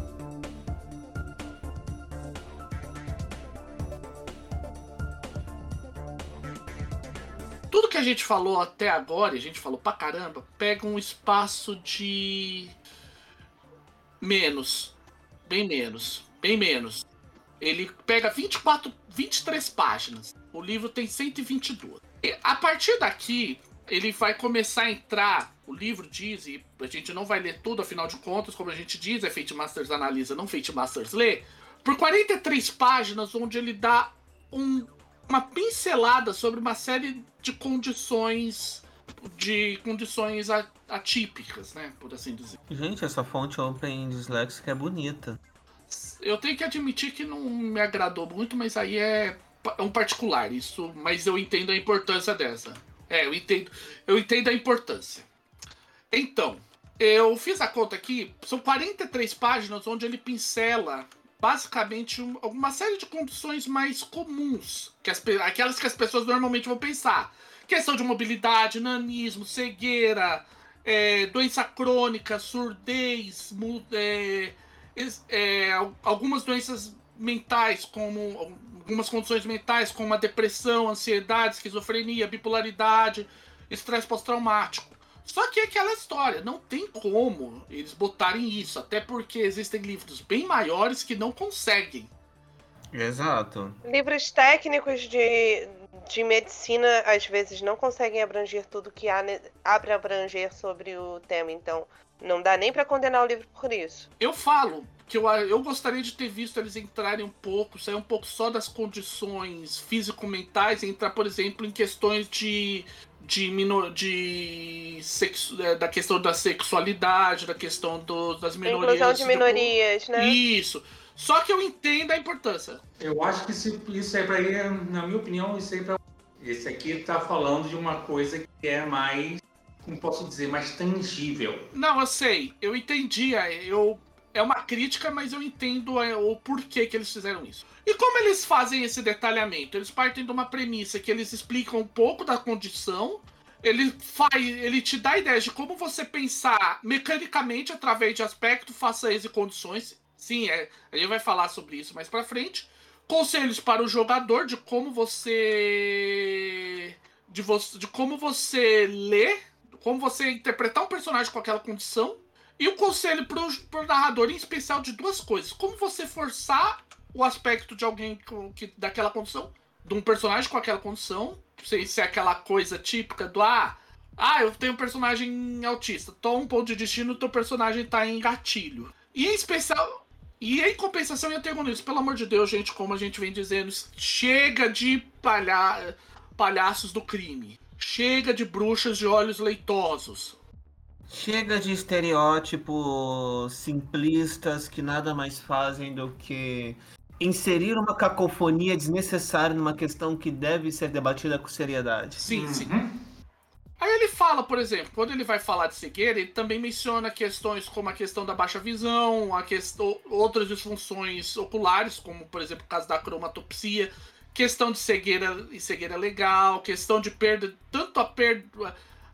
Tudo que a gente falou até agora, e a gente falou pra caramba, pega um espaço de menos. Bem menos. Ele pega 23 páginas. O livro tem 122. E a partir daqui, ele vai começar a entrar. O livro diz, e a gente não vai ler tudo, afinal de contas, como a gente diz, é Fate Masters analisa, não Fate Masters lê. Por 43 páginas, onde ele dá uma pincelada sobre uma série de condições atípicas, né, por assim dizer.
Gente, essa fonte Open Dyslexic é bonita.
Eu tenho que admitir que não me agradou muito, mas aí é um particular, isso, mas eu entendo a importância dessa. Eu entendo a importância. Então, eu fiz a conta aqui, são 43 páginas onde ele pincela basicamente uma série de condições mais comuns, aquelas que as pessoas normalmente vão pensar. Questão de mobilidade, nanismo, cegueira, doença crônica, surdez, algumas doenças mentais, como algumas condições mentais, como a depressão, ansiedade, esquizofrenia, bipolaridade, estresse pós-traumático. Só que é aquela história, não tem como eles botarem isso, até porque existem livros bem maiores que não conseguem.
Exato.
Livros técnicos de medicina, às vezes, não conseguem abranger tudo que há para abranger sobre o tema, então não dá nem para condenar o livro por isso.
Eu falo que eu gostaria de ter visto eles entrarem sair um pouco só das condições físico-mentais e entrar, por exemplo, em questões da questão da sexualidade, da questão das minorias.
Inclusão de minorias, né?
Isso. Só que eu entendo a importância.
Eu acho que isso aí pra ele, na minha opinião, esse aqui tá falando de uma coisa que é mais, como posso dizer, mais tangível.
Não, eu sei. Eu entendi. É uma crítica, mas eu entendo o porquê que eles fizeram isso. E como eles fazem esse detalhamento? Eles partem de uma premissa que eles explicam um pouco da condição. Ele te dá ideias de como você pensar mecanicamente através de aspectos, fações e condições. Sim, a gente vai falar sobre isso mais pra frente. Conselhos para o jogador de como você lê, como você interpretar um personagem com aquela condição. E o conselho pro narrador, em especial, de duas coisas. Como você forçar o aspecto de alguém daquela condição, de um personagem com aquela condição, se é aquela coisa típica do eu tenho um personagem autista, toma um ponto de destino, teu personagem tá em gatilho. E em especial, e em compensação, eu tenho isso, pelo amor de Deus, gente, como a gente vem dizendo, chega de palhaços do crime, chega de bruxas de olhos leitosos.
Chega de estereótipos simplistas que nada mais fazem do que inserir uma cacofonia desnecessária numa questão que deve ser debatida com seriedade.
Sim, sim. Aí ele fala, por exemplo, quando ele vai falar de cegueira, ele também menciona questões como a questão da baixa visão, outras disfunções oculares, como, por exemplo, o caso da cromatopsia, questão de cegueira e cegueira legal, questão de perda, tanto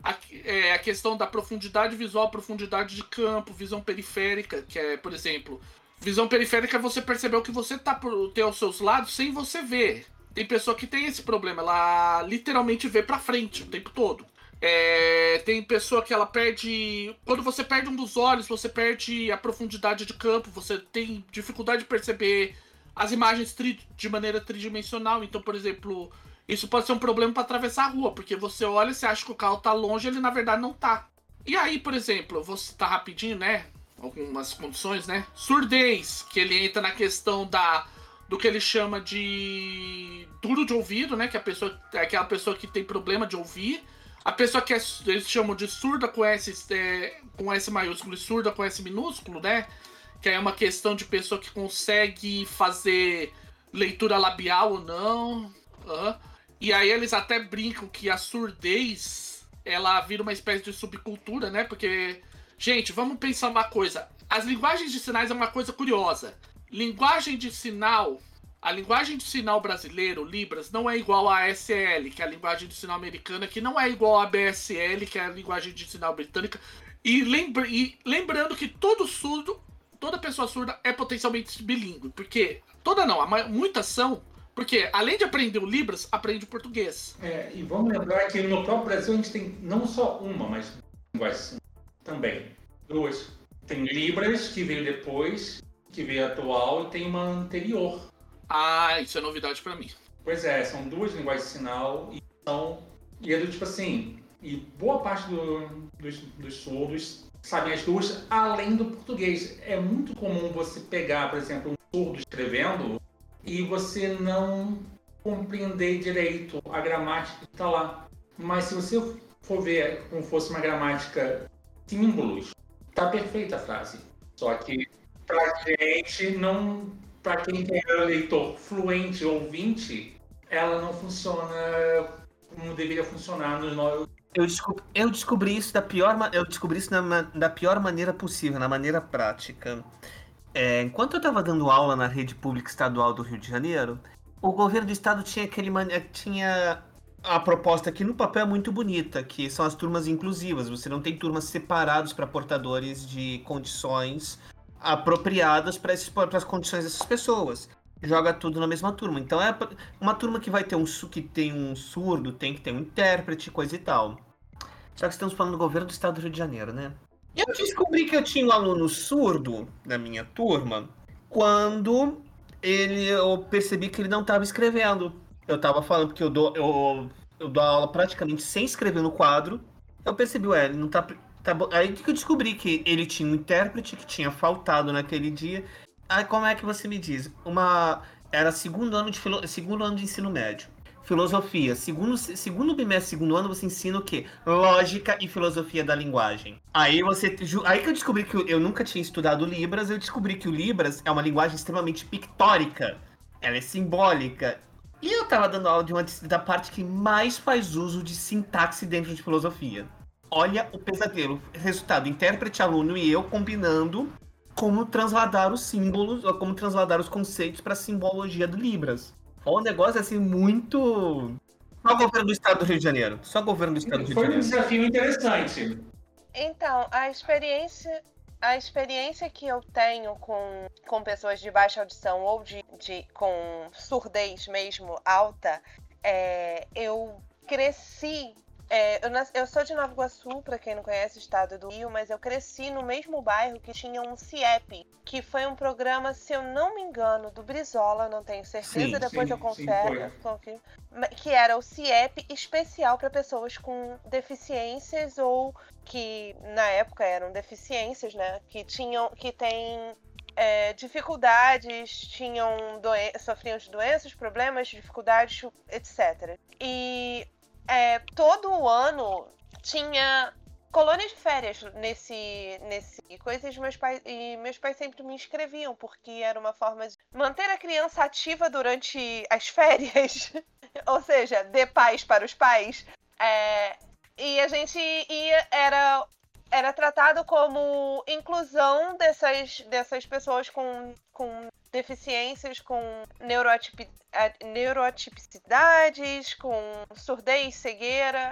a questão da profundidade visual, profundidade de campo, visão periférica, que é, por exemplo, visão periférica é você perceber o que você tem aos seus lados sem você ver. Tem pessoa que tem esse problema, ela literalmente vê pra frente o tempo todo. Tem pessoa que ela perde... Quando você perde um dos olhos, você perde a profundidade de campo, você tem dificuldade de perceber as imagens de maneira tridimensional. Então, por exemplo, isso pode ser um problema para atravessar a rua, porque você olha e você acha que o carro tá longe, ele na verdade não tá. E aí, por exemplo, eu vou citar rapidinho, né? Algumas condições, né? Surdez, que ele entra na questão do que ele chama de duro de ouvido, né? Que é aquela pessoa que tem problema de ouvir. A pessoa que eles chamam de surda com S maiúsculo e surda com S minúsculo, né? Que é uma questão de pessoa que consegue fazer leitura labial ou não. E aí eles até brincam que a surdez, ela vira uma espécie de subcultura, né? Porque, gente, vamos pensar uma coisa. As linguagens de sinais é uma coisa curiosa. A linguagem de sinal brasileira, o Libras, não é igual à ASL, que é a linguagem de sinal americana, que não é igual à BSL, que é a linguagem de sinal britânica. E lembrando que toda pessoa surda é potencialmente bilíngue. Porque, muitas são, porque além de aprender o Libras, aprende o português.
E vamos lembrar que no próprio Brasil a gente tem não só uma, mas linguagem também. 2. Tem Libras, que veio depois, que veio atual, e tem uma anterior.
Isso é novidade pra mim.
Pois é, são 2 linguagens de sinal e é do tipo assim, e boa parte dos surdos sabem as 2 além do português. É muito comum você pegar, por exemplo, um surdo escrevendo e você não compreender direito a gramática que está lá. Mas se você for ver como fosse uma gramática símbolos, tá perfeita a frase. Só que pra gente não... Para quem é leitor fluente, ouvinte, ela não funciona como deveria funcionar nos novos.
Eu descobri isso da pior maneira possível, na maneira prática. Enquanto eu estava dando aula na rede pública estadual do Rio de Janeiro, o governo do estado tinha a proposta que no papel é muito bonita, que são as turmas inclusivas. Você não tem turmas separadas para portadores de condições apropriadas para as condições dessas pessoas. Joga tudo na mesma turma. Então é uma turma que vai ter que tem um surdo, tem que ter um intérprete, coisa e tal. Só que estamos falando do governo do estado do Rio de Janeiro, né? E eu descobri que eu tinha um aluno surdo na minha turma quando eu percebi que ele não estava escrevendo. Eu estava falando porque eu dou aula praticamente sem escrever no quadro. Eu percebi, ele não tá... Aí que eu descobri que ele tinha um intérprete que tinha faltado naquele dia. Aí como é que você me diz? Era segundo ano de ensino médio. Filosofia. Segundo bimestre, segundo ano, você ensina o quê? Lógica e filosofia da linguagem. Aí que eu descobri que eu nunca tinha estudado Libras, eu descobri que o Libras é uma linguagem extremamente pictórica. Ela é simbólica. E eu tava dando aula da parte que mais faz uso de sintaxe dentro de filosofia. Olha o pesadelo. Resultado, intérprete, aluno e eu combinando como transladar os símbolos, ou como transladar os conceitos para a simbologia do Libras. Um negócio assim muito... Só o governo do estado do Rio de Janeiro. Só o governo do estado do Rio de Janeiro.
Foi um desafio interessante.
Então, a experiência que eu tenho com pessoas de baixa audição ou com surdez mesmo alta, eu cresci... eu sou de Nova Iguaçu, pra quem não conhece, o estado do Rio, mas eu cresci no mesmo bairro que tinha um CIEP, que foi um programa, se eu não me engano, do Brizola, não tenho certeza, depois eu confirmo, que era o CIEP especial para pessoas com deficiências ou que na época eram deficiências, né? Que têm dificuldades, sofriam de doenças, problemas, dificuldades, etc. E todo ano tinha colônia de férias nesse coisa, e meus pais sempre me inscreviam, porque era uma forma de manter a criança ativa durante as férias, ou seja, de pais para os pais. E a gente era tratado como inclusão dessas pessoas com deficiências, com neuroatipicidades, com surdez, cegueira.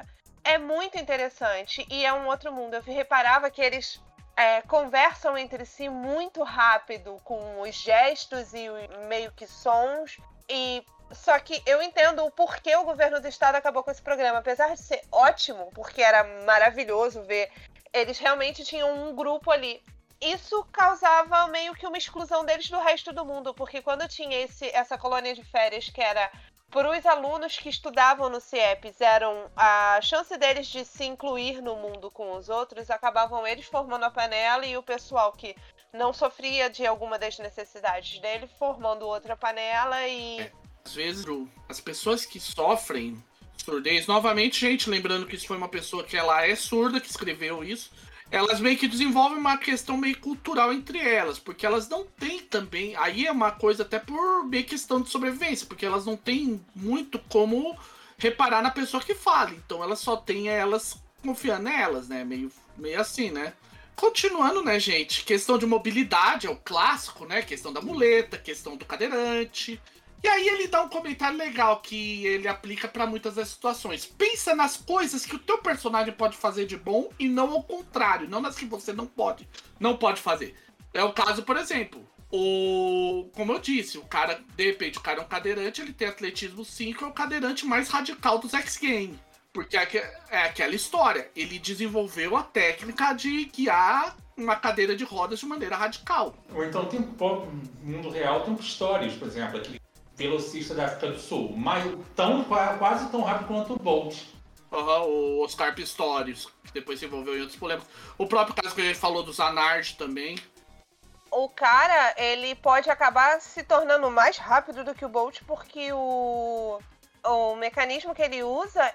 é muito interessante e é um outro mundo. Eu reparava que eles conversam entre si muito rápido, com os gestos e meio que sons. Só que eu entendo o porquê o governo do estado acabou com esse programa. Apesar de ser ótimo, porque era maravilhoso ver, eles realmente tinham um grupo ali. Isso causava meio que uma exclusão deles do resto do mundo, porque quando tinha essa colônia de férias que era para os alunos que estudavam no CIEPS, a chance deles de se incluir no mundo com os outros, acabavam eles formando a panela e o pessoal que não sofria de alguma das necessidades dele formando outra panela e...
Às vezes, as pessoas que sofrem surdez, novamente, gente, lembrando que isso foi uma pessoa que ela é surda, que escreveu isso, elas meio que desenvolvem uma questão meio cultural entre elas, porque elas não têm também, aí é uma coisa até por meio questão de sobrevivência, porque elas não têm muito como reparar na pessoa que fala, então elas só têm elas confiando nelas, né, meio assim, né. Continuando, né, gente, questão de mobilidade é o clássico, né, questão da muleta, questão do cadeirante. E aí ele dá um comentário legal que ele aplica para muitas das situações. Pensa nas coisas que o teu personagem pode fazer de bom e não ao contrário, não nas que você não pode fazer. É o caso, por exemplo, como eu disse, o cara, de repente, o cara é um cadeirante, ele tem atletismo 5, é o cadeirante mais radical dos X-Games. Porque é aquela história, ele desenvolveu a técnica de guiar uma cadeira de rodas de maneira radical.
Ou então tem no mundo real, tem histórias, por exemplo, aquele velocista da África do Sul, mas quase tão rápido quanto o Bolt.
O Oscar Pistorius, que depois se envolveu em outros problemas. O próprio caso que a gente falou do Zanardi também.
O cara, ele pode acabar se tornando mais rápido do que o Bolt, porque o mecanismo que ele usa,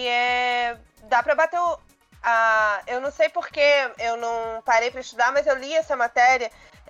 dá pra bater eu não sei porque eu não parei pra estudar, mas eu li essa matéria.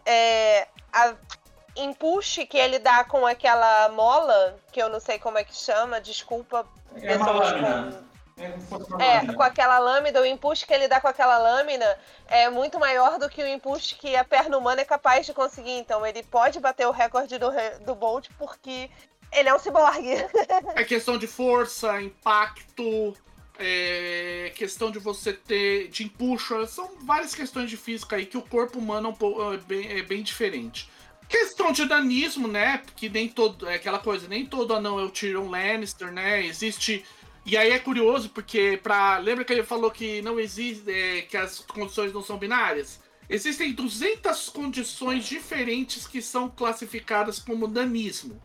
Empuxe que ele dá com aquela mola, que eu não sei como é que chama, desculpa.
É uma lâmina.
Com aquela lâmina, o empuxe que ele dá com aquela lâmina é muito maior do que o empuxe que a perna humana é capaz de conseguir. Então ele pode bater o recorde do Bolt porque ele é um ciborgue.
É questão de força, impacto, questão de você ter de empuxo. São várias questões de física aí que o corpo humano é bem diferente. Questão de danismo, né? Porque nem todo. É aquela coisa, nem todo anão é o Tyrion Lannister, né? Existe. E aí é curioso, porque lembra que ele falou que não existe. Que as condições não são binárias? Existem 200 condições diferentes que são classificadas como danismo.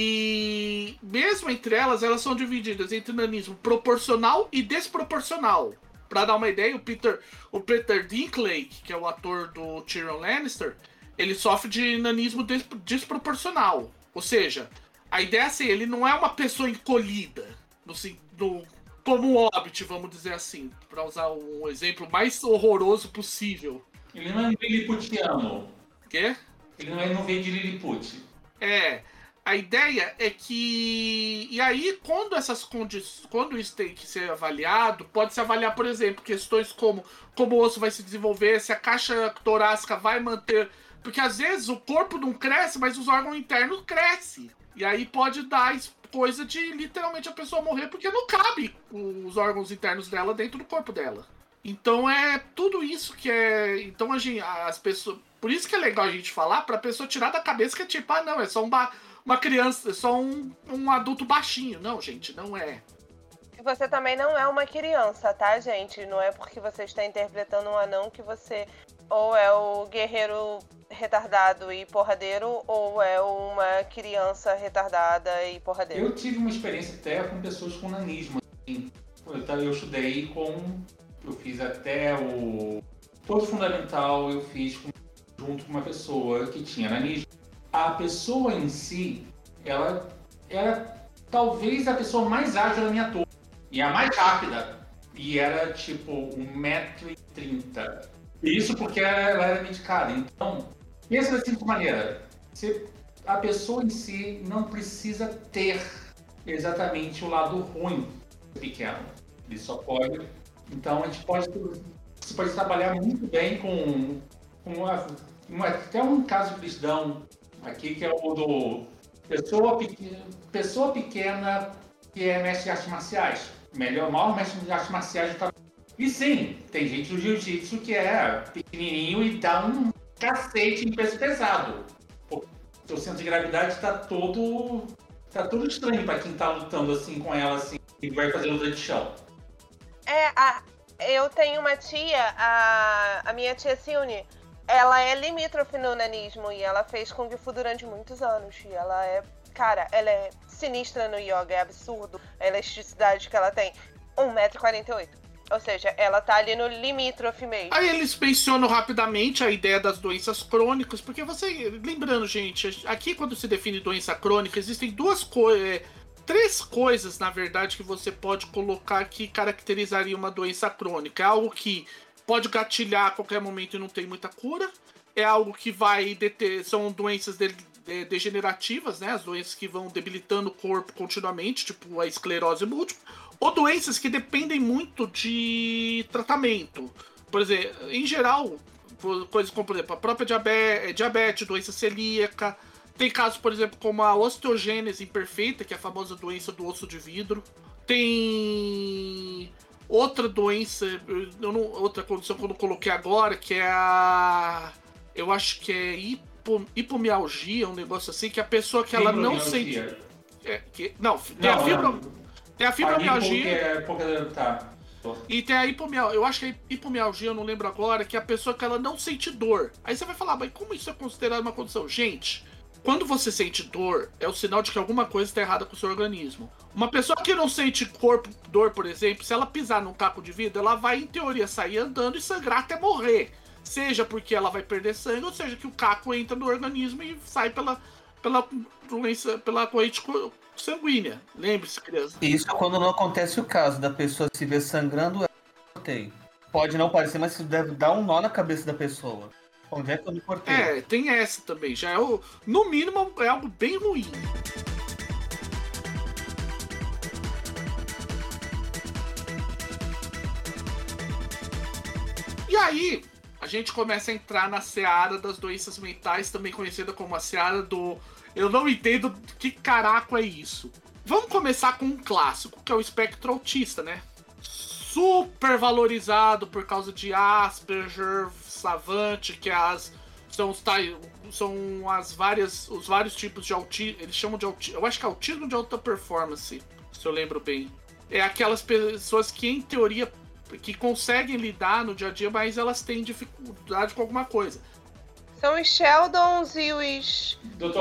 E mesmo entre elas são divididas entre nanismo proporcional e desproporcional. Pra dar uma ideia, o Peter Dinklage, que é o ator do Tyrion Lannister, ele sofre de nanismo desproporcional. Ou seja, a ideia é assim, ele não é uma pessoa encolhida, como o Hobbit, vamos dizer assim, para usar um exemplo mais horroroso possível.
Ele não é liliputiano.
Quê?
Ele não vem de Lilliput.
A ideia é que... E aí, quando isso tem que ser avaliado, pode-se avaliar, por exemplo, questões como o osso vai se desenvolver, se a caixa torácica vai manter... Porque às vezes o corpo não cresce, mas os órgãos internos crescem. E aí pode dar coisa de literalmente a pessoa morrer porque não cabe os órgãos internos dela dentro do corpo dela. Então é tudo isso que é... Então as pessoas... Por isso que é legal a gente falar pra pessoa tirar da cabeça que é tipo, não, é só uma criança, é só um adulto baixinho. Não, gente, não é.
Você também não é uma criança, tá, gente? Não é porque você está interpretando um anão que você ou é o guerreiro retardado e porradeiro ou é uma criança retardada e porradeira.
Eu tive uma experiência até com pessoas com nanismo. Eu estudei eu fiz até todo fundamental, eu fiz junto com uma pessoa que tinha nanismo. A pessoa em si, ela era talvez a pessoa mais ágil da minha turma. E a mais rápida. E era tipo 1,30 m. Isso porque ela era medicada. Então, pensa da seguinte maneira. A pessoa em si não precisa ter exatamente o lado ruim pequeno. Ele só pode... Então, você pode trabalhar muito bem com até um caso que eles dão aqui, que é o do pessoa pequena que é mestre de artes marciais. maior mestre de artes marciais. E sim, tem gente no jiu-jitsu que é pequenininho e dá um cacete em peso pesado. O seu centro de gravidade tá todo estranho pra quem tá lutando assim com ela, assim, e vai fazer luta de chão.
Eu tenho uma tia, a minha tia Silne, ela é limítrofe no nanismo e ela fez Kung Fu durante muitos anos. E ela é sinistra no yoga, é absurdo a elasticidade que ela tem. 1,48 m. Ou seja, ela tá ali no limítrofe mesmo.
Aí eles mencionam rapidamente a ideia das doenças crônicas, porque lembrando, gente, aqui quando se define doença crônica, existem três coisas, na verdade, que você pode colocar que caracterizaria uma doença crônica. É algo que pode gatilhar a qualquer momento e não tem muita cura. É algo que são doenças degenerativas, né? As doenças que vão debilitando o corpo continuamente, tipo a esclerose múltipla. Ou doenças que dependem muito de tratamento. Por exemplo, em geral, coisas como, por exemplo, a própria diabetes, doença celíaca. Tem casos, por exemplo, como a osteogênese imperfeita, que é a famosa doença do osso de vidro. Tem outra doença, outra condição que eu não coloquei agora, que é eu acho que é hipomialgia, um negócio assim, que a pessoa que ela não sente... Tem a fibromialgia.
Tá.
E tem a hipomialgia. Eu acho que é hipomialgia, eu não lembro agora, que é a pessoa que ela não sente dor. Aí você vai falar, mas como isso é considerado uma condição? Gente, quando você sente dor, é o sinal de que alguma coisa está errada com o seu organismo. Uma pessoa que não sente dor, por exemplo, se ela pisar num caco de vidro, ela vai, em teoria, sair andando e sangrar até morrer. Seja porque ela vai perder sangue, ou seja que o caco entra no organismo e sai pela doença, pela corrente sanguínea. Lembre-se, criança.
Isso quando não acontece o caso da pessoa se ver sangrando, pode não parecer, mas isso deve dar um nó na cabeça da pessoa. Onde é que eu me cortei?
Tem essa também. Já no mínimo, é algo bem ruim. E aí, a gente começa a entrar na seara das doenças mentais, também conhecida como a seara do... Eu não entendo que caraco é isso. Vamos começar com um clássico, que é o espectro autista, né? Super valorizado por causa de Asperger, Savant, que são os vários tipos de autismo. Eles chamam de autismo. Eu acho que é autismo de alta performance, se eu lembro bem. É aquelas pessoas que, em teoria, que conseguem lidar no dia a dia, mas elas têm dificuldade com alguma coisa.
São os Sheldons e os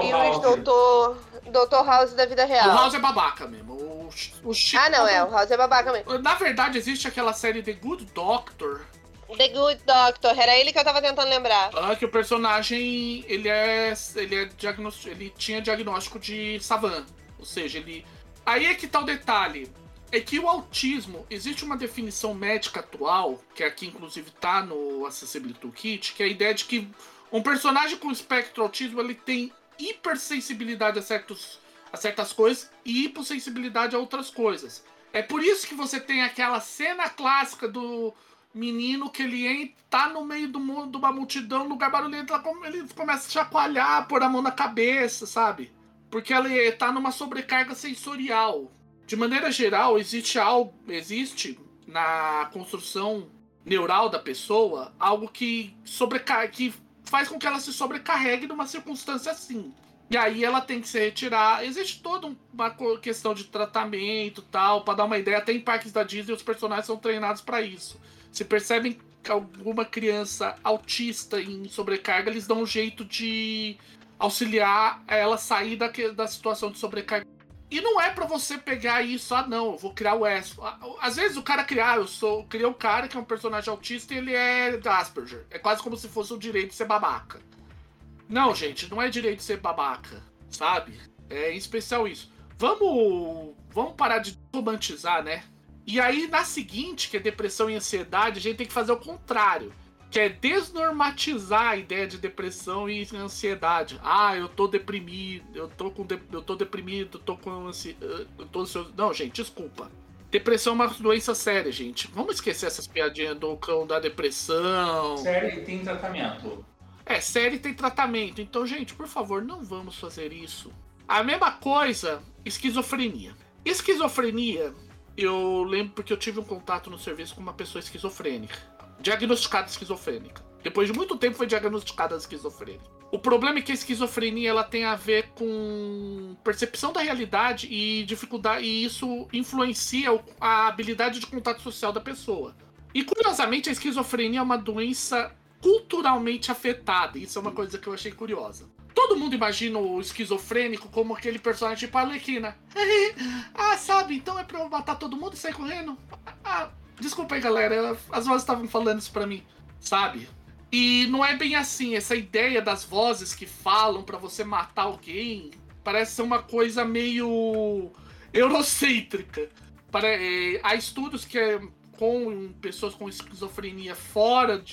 Dr. House da vida real.
O House é babaca mesmo. O
House é babaca mesmo.
Na verdade, existe aquela série The Good Doctor.
The Good Doctor, era ele que eu tava tentando lembrar.
Que o personagem, ele tinha diagnóstico de Savant. Ou seja, Aí é que tá o detalhe. É que o autismo, existe uma definição médica atual, que aqui inclusive tá no Accessibility Toolkit, que é a ideia de que um personagem com espectro autismo, ele tem hipersensibilidade a certas coisas e hipossensibilidade a outras coisas. É por isso que você tem aquela cena clássica do menino que ele tá no meio de uma multidão, lugar barulhento, ele começa a chacoalhar, pôr a mão na cabeça, sabe? Porque ele tá numa sobrecarga sensorial. De maneira geral, existe na construção neural da pessoa algo que faz com que ela se sobrecarregue numa circunstância assim. E aí ela tem que se retirar. Existe toda uma questão de tratamento e tal, pra dar uma ideia. Até em parques da Disney os personagens são treinados para isso. Se percebem que alguma criança autista em sobrecarga, eles dão um jeito de auxiliar ela sair da situação de sobrecarga. E não é pra você pegar isso, não, eu vou criar o S. Às vezes o cara criei um cara que é um personagem autista e ele é Asperger. É quase como se fosse o direito de ser babaca. Não, gente, não é direito de ser babaca, sabe? É em especial isso. Vamos parar de romantizar, né? E aí, na seguinte, que é depressão e ansiedade, a gente tem que fazer o contrário. Que é desnormatizar a ideia de depressão e ansiedade. Eu tô deprimido, eu tô deprimido, eu tô ansioso. Não, gente, desculpa. Depressão é uma doença séria, gente. Vamos esquecer essas piadinhas do cão da depressão.
Séria e tem tratamento.
Séria e tem tratamento. Então, gente, por favor, não vamos fazer isso. A mesma coisa, esquizofrenia. Esquizofrenia eu lembro porque eu tive um contato no serviço com uma pessoa esquizofrênica. Diagnosticada esquizofrênica. Depois de muito tempo foi diagnosticada esquizofrênica. O problema é que a esquizofrenia ela tem a ver com percepção da realidade e dificuldade, e isso influencia a habilidade de contato social da pessoa. E curiosamente a esquizofrenia é uma doença culturalmente afetada. Isso é uma coisa que eu achei curiosa. Todo mundo imagina o esquizofrênico como aquele personagem tipo Arlequina. Ah, sabe, então é pra eu matar todo mundo e sair correndo? Ah, desculpa aí, galera, as vozes estavam falando isso pra mim, sabe? E não é bem assim, essa ideia das vozes que falam pra você matar alguém parece ser uma coisa meio eurocêntrica. Há estudos que com pessoas com esquizofrenia fora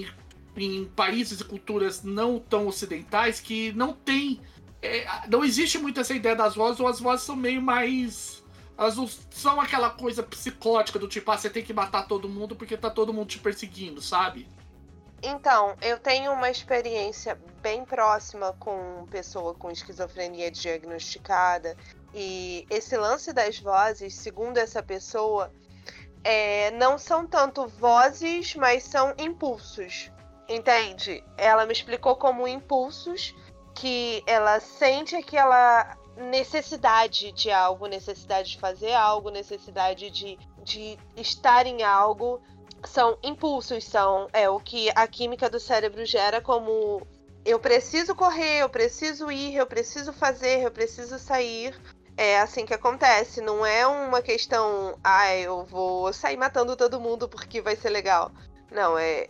em países e culturas não tão ocidentais que não tem... não existe muito essa ideia das vozes, ou as vozes são meio mais... Elas não são aquela coisa psicótica do tipo, você tem que matar todo mundo porque tá todo mundo te perseguindo, sabe?
Então, eu tenho uma experiência bem próxima com pessoa com esquizofrenia diagnosticada, e esse lance das vozes, segundo essa pessoa, não são tanto vozes, mas são impulsos, entende? Ela me explicou como impulsos, que ela sente aquela necessidade de algo, necessidade de fazer algo, necessidade de estar em algo. São impulsos, são o que a química do cérebro gera como eu preciso correr, eu preciso ir, eu preciso fazer, eu preciso sair. É assim que acontece, não é uma questão, eu vou sair matando todo mundo porque vai ser legal. Não, é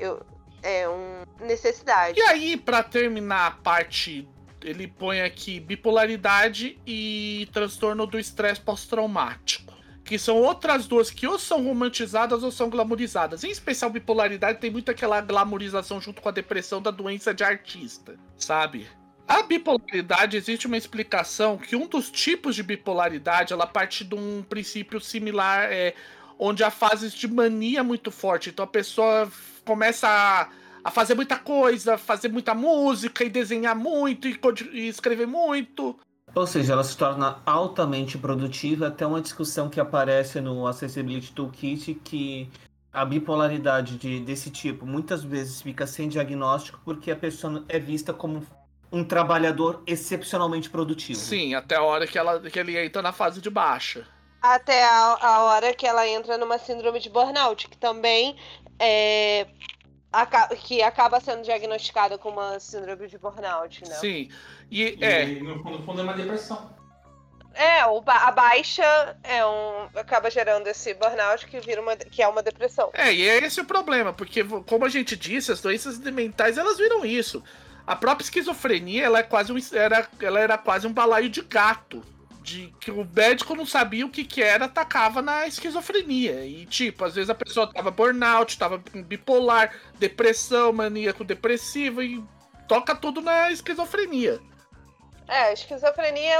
uma necessidade.
E aí, pra terminar a parte, ele põe aqui bipolaridade e transtorno do estresse pós-traumático. Que são outras duas que ou são romantizadas ou são glamorizadas. Em especial, bipolaridade tem muito aquela glamorização junto com a depressão da doença de artista, sabe? A bipolaridade, existe uma explicação que um dos tipos de bipolaridade, ela parte de um princípio similar, onde há fases de mania muito forte. Então a pessoa começa a fazer muita coisa, fazer muita música e desenhar muito e escrever muito.
Ou seja, ela se torna altamente produtiva, até uma discussão que aparece no Accessibility Toolkit, que a bipolaridade desse tipo muitas vezes fica sem diagnóstico porque a pessoa é vista como um trabalhador excepcionalmente produtivo.
Sim, até a hora que ele entra na fase de baixa.
Até a hora que ela entra numa síndrome de burnout, que também que acaba sendo diagnosticada com uma síndrome de burnout, né?
Sim.
E no fundo é uma depressão.
A baixa acaba gerando esse burnout que é uma depressão.
E é esse o problema, porque como a gente disse, as doenças mentais, elas viram isso. A própria esquizofrenia, ela era quase um balaio de gato. De que o médico não sabia o que era, atacava na esquizofrenia. E, tipo, às vezes a pessoa tava burnout, tava bipolar, depressão, maníaco depressivo, e toca tudo na esquizofrenia.
A esquizofrenia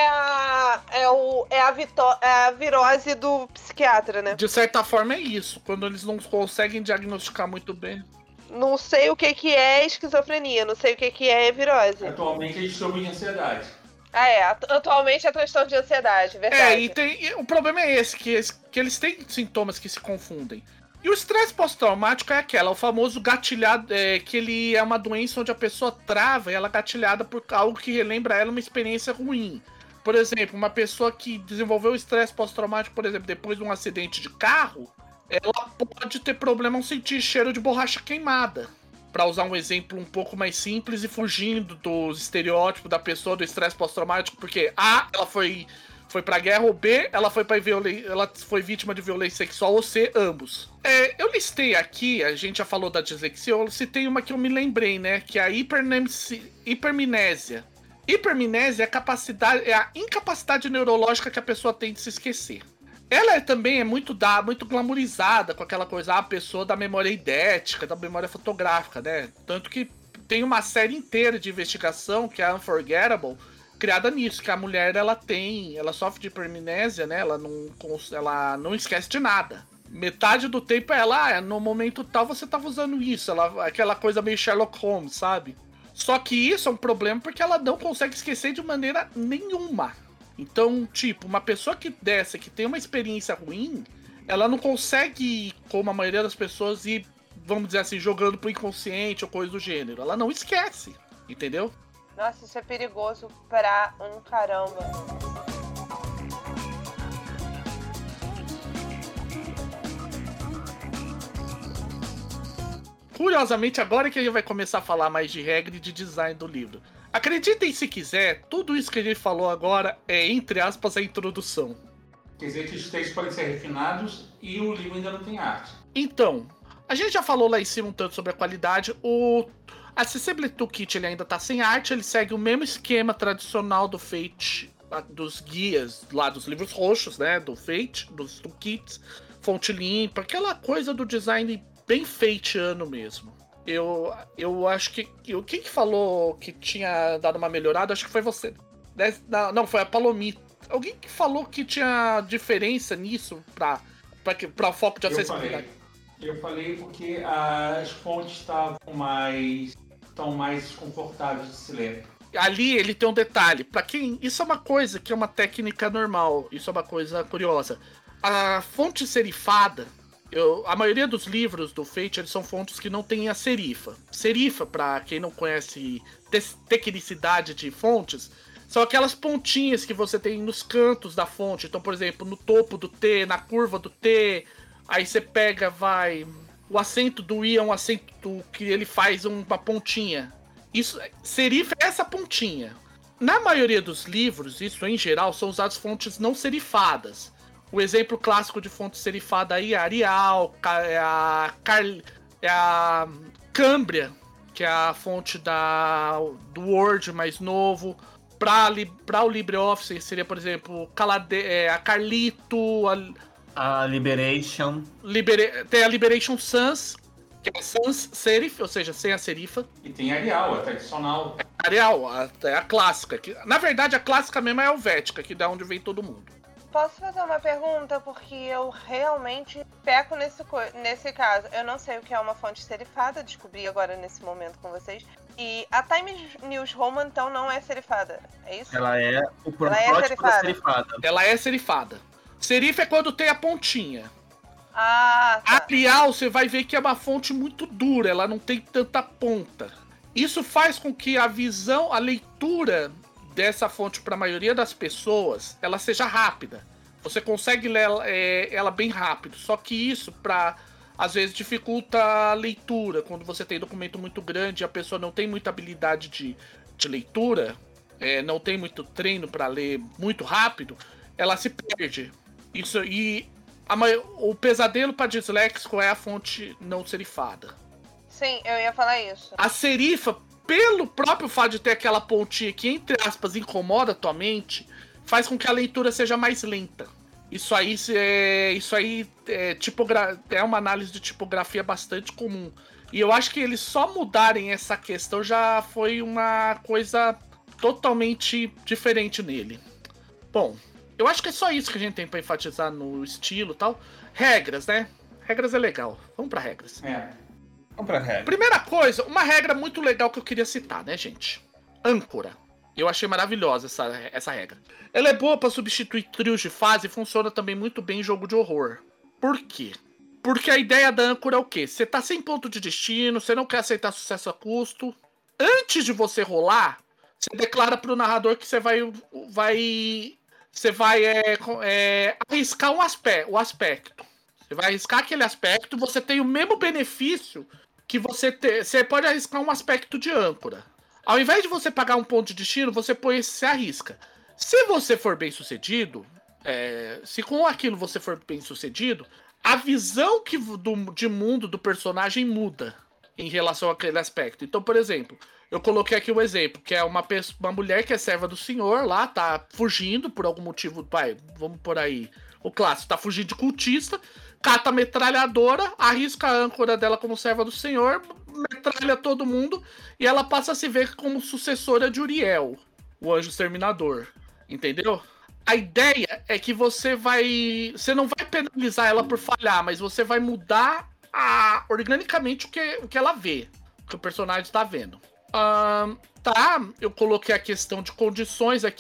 é a virose do psiquiatra, né?
De certa forma é isso, quando eles não conseguem diagnosticar muito bem.
Não sei o que é esquizofrenia, não sei o que é virose.
Atualmente é distúrbio de ansiedade.
Atualmente é transtorno de ansiedade, verdade.
E o problema é esse, que eles têm sintomas que se confundem. E o estresse pós-traumático é o famoso gatilhado, que ele é uma doença onde a pessoa trava e ela é gatilhada por algo que relembra ela uma experiência ruim. Por exemplo, uma pessoa que desenvolveu estresse pós-traumático, por exemplo, depois de um acidente de carro, ela pode ter problema ao sentir cheiro de borracha queimada. Pra usar um exemplo um pouco mais simples e fugindo dos estereótipos da pessoa do estresse pós-traumático, porque A, ela foi pra guerra, ou B, ela foi vítima de violência sexual, ou C, ambos. Eu listei aqui, a gente já falou da dislexia, eu citei uma que eu me lembrei, né, que é a hipermnésia. Hipermnésia é a incapacidade neurológica que a pessoa tem de se esquecer. Ela também é muito glamourizada com aquela coisa, a pessoa da memória idética, da memória fotográfica, né? Tanto que tem uma série inteira de investigação, que é a Unforgettable, criada nisso, que a mulher, ela sofre de hipermnésia, né? Ela não esquece de nada. Metade do tempo no momento tal você tava usando isso, aquela coisa meio Sherlock Holmes, sabe? Só que isso é um problema porque ela não consegue esquecer de maneira nenhuma. Então, tipo, uma pessoa que tem uma experiência ruim, ela não consegue, como a maioria das pessoas, ir, vamos dizer assim, jogando pro inconsciente ou coisa do gênero. Ela não esquece, entendeu?
Nossa, isso é perigoso pra um caramba.
Curiosamente, agora que a gente vai começar a falar mais de regra e de design do livro. Acreditem se quiser, tudo isso que a gente falou agora é, entre aspas, a introdução.
Quer dizer que os textos podem ser refinados e o livro ainda não tem arte.
Então, a gente já falou lá em cima um tanto sobre a qualidade. O Accessibility Toolkit ele ainda tá sem arte, ele segue o mesmo esquema tradicional do Fate, dos guias lá dos livros roxos, né, do Fate, dos toolkits, fonte limpa, aquela coisa do design bem fateano mesmo. Eu acho que... Quem que falou que tinha dado uma melhorada? Acho que foi você. Não, foi a Palomita. Alguém que falou que tinha diferença nisso pra foco de acessibilidade.
Eu falei porque as fontes estão mais confortáveis de se ler.
Ali ele tem um detalhe. Pra quem... Isso é uma coisa que é uma técnica normal. Isso é uma coisa curiosa. A fonte serifada... a maioria dos livros do Fate eles são fontes que não tem a serifa. Serifa, pra quem não conhece tecnicidade de fontes, são aquelas pontinhas que você tem nos cantos da fonte. Então, por exemplo, no topo do T, na curva do T, aí você pega, o acento do I é um acento que ele faz uma pontinha. Isso, serifa é essa pontinha. Na maioria dos livros, isso em geral, são usadas fontes não serifadas. O exemplo clássico de fonte serifada aí é a Arial, é a Cambria, que é a fonte do Word mais novo. Para o LibreOffice seria, por exemplo, a Carlito,
a Liberation.
Tem a Liberation Sans, que é Sans Serif, ou seja, sem a serifa.
E tem a Arial, a tradicional.
Arial, é a clássica. Na verdade, a clássica mesmo é a Helvética, que é da onde vem todo mundo.
Posso fazer uma pergunta? Porque eu realmente peco nesse caso. Eu não sei o que é uma fonte serifada, descobri agora nesse momento com vocês. E a Times News Roman, então, não é serifada, é isso?
Ela é o protótipo da serifada.
Ela é serifada. Serifa é quando tem a pontinha.
Ah, tá.
A Arial, você vai ver que é uma fonte muito dura, ela não tem tanta ponta. Isso faz com que a visão, a leitura dessa fonte para a maioria das pessoas, ela seja rápida. Você consegue ler ela bem rápido. Só que isso, às vezes, dificulta a leitura. Quando você tem documento muito grande e a pessoa não tem muita habilidade de leitura, não tem muito treino para ler muito rápido, ela se perde. Isso, o pesadelo para disléxico é a fonte não serifada.
Sim, eu ia falar isso.
A serifa, pelo próprio fato de ter aquela pontinha que, entre aspas, incomoda a tua mente, faz com que a leitura seja mais lenta. Isso aí é uma análise de tipografia bastante comum. E eu acho que eles só mudarem essa questão já foi uma coisa totalmente diferente nele. Bom, eu acho que é só isso que a gente tem pra enfatizar no estilo e tal. Regras, né? Regras é legal. Vamos pra regras.
Vamos pra regra.
Primeira coisa, uma regra muito legal que eu queria citar, né, gente? Âncora. Eu achei maravilhosa essa regra. Ela é boa pra substituir trios de fase e funciona também muito bem em jogo de horror. Por quê? Porque a ideia da âncora é o quê? Você tá sem ponto de destino, você não quer aceitar sucesso a custo. Antes de você rolar, você declara pro narrador que você vai arriscar o aspecto. Você vai arriscar aquele aspecto, você tem o mesmo benefício que você pode arriscar um aspecto de âncora. Ao invés de você pagar um ponto de destino, você arrisca. Se você for bem sucedido, se com aquilo você for bem sucedido, a visão de mundo do personagem muda em relação àquele aspecto. Então, por exemplo, eu coloquei aqui um exemplo, que é uma mulher que é serva do senhor lá, tá fugindo por algum motivo, vamos por aí, o clássico, tá fugindo de cultista, cata a metralhadora, arrisca a âncora dela como serva do senhor, metralha todo mundo, e ela passa a se ver como sucessora de Uriel, o anjo exterminador, entendeu? A ideia é que você não vai penalizar ela por falhar, mas você vai mudar organicamente o que ela vê, o que o personagem está vendo. Eu coloquei a questão de condições aqui.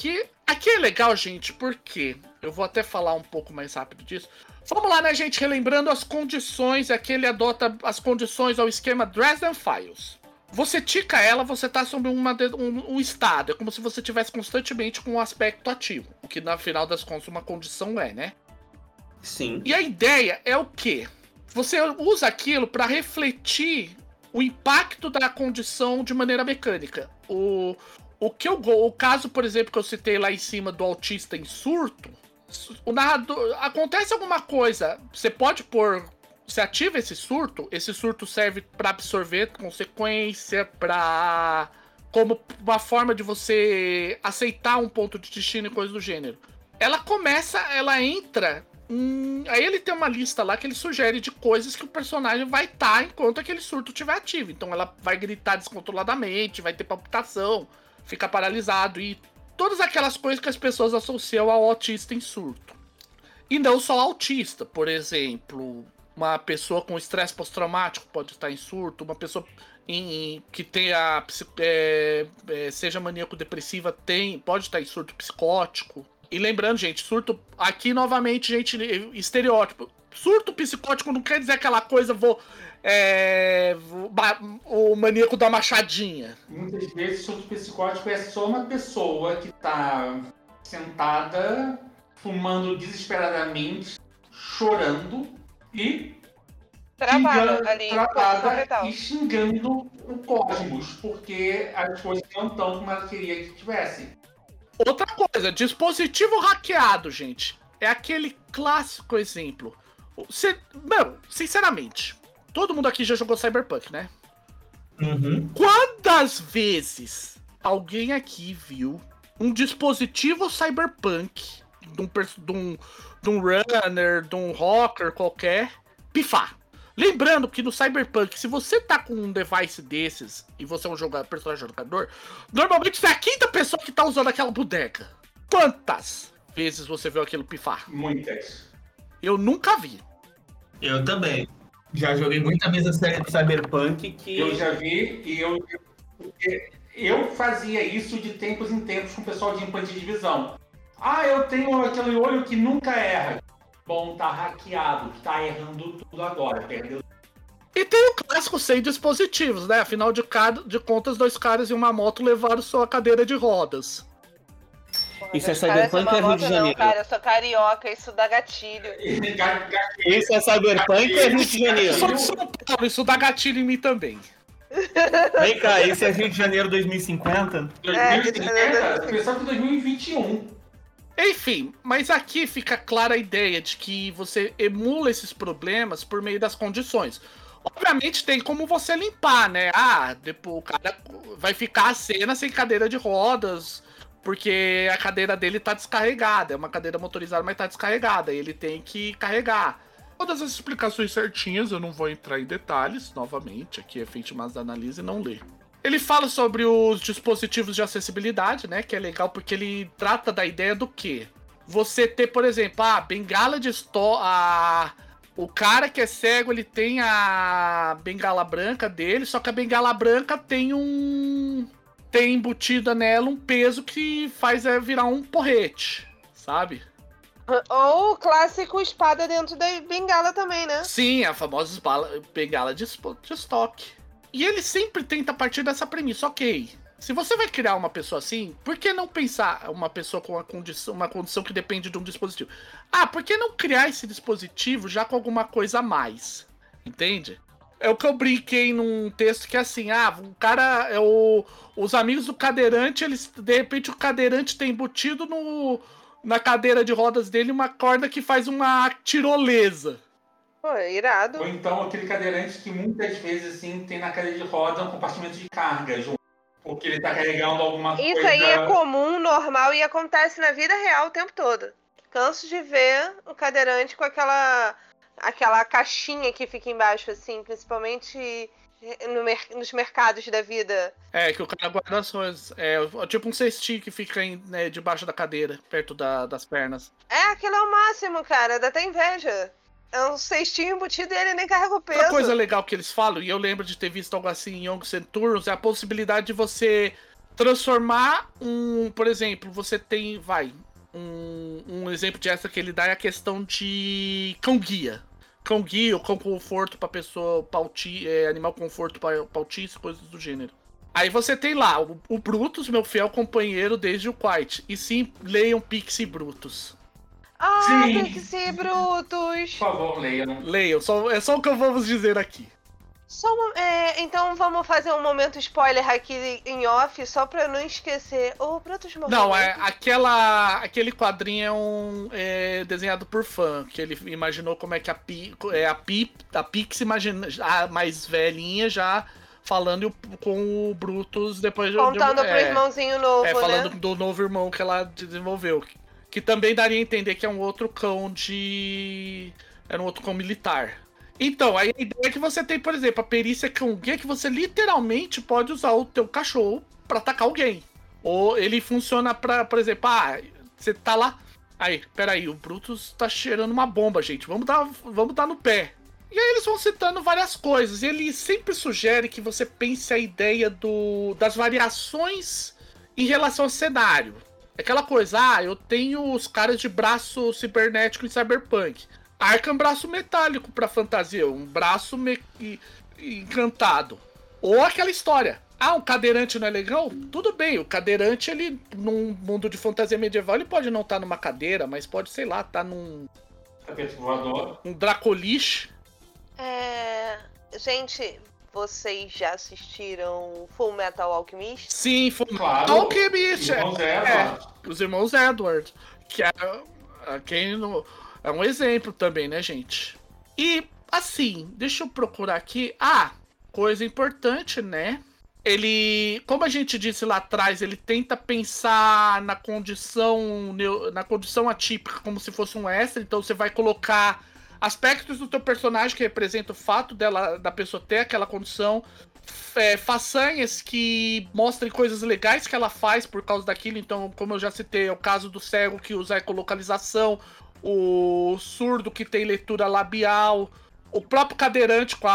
Aqui é legal, gente, porque eu vou até falar um pouco mais rápido disso. Vamos lá, né, gente? Relembrando as condições, aqui ele adota as condições ao esquema Dresden Files. Você tica ela, você tá sob um estado. É como se você estivesse constantemente com um aspecto ativo. O que, na final das contas, uma condição é, né?
Sim.
E a ideia é o quê? Você usa aquilo para refletir o impacto da condição de maneira mecânica. O caso, por exemplo, que eu citei lá em cima do autista em surto, o narrador... Acontece alguma coisa, você pode pôr... Você ativa esse surto serve para absorver consequência, como uma forma de você aceitar um ponto de destino e coisa do gênero. Ela entra... Aí ele tem uma lista lá que ele sugere de coisas que o personagem vai estar enquanto aquele surto estiver ativo. Então ela vai gritar descontroladamente, vai ter palpitação, ficar paralisado e todas aquelas coisas que as pessoas associam ao autista em surto. E não só autista, por exemplo, uma pessoa com estresse pós-traumático pode estar em surto, uma pessoa que tenha seja maníaco-depressiva pode estar em surto psicótico. E lembrando, gente, surto... Aqui, novamente, gente, estereótipo. Surto psicótico não quer dizer aquela coisa, o maníaco da machadinha.
Muitas vezes, surto psicótico é só uma pessoa que tá sentada, fumando desesperadamente, chorando e...
Travada ali.
E xingando o cosmos, porque as coisas não estão como ela queria que tivessem.
Outra coisa, dispositivo hackeado, gente. É aquele clássico exemplo. Sinceramente, todo mundo aqui já jogou Cyberpunk, né?
Uhum.
Quantas vezes alguém aqui viu um dispositivo Cyberpunk de um runner, de um rocker qualquer, pifar? Lembrando que no Cyberpunk, se você tá com um device desses e você é um personagem jogador, normalmente você é a quinta pessoa que tá usando aquela bodega. Quantas vezes você viu aquilo pifar?
Muitas.
Eu nunca vi.
Eu também. Já joguei muita mesa série de Cyberpunk que...
Eu já vi e eu fazia isso de tempos em tempos com o pessoal de implante de visão. Eu tenho aquele olho que nunca erra. Bom, tá hackeado, tá errando tudo agora, perdeu.
E tem o clássico sem dispositivos, né? Afinal de contas, 2 caras e uma moto levaram sua cadeira de rodas.
Isso é Cyberpunk ou é Rio de Janeiro?
Não, cara, eu sou carioca, isso dá gatilho.
Isso é Cyberpunk ou é Rio de Janeiro?
Eu sou de São Paulo, isso dá gatilho em mim também.
Vem cá, isso é Rio de Janeiro 2050?
2050? Pensou que 2021.
Enfim, mas aqui fica clara a ideia de que você emula esses problemas por meio das condições. Obviamente tem como você limpar, né? Depois o cara vai ficar a cena sem cadeira de rodas, porque a cadeira dele tá descarregada. É uma cadeira motorizada, mas tá descarregada. E ele tem que carregar. Todas as explicações certinhas, eu não vou entrar em detalhes, novamente. Aqui é feito mais análise e não ler. Ele fala sobre os dispositivos de acessibilidade, né? Que é legal porque ele trata da ideia do quê? Você ter, por exemplo, bengala de o cara que é cego, ele tem a bengala branca dele, só que a bengala branca tem embutida nela um peso que faz virar um porrete, sabe?
Ou o clássico espada dentro da bengala também, né?
Sim, a famosa bengala de estoque. E ele sempre tenta partir dessa premissa, ok, se você vai criar uma pessoa assim, por que não pensar uma pessoa com uma condição que depende de um dispositivo? Por que não criar esse dispositivo já com alguma coisa a mais? Entende? É o que eu brinquei num texto que é assim, o cara, os amigos do cadeirante, de repente o cadeirante tem embutido na cadeira de rodas dele uma corda que faz uma tirolesa.
Pô, irado.
Ou então aquele cadeirante que muitas vezes assim, tem na cadeira de roda um compartimento de carga, porque ele tá carregando alguma coisa.
Isso aí é comum, normal e acontece na vida real o tempo todo. Canso de ver o cadeirante com aquela caixinha que fica embaixo, assim, principalmente nos mercados da vida.
Que o cara guarda as coisas. É tipo um cestinho que fica debaixo da cadeira, perto das pernas.
Aquilo é o máximo, cara, dá até inveja. É um cestinho embutido e ele nem carrega o peso.
Outra coisa legal que eles falam, e eu lembro de ter visto algo assim em Young Centurions, é a possibilidade de você transformar por exemplo, você tem, um exemplo de essa que ele dá é a questão de cão-guia. Cão-guia ou cão conforto pra pessoa, animal conforto pra autista, coisas do gênero. Aí você tem lá o Brutus, meu fiel companheiro desde o Quiet. E sim, leiam Pixie Brutus.
Sim. Pixie Brutus!
Por favor, leiam.
Leiam, é só o que eu vou dizer aqui.
Então vamos fazer um momento spoiler aqui em off, só pra não esquecer. O Brutus morreu.
Não, aquele quadrinho é desenhado por fã, que ele imaginou como é que a Pixie imagina, a mais velhinha já falando com o Brutus depois
contando pro irmãozinho novo,
falando
né?
do novo irmão que ela desenvolveu. Que também daria a entender que é um outro cão era um outro cão militar. Então, aí a ideia é que você tem, por exemplo, a perícia cão-guia, que você literalmente pode usar o teu cachorro pra atacar alguém. Ou ele funciona pra, por exemplo, você tá lá, aí, peraí, o Brutus tá cheirando uma bomba, gente, vamos dar no pé. E aí eles vão citando várias coisas, e ele sempre sugere que você pense a ideia das variações em relação ao cenário. Aquela coisa, eu tenho os caras de braço cibernético em Cyberpunk. Arkham braço metálico pra fantasia, um braço encantado. Ou aquela história. Um cadeirante não é legal? Tudo bem, o cadeirante, ele, num mundo de fantasia medieval, ele pode não estar numa cadeira, mas pode, sei lá, estar num...
tapete voador.
Um Dracolich.
Gente, vocês já assistiram Full Metal Alchemist?
Sim,
Claro.
Alchemist.
Edward.
Os irmãos Edward. Que é um exemplo também, né, gente? E, assim, deixa eu procurar aqui. Coisa importante, né? Ele, como a gente disse lá atrás, ele tenta pensar na condição atípica como se fosse um extra. Então você vai colocar aspectos do teu personagem que representam o fato da pessoa ter aquela condição. Façanhas que mostrem coisas legais que ela faz por causa daquilo. Então, como eu já citei, é o caso do cego que usa ecolocalização, o surdo que tem leitura labial, o próprio cadeirante com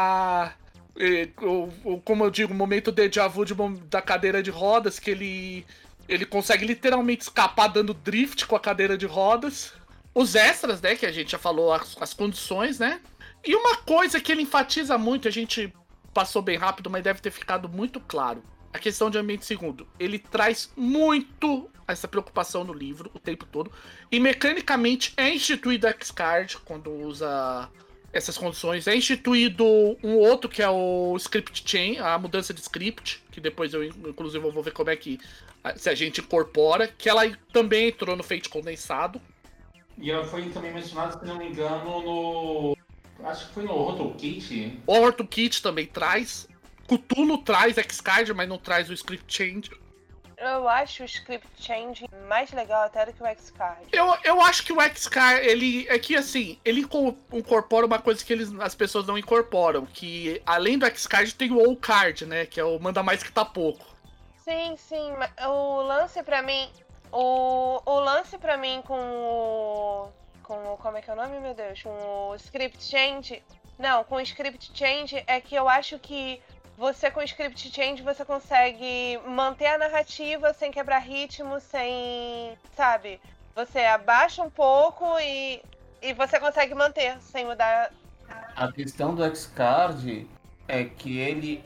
como eu digo, o momento déjà vu da cadeira de rodas, que ele consegue literalmente escapar dando drift com a cadeira de rodas. Os extras, né, que a gente já falou, as condições, né? E uma coisa que ele enfatiza muito, a gente passou bem rápido, mas deve ter ficado muito claro, a questão de ambiente segundo. Ele traz muito essa preocupação no livro o tempo todo. E mecanicamente é instituído X-Card quando usa essas condições. É instituído um outro que é o Script Chain, a mudança de script, que depois eu inclusive vou ver como é que se a gente incorpora, que ela também entrou no Fate condensado.
E ela foi também mencionada, se não me engano, acho que foi no Horton Kit.
O Horton Kit também traz. Cthulhu traz X-Card, mas não traz o Script Change.
Eu acho o Script Change mais legal até do que o X-Card.
Eu acho que o X-Card, ele incorpora uma coisa que as pessoas não incorporam, que além do X-Card tem o O-Card, né, que é o manda mais que tá pouco.
Sim, o lance pra mim, o lance pra mim com como é que é o nome, meu Deus? Com o Script Change, com o Script Change é que eu acho que você com o Script Change, você consegue manter a narrativa sem quebrar ritmo, sem, sabe? Você abaixa um pouco e você consegue manter, sem mudar.
A questão do X-Card é que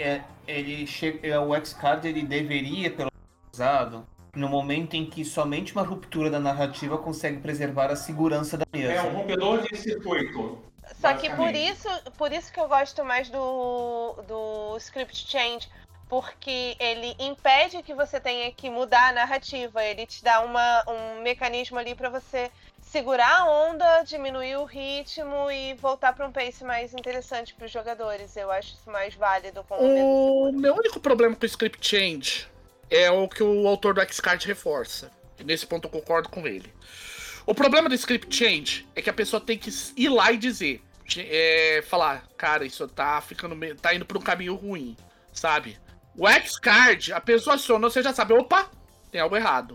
o X-Card ele deveria, pelo menos, usado no momento em que somente uma ruptura da narrativa consegue preservar a segurança da mesa.
É um rompedor de circuito.
Só que por isso que eu gosto mais do Script Change, porque ele impede que você tenha que mudar a narrativa, ele te dá um mecanismo ali pra você segurar a onda, diminuir o ritmo e voltar para um pace mais interessante para os jogadores. Eu acho isso mais válido como
O meu único problema com o Script Change é o que o autor do X-Card reforça. E nesse ponto eu concordo com ele. O problema do Script Change é que a pessoa tem que ir lá e dizer, falar, cara, isso tá indo pra um caminho ruim, sabe? O X-Card, a pessoa acionou, você já sabe, opa, tem algo errado.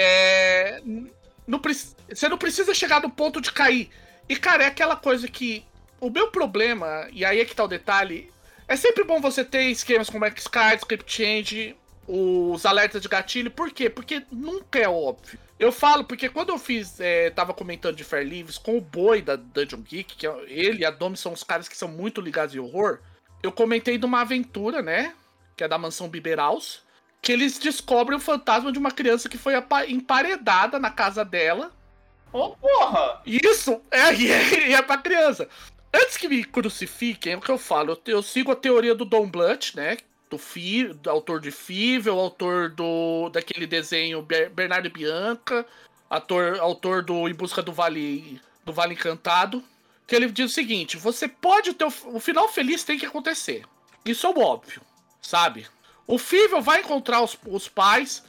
Você não precisa chegar no ponto de cair. E, cara, é aquela coisa que o meu problema, e aí é que tá o detalhe, é sempre bom você ter esquemas como X-Card, Script Change, os alertas de gatilho. Por quê? Porque nunca é óbvio. Eu falo porque quando eu tava comentando de Fair Livres com o Boi da Dungeon Geek, que ele e a Domi são os caras que são muito ligados em horror, eu comentei de uma aventura, né, que é da mansão Biberhaus, que eles descobrem o fantasma de uma criança que foi emparedada na casa dela.
Ô, porra!
Isso! E é pra criança. Antes que me crucifiquem, é o que eu falo. Eu sigo a teoria do Don Bluth, né? Do autor de Fível, autor daquele desenho Bernardo e Bianca, autor do Em Busca do Vale Encantado. Que ele diz o seguinte: você pode ter. O final feliz tem que acontecer. Isso é óbvio, sabe? O Fível vai encontrar os pais.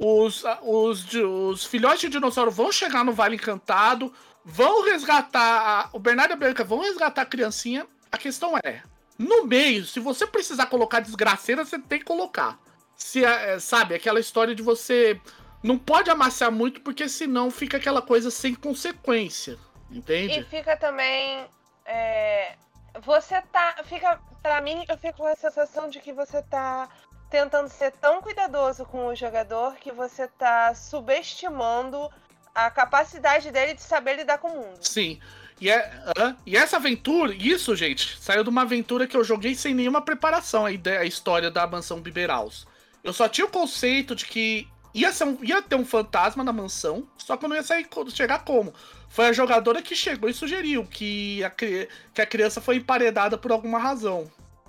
Os filhotes de dinossauro vão chegar no Vale Encantado, vão resgatar o Bernardo e a Bianca, vão resgatar a criancinha. A questão é, no meio, se você precisar colocar desgraceira, você tem que colocar. Sabe, aquela história de você não pode amassar muito, porque senão fica aquela coisa sem consequência, entende?
E fica também, pra mim, eu fico com a sensação de que você tá tentando ser tão cuidadoso com o jogador que você tá subestimando a capacidade dele de saber lidar com o mundo.
Sim. E essa aventura, isso, gente, saiu de uma aventura que eu joguei sem nenhuma preparação, a história da mansão Biberhaus. Eu só tinha o conceito de que ia ter um fantasma na mansão, só que eu não ia chegar como. Foi a jogadora que chegou e sugeriu que a criança foi emparedada por alguma razão.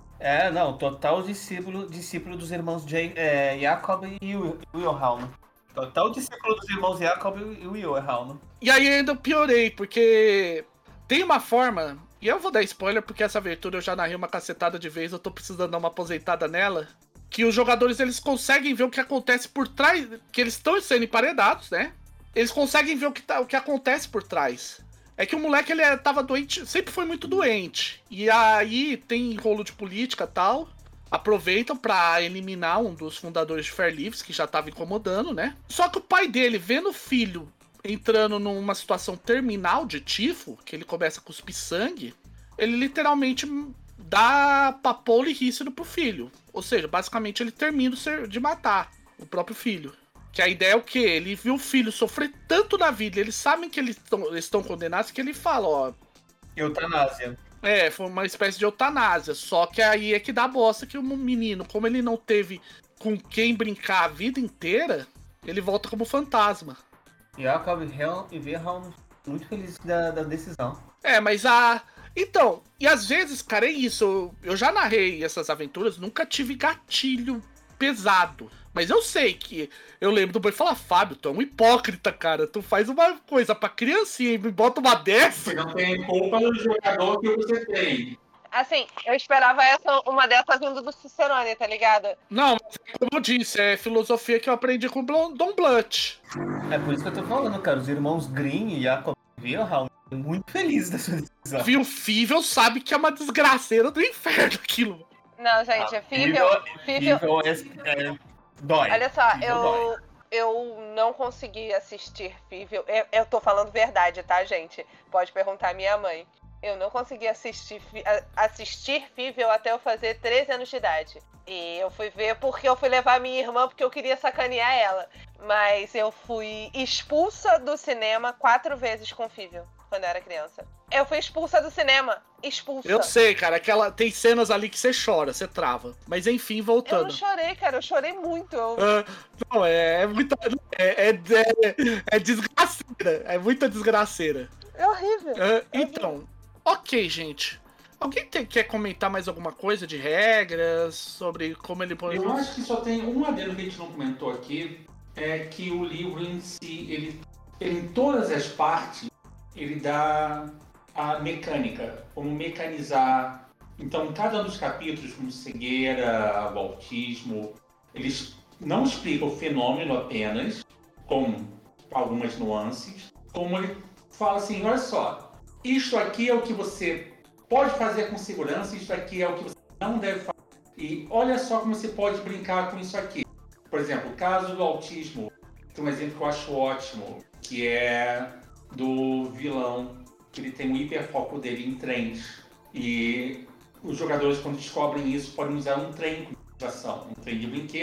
Total discípulo dos irmãos Jacob e Wilhelm. Total discípulo dos irmãos Jacob e Wilhelm.
E aí ainda piorei, porque tem uma forma, e eu vou dar spoiler porque essa aventura eu já narrei uma cacetada de vez, eu tô precisando dar uma aposentada nela, que os jogadores eles conseguem ver o que acontece por trás, que eles estão sendo emparedados, né? Eles conseguem ver o que acontece por trás. É que o moleque, ele tava doente, sempre foi muito doente. E aí tem rolo de política e tal. Aproveitam pra eliminar um dos fundadores de Fair Livres, que já tava incomodando, né? Só que o pai dele, vendo o filho entrando numa situação terminal de tifo, que ele começa a cuspir sangue, ele literalmente dá papoula e rícido pro filho. Ou seja, basicamente ele termina de matar o próprio filho. Que a ideia é o quê? Ele viu o filho sofrer tanto na vida, eles sabem que eles estão condenados, que ele fala, ó...
Eutanásia.
Foi uma espécie de eutanásia. Só que aí é que dá bosta que o menino, como ele não teve com quem brincar a vida inteira, ele volta como fantasma.
Jacob e Wilhelm muito felizes da decisão.
Mas Então, e às vezes, cara, é isso. Eu já narrei essas aventuras, nunca tive gatilho pesado. Mas eu sei que... Eu lembro do Boi falar, Fábio, tu é um hipócrita, cara. Tu faz uma coisa pra criancinha e me bota uma dessa.
Você não tem culpa do jogador que você tem.
Assim, eu esperava uma dessa vindo do Cicerone, tá ligado?
Não, mas como eu disse, é filosofia que eu aprendi com o Don Bluth.
É por isso que eu tô falando, cara. Os irmãos Grimm e Jacob Wilhelm muito felizes da sua decisão.
Viu, o Fível sabe que é uma desgraceira do inferno aquilo.
Não, gente, Fível
dói.
Olha só, eu não consegui assistir Fível. Eu tô falando verdade, tá, gente? Pode perguntar à minha mãe. Eu não consegui assistir Fível até eu fazer 13 anos de idade. E eu fui ver porque eu fui levar minha irmã porque eu queria sacanear ela. Mas eu fui expulsa do cinema 4 vezes com Fível, quando eu era criança. Eu fui expulsa do cinema. Expulsa.
Eu sei, cara, tem cenas ali que você chora, você trava. Mas enfim, voltando.
Eu não chorei, cara, eu chorei muito.
Não, é muita... É desgraceira. É muita desgraceira.
É horrível.
Então, ok, gente. Alguém quer comentar mais alguma coisa de regras, sobre como ele pode...
Eu acho que só tem um adendo que a gente não comentou aqui, é que o livro em si, ele em todas as partes, ele dá a mecânica, como mecanizar. Então, cada um dos capítulos, como cegueira, o autismo, eles não explicam o fenômeno apenas, com algumas nuances, como ele fala assim, olha só, isto aqui é o que você pode fazer com segurança, isto aqui é o que você não deve fazer. E olha só como você pode brincar com isso aqui. Por exemplo, o caso do autismo, tem um exemplo que eu acho ótimo, que é do vilão, que ele tem um hiperfoco dele em trens. E os jogadores, quando descobrem isso, podem usar um trem como ilustração, um trem de brinquedo como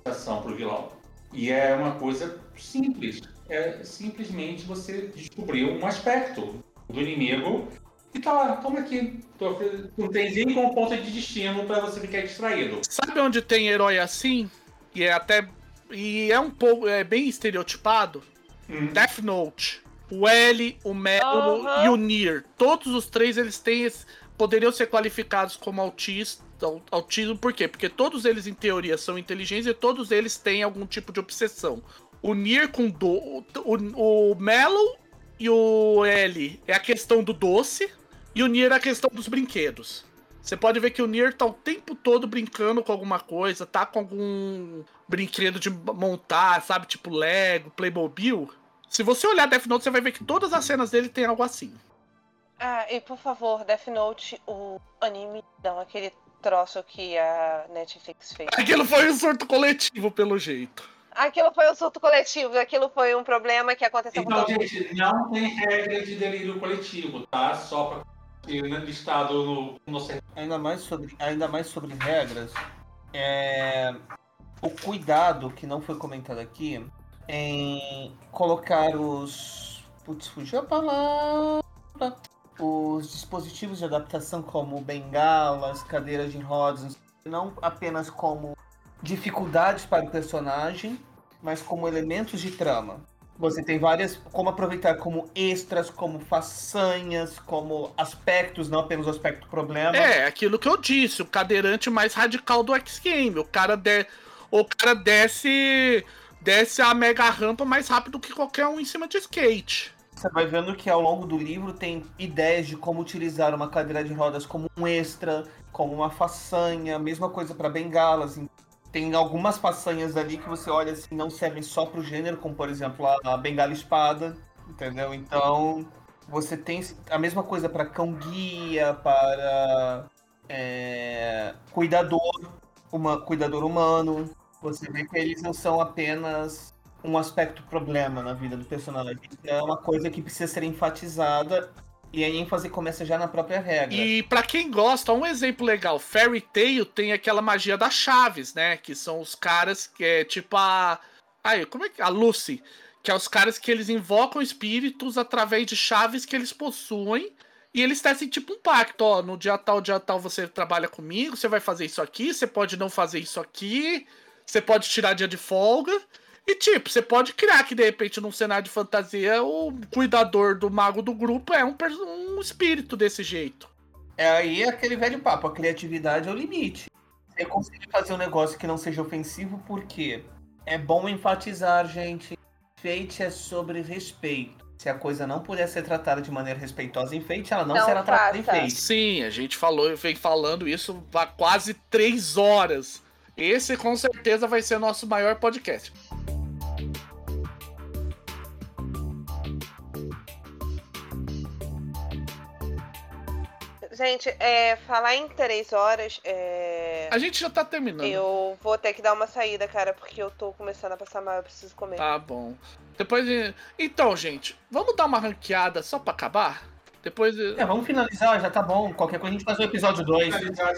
motivação pro vilão. E é uma coisa simples. É simplesmente você descobrir um aspecto do inimigo e tá lá, toma aqui. Um trenzinho com um ponto de destino pra você ficar distraído.
Sabe onde tem herói assim? E é um pouco. É bem estereotipado? Death Note. O L, o Melo e o Nier. Todos os três eles têm poderiam ser qualificados como autismo. Por quê? Porque todos eles, em teoria, são inteligentes e todos eles têm algum tipo de obsessão. O Nier com o Melo e o L é a questão do doce. E o Nier é a questão dos brinquedos. Você pode ver que o Nier tá o tempo todo brincando com alguma coisa, tá com algum brinquedo de montar, sabe? Tipo Lego, Playmobil. Se você olhar Death Note, você vai ver que todas as cenas dele tem algo assim.
Ah, e por favor, Death Note, o anime, não, aquele troço que a Netflix fez.
Aquilo foi um surto coletivo, pelo jeito.
Aquilo foi um surto coletivo, aquilo foi um problema que aconteceu com
Então,
todo mundo.
gente, não tem regra de delírio coletivo, tá? Só pra listado no
Ainda mais sobre regras, o cuidado que não foi comentado aqui em colocar fugiu a palavra. Os dispositivos de adaptação como bengalas, cadeiras de rodas, não apenas como dificuldades para o personagem, mas como elementos de trama. Você tem várias, como aproveitar como extras, como façanhas, como aspectos, não apenas o aspecto problema.
É, aquilo que eu disse, o cadeirante mais radical do X-Game. O cara desce a mega rampa mais rápido que qualquer um em cima de skate.
Você vai vendo que ao longo do livro tem ideias de como utilizar uma cadeira de rodas como um extra, como uma façanha, mesma coisa para bengalas. Tem algumas façanhas ali que você olha assim, não servem só pro gênero, como por exemplo a bengala espada, entendeu? Então você tem a mesma coisa para cão-guia, para cuidador humano. Você vê que eles não são apenas um aspecto problema na vida do personagem. É uma coisa que precisa ser enfatizada. E a ênfase começa já na própria regra.
E pra quem gosta, um exemplo legal, Fairy Tail tem aquela magia das chaves, né? Que são os caras que é tipo a Lucy, que é os caras que eles invocam espíritos através de chaves que eles possuem. E eles tecem tipo um pacto, ó, no dia tal você trabalha comigo, você vai fazer isso aqui, você pode não fazer isso aqui, você pode tirar dia de folga. E tipo, você pode criar que de repente num cenário de fantasia o cuidador do mago do grupo é um espírito desse jeito.
Aí é aquele velho papo, a criatividade é o limite. Você conseguir fazer um negócio que não seja ofensivo, porque é bom enfatizar, gente, Fate é sobre respeito. Se a coisa não puder ser tratada de maneira respeitosa em Fate, ela não será tratada em Fate.
Sim, a gente vem falando isso há quase 3 horas. Esse com certeza vai ser nosso maior podcast.
Gente, falar em 3 horas,
A gente já tá terminando.
Eu vou ter que dar uma saída, cara, porque eu tô começando a passar mal, eu preciso comer.
Tá bom. Depois. Então, gente, vamos dar uma ranqueada só pra acabar? Depois.
Vamos finalizar, já tá bom. Qualquer coisa a gente faz o episódio 2.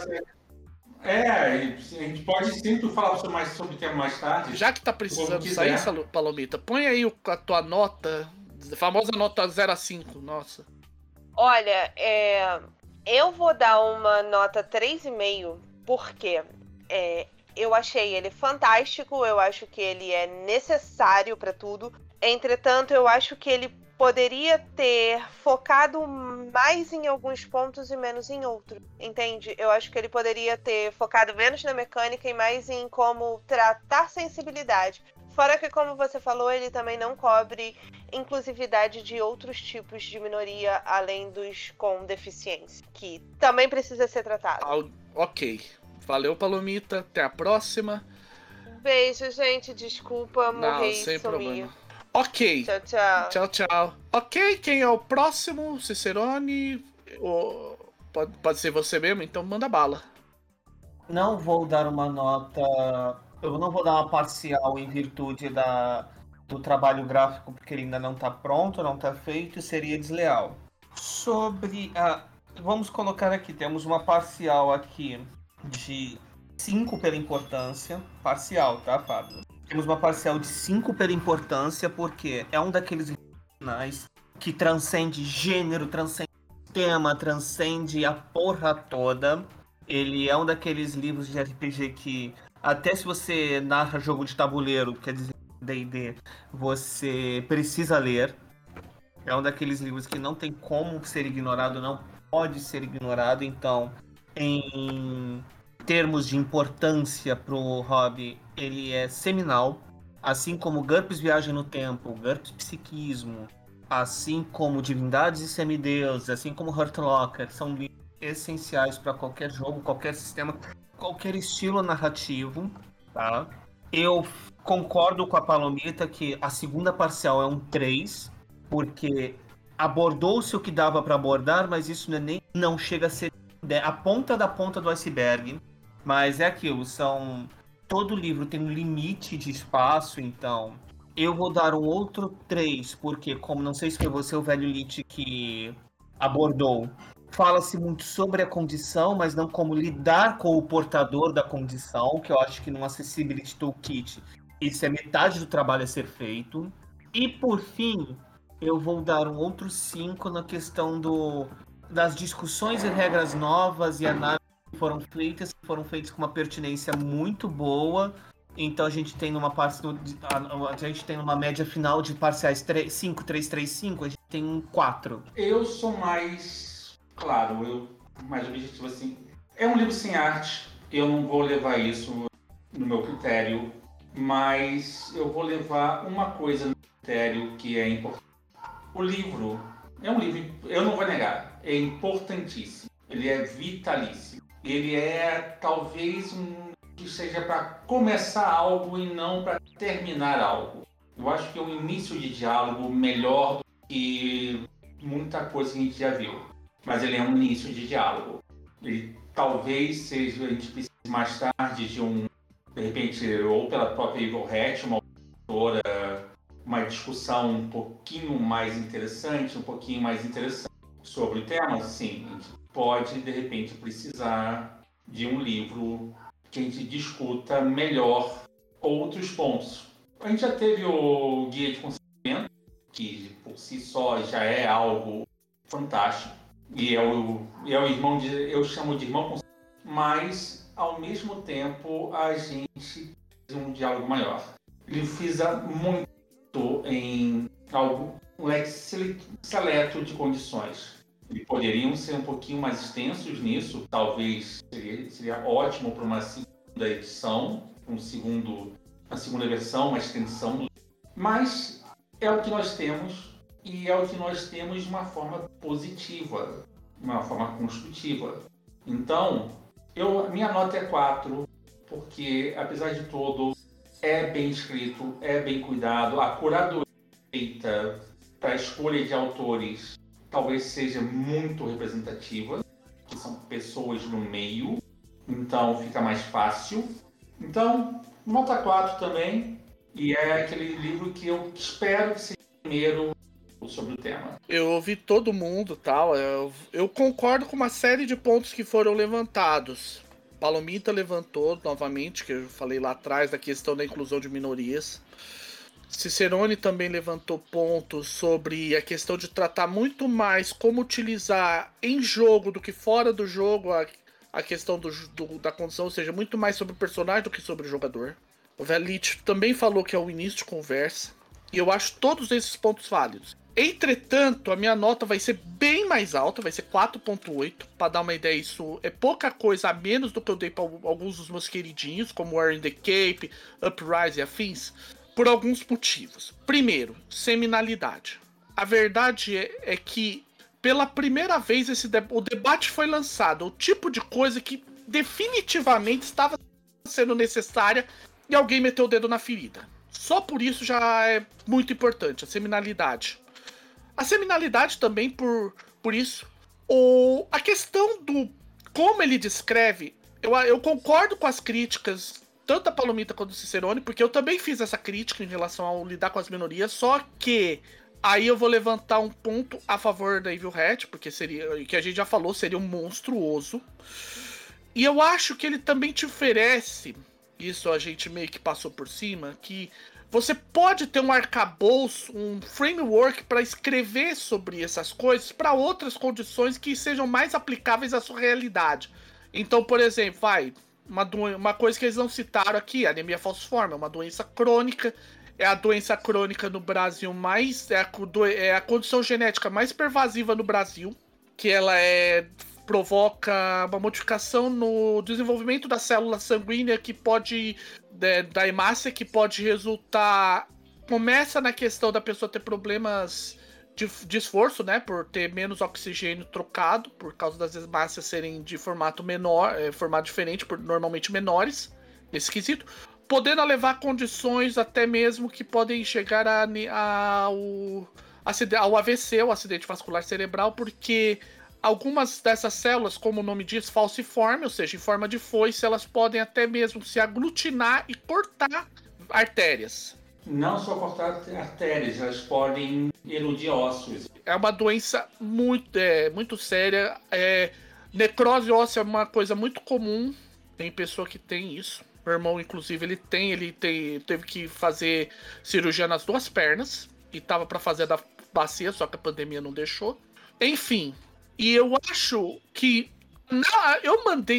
A gente pode sim falar mais sobre o tema mais tarde.
Já que tá precisando sair, Palomita, põe aí a tua nota, a famosa nota 0 a 5, nossa.
Olha, eu vou dar uma nota 3,5, porque eu achei ele fantástico, eu acho que ele é necessário pra tudo. Entretanto, eu acho que ele poderia ter focado mais em alguns pontos e menos em outros, entende? Eu acho que ele poderia ter focado menos na mecânica e mais em como tratar sensibilidade. Fora que, como você falou, ele também não cobre inclusividade de outros tipos de minoria, além dos com deficiência, que também precisa ser tratado.
Ok. Valeu, Palomita. Até a próxima.
Beijo, gente. Desculpa, morrer e
sem
sumir.
problema. Ok.
Tchau, tchau.
Tchau, tchau. Ok, quem é o próximo? Cicerone? Pode ser você mesmo? Então manda bala.
Não vou dar uma nota... Eu não vou dar uma parcial em virtude do trabalho gráfico, porque ele ainda não está pronto, não está feito, e seria desleal. Sobre a... Vamos colocar aqui, temos uma parcial aqui de 5 pela importância. Parcial, tá, Fábio? Temos uma parcial de 5 pela importância, porque é um daqueles finais que transcende gênero, transcende tema, transcende a porra toda. Ele é um daqueles livros de RPG que, até se você narra jogo de tabuleiro, quer dizer, D&D, você precisa ler. É um daqueles livros que não tem como ser ignorado, não pode ser ignorado. Então, em termos de importância pro hobby, ele é seminal. Assim como GURPS Viagem no Tempo, GURPS Psiquismo, assim como Divindades e Semideuses, assim como Hurt Locker, são livros essenciais para qualquer jogo, qualquer sistema, qualquer estilo narrativo, tá? Eu concordo com a Palomita que a segunda parcial é um 3, porque abordou-se o que dava para abordar, mas isso não chega a ser a ponta da ponta do iceberg. Mas é aquilo, todo livro tem um limite de espaço, então eu vou dar um outro 3, porque, como não sei se foi você, o velho Lich, que abordou, fala-se muito sobre a condição, mas não como lidar com o portador da condição, que eu acho que num Accessibility Toolkit isso é metade do trabalho a ser feito. E, por fim, eu vou dar um outro 5 na questão das discussões e regras novas e análises que foram feitas com uma pertinência muito boa. Então a gente tem uma média final de parciais 5, 3, 3, 5, a gente tem um 4.
Eu sou mais, claro, mais objetivo assim. É um livro sem arte, eu não vou levar isso no meu critério, mas eu vou levar uma coisa no critério que é importante. O livro é um livro, eu não vou negar, é importantíssimo, ele é vitalício, ele é talvez que seja para começar algo e não para terminar algo. Eu acho que é um início de diálogo melhor do que muita coisa que a gente já viu, mas ele é um início de diálogo. Ele talvez seja, a gente precise mais tarde de repente, ou pela própria Evil Hat, uma autora, uma discussão um pouquinho mais interessante sobre o tema. Sim, a gente pode, de repente, precisar de um livro que a gente discuta melhor outros pontos. A gente já teve o Guia de Consentimento, que por si só já é algo fantástico, e é o irmão eu chamo de irmão consentimento, mas ao mesmo tempo a gente tem um diálogo maior. Ele frisa muito em um leque seleto de condições. E poderiam ser um pouquinho mais extensos nisso, talvez seria ótimo para uma segunda edição, uma segunda versão, uma extensão. Mas é o que nós temos, e é o que nós temos de uma forma positiva, de uma forma construtiva. Então, minha nota é 4, porque, apesar de tudo, é bem escrito, é bem cuidado, a curadoria feita para a escolha de autores talvez seja muito representativa, que são pessoas no meio, então fica mais fácil. Então, nota 4 também, e é aquele livro que eu espero que seja o primeiro sobre o tema.
Eu ouvi todo mundo, tal, eu concordo com uma série de pontos que foram levantados. Palomita levantou novamente, que eu falei lá atrás, da questão da inclusão de minorias. Cicerone também levantou pontos sobre a questão de tratar muito mais como utilizar em jogo do que fora do jogo a questão da condição, ou seja, muito mais sobre o personagem do que sobre o jogador. O Velit também falou que é o início de conversa, e eu acho todos esses pontos válidos. Entretanto, a minha nota vai ser bem mais alta, vai ser 4.8. Para dar uma ideia, isso é pouca coisa a menos do que eu dei para alguns dos meus queridinhos, como War in the Cape, Uprise e afins, por alguns motivos. Primeiro, seminalidade. A verdade é que, pela primeira vez, o debate foi lançado, o tipo de coisa que definitivamente estava sendo necessária e alguém meteu o dedo na ferida. Só por isso já é muito importante, a seminalidade. A seminalidade também, por isso, a questão do como ele descreve, eu concordo com as críticas, tanto da Palomita quanto do Cicerone, porque eu também fiz essa crítica em relação ao lidar com as minorias, só que aí eu vou levantar um ponto a favor da Evil Hat, porque seria, que a gente já falou, seria um monstruoso. E eu acho que ele também te oferece, isso a gente meio que passou por cima, que você pode ter um arcabouço, um framework para escrever sobre essas coisas para outras condições que sejam mais aplicáveis à sua realidade. Então, por exemplo, uma coisa que eles não citaram aqui, anemia falciforme, é uma doença crônica. É a doença crônica no Brasil é a condição genética mais pervasiva no Brasil, que ela provoca uma modificação no desenvolvimento da célula sanguínea da hemácia, que pode resultar... Começa na questão da pessoa ter problemas de esforço, né? Por ter menos oxigênio trocado, por causa das hemácias serem de formato menor, formato diferente, normalmente menores, nesse quesito. Podendo levar a condições até mesmo que podem chegar ao AVC, o acidente vascular cerebral, porque algumas dessas células, como o nome diz, falciforme, ou seja, em forma de foice, elas podem até mesmo se aglutinar e cortar artérias.
Não só cortar artérias, elas podem eludir ossos.
É uma doença muito séria. Necrose óssea é uma coisa muito comum. Tem pessoa que tem isso. Meu irmão, inclusive, ele teve que fazer cirurgia nas 2 pernas. E tava para fazer a da bacia, só que a pandemia não deixou. Enfim, e eu acho que... eu mandei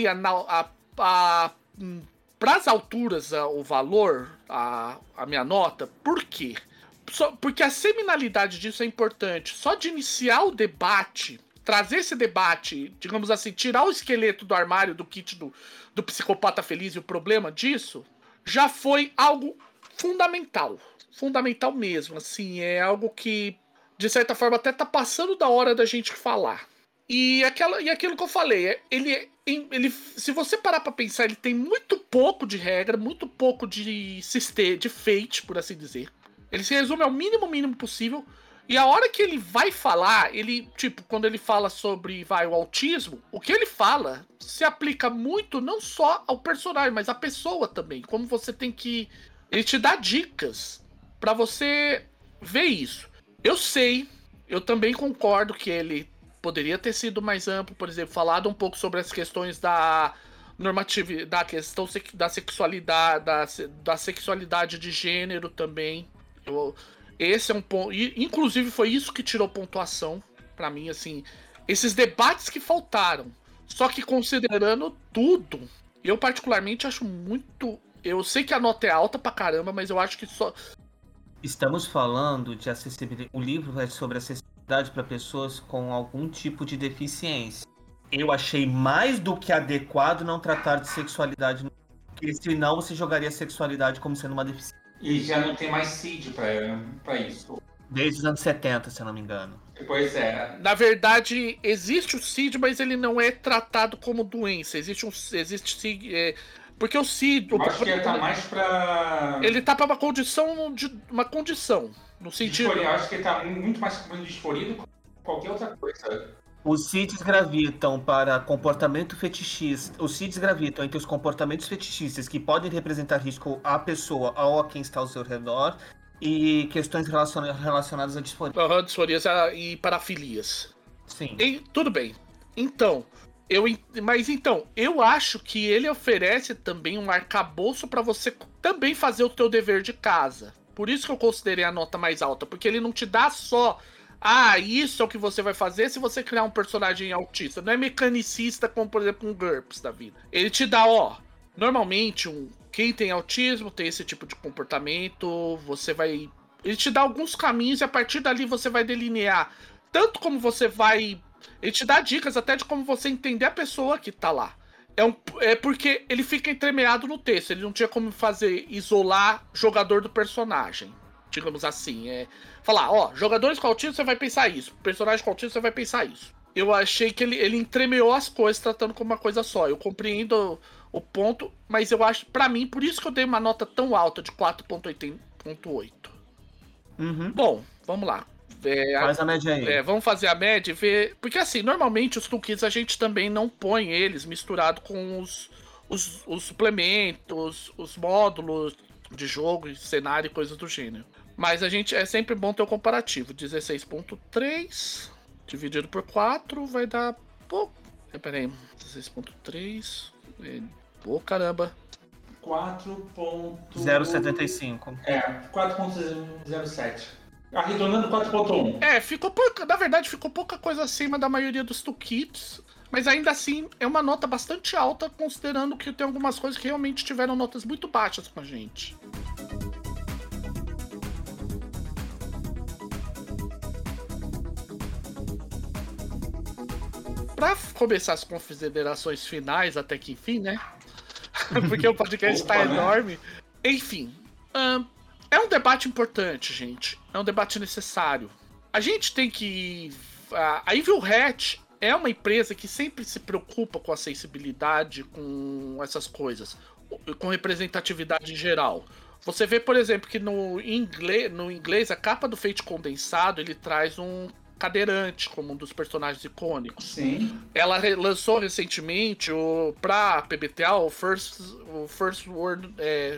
pras alturas o valor, a minha nota. Por quê? Porque a seminalidade disso é importante. Só de iniciar o debate, trazer esse debate, digamos assim, tirar o esqueleto do armário do kit do psicopata feliz e o problema disso, já foi algo fundamental. Fundamental mesmo, assim, é algo que, de certa forma, até tá passando da hora da gente falar. E aquilo que eu falei, ele, se você parar pra pensar, ele tem muito pouco de regra, muito pouco de fate, por assim dizer. Ele se resume ao mínimo possível. E a hora que ele vai falar, quando ele fala sobre o autismo, o que ele fala se aplica muito não só ao personagem, mas à pessoa também. Como você tem que... Ele te dá dicas pra você ver isso. Eu também concordo que ele poderia ter sido mais amplo, por exemplo, falado um pouco sobre as questões da normatividade, da questão da sexualidade, da sexualidade de gênero também. Esse é um ponto. Inclusive, foi isso que tirou pontuação pra mim, assim. Esses debates que faltaram. Só que considerando tudo, eu particularmente acho muito. Eu sei que a nota é alta pra caramba, mas eu acho que só.
Estamos falando de acessibilidade. O livro é sobre acessibilidade para pessoas com algum tipo de deficiência. Eu achei mais do que adequado não tratar de sexualidade, porque senão você jogaria a sexualidade como sendo uma deficiência.
E já não tem mais CID pra isso.
Desde os anos 70, se eu não me engano.
Pois é.
Na verdade, existe o CID, mas ele não é tratado como doença. Existe CID. Porque o CID.
Eu acho que ele tá mais pra.
Ele tá pra uma condição. No sentido.
Eu acho que ele tá muito mais como disforia do que qualquer outra coisa.
Os CIDs gravitam para comportamento fetichista. Os CIDs gravitam entre os comportamentos fetichistas que podem representar risco à pessoa ou a quem está ao seu redor e questões relacionadas à disforia.
Disforias e parafilias.
Sim.
Tudo bem. Então, eu acho que ele oferece também um arcabouço para você também fazer o teu dever de casa. Por isso que eu considerei a nota mais alta, porque ele não te dá só... isso é o que você vai fazer se você criar um personagem autista. Não é mecanicista como, por exemplo, um GURPS da vida. Ele te dá, normalmente, quem tem autismo tem esse tipo de comportamento, ele te dá alguns caminhos e a partir dali você vai delinear tanto como você vai... Ele te dá dicas até de como você entender a pessoa que tá lá. É porque ele fica entremeado no texto, ele não tinha como isolar jogador do personagem. Digamos assim, falar, jogadores com autismo você vai pensar isso, personagem com autismo você vai pensar isso. Eu achei que ele entremeou as coisas tratando como uma coisa só. Eu compreendo o ponto, mas eu acho, pra mim, por isso que eu dei uma nota tão alta de 4.8.
Uhum.
Bom, vamos lá.
Faz a média aí.
Vamos fazer a média e ver. Porque assim, normalmente os toolkits a gente também não põe eles misturado com os suplementos, os módulos de jogo, cenário e coisas do gênero. Mas é sempre bom ter o comparativo. 16.3 dividido por 4 vai dar... Peraí, 16.3 Pô, caramba.
4.075. 4.07. Arredondando 4.1.
Ficou pouca. Na verdade, ficou pouca coisa acima da maioria dos toolkits. Mas ainda assim, é uma nota bastante alta, considerando que tem algumas coisas que realmente tiveram notas muito baixas com a gente. Pra começar as considerações finais, até que enfim, né? Porque o podcast tá enorme. Enfim, é um debate importante, gente. É um debate necessário. A gente tem que... A Evil Hat é uma empresa que sempre se preocupa com a acessibilidade, com essas coisas, com representatividade em geral. Você vê, por exemplo, que no inglês a capa do Fate Condensado, ele traz um cadeirante como um dos personagens icônicos.
Sim.
Ela lançou recentemente pra PBTA o First World...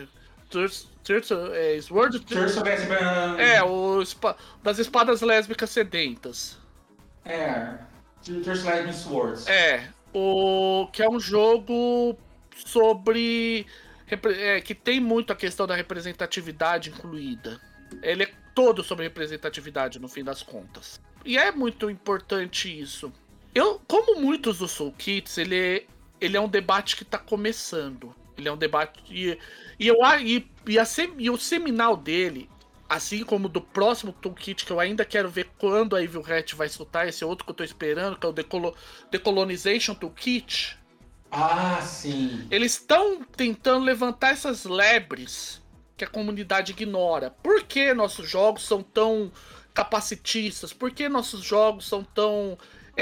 das espadas lésbicas sedentas.
First Lightning Swords.
Que é um jogo sobre... que tem muito a questão da representatividade incluída. Ele é todo sobre representatividade, no fim das contas. E é muito importante isso. Como muitos dos toolkits, ele é um debate que está começando. Ele é um debate... E o seminal dele, assim como do próximo toolkit, que eu ainda quero ver quando a Evil Hat vai soltar, esse outro que eu tô esperando, que é o Decolonization Toolkit.
Ah, sim.
Eles estão tentando levantar essas lebres que a comunidade ignora. Por que nossos jogos são tão capacitistas? Por que nossos jogos são tão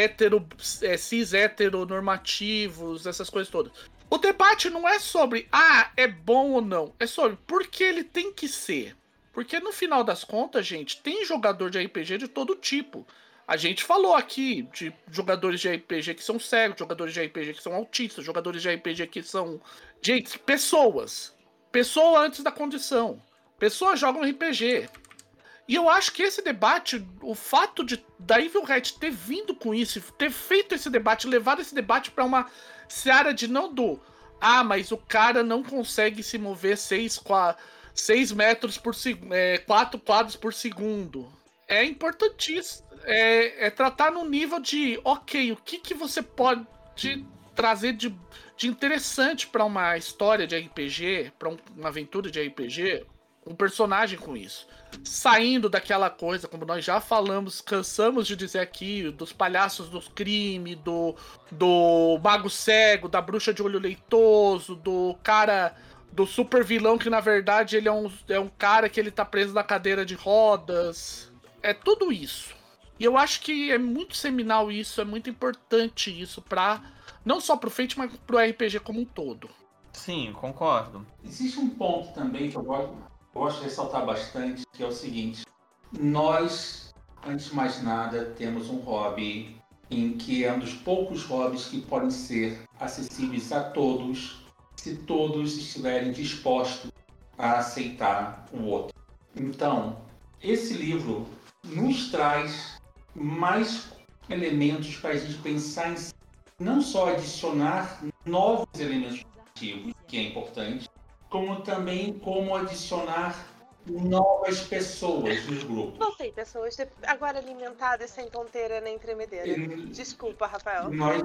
cis-heteronormativos, essas coisas todas? O debate não é sobre, é bom ou não. É sobre por que ele tem que ser. Porque no final das contas, gente, tem jogador de RPG de todo tipo. A gente falou aqui de jogadores de RPG que são cegos, jogadores de RPG que são autistas, jogadores de RPG que são... Gente, pessoas. Pessoa antes da condição. Pessoas jogam RPG. E eu acho que esse debate, o fato da Evil Hat ter vindo com isso, ter feito esse debate, levado esse debate para uma seara de não do... mas o cara não consegue se mover 6 metros por segundo, 4 quadros por segundo. É importantíssimo. É tratar no nível de, ok, o que você pode trazer de interessante para uma história de RPG, para uma aventura de RPG, um personagem com isso. Saindo daquela coisa, como nós já falamos, cansamos de dizer aqui, dos palhaços do crime, do mago cego, da bruxa de olho leitoso, do cara, do super vilão que na verdade ele é um cara que ele tá preso na cadeira de rodas. É tudo isso. E eu acho que é muito seminal isso, é muito importante isso não só pro Fate, mas pro RPG como um todo.
Sim, concordo.
Existe um ponto também que eu gosto de ressaltar bastante, que é o seguinte: nós, antes de mais nada, temos um hobby em que é um dos poucos hobbies que podem ser acessíveis a todos, se todos estiverem dispostos a aceitar o outro. Então, esse livro nos traz mais elementos para a gente pensar em não só adicionar novos elementos narrativos, que é importante, como também como adicionar novas pessoas nos grupos.
Voltei, pessoas agora alimentadas sem tonteira nem tremedeira. Desculpa, Rafael.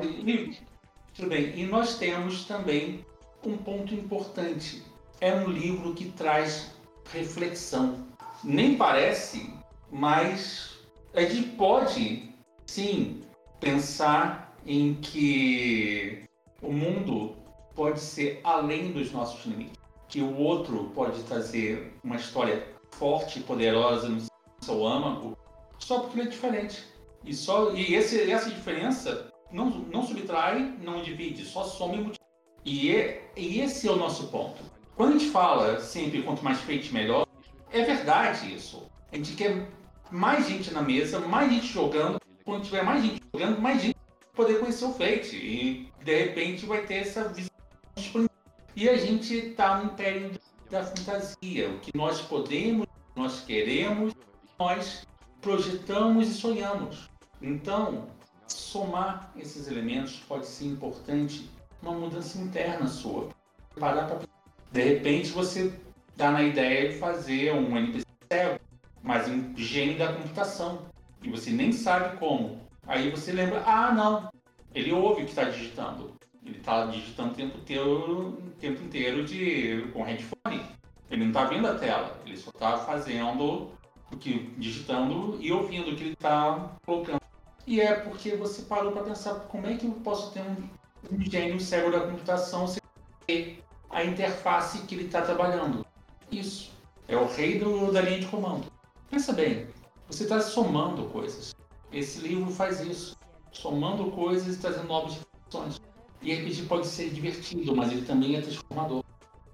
Tudo bem. E nós temos também um ponto importante. É um livro que traz reflexão. Nem parece, mas a gente pode, sim, pensar em que o mundo pode ser além dos nossos limites. Que o outro pode trazer uma história forte e poderosa no seu âmago só porque ele é diferente. E essa diferença não subtrai, não divide, só soma e multiplica. E esse é o nosso ponto. Quando a gente fala sempre quanto mais Fate melhor, é verdade isso. A gente quer mais gente na mesa, mais gente jogando. Quando tiver mais gente jogando, mais gente vai poder conhecer o Fate. E de repente vai ter essa visão disponível. E a gente está no império da fantasia. O que nós podemos, o que nós queremos, nós projetamos e sonhamos. Então, somar esses elementos pode ser importante uma mudança interna sua. Parar pra... De repente você tá na ideia de fazer um NPC cego, mas um gênio da computação, e você nem sabe como. Aí você lembra, não, ele ouve o que está digitando. Ele está digitando o tempo inteiro com headphone. Ele não está vendo a tela, ele só está fazendo digitando e ouvindo o que ele está colocando. E é porque você parou para pensar, como é que eu posso ter um gênio cego da computação sem ter a interface que ele está trabalhando? Isso. É o rei da linha de comando. Pensa bem, você está somando coisas. Esse livro faz isso. Somando coisas e trazendo novas informações. E RPG pode ser divertido, mas ele também é transformador.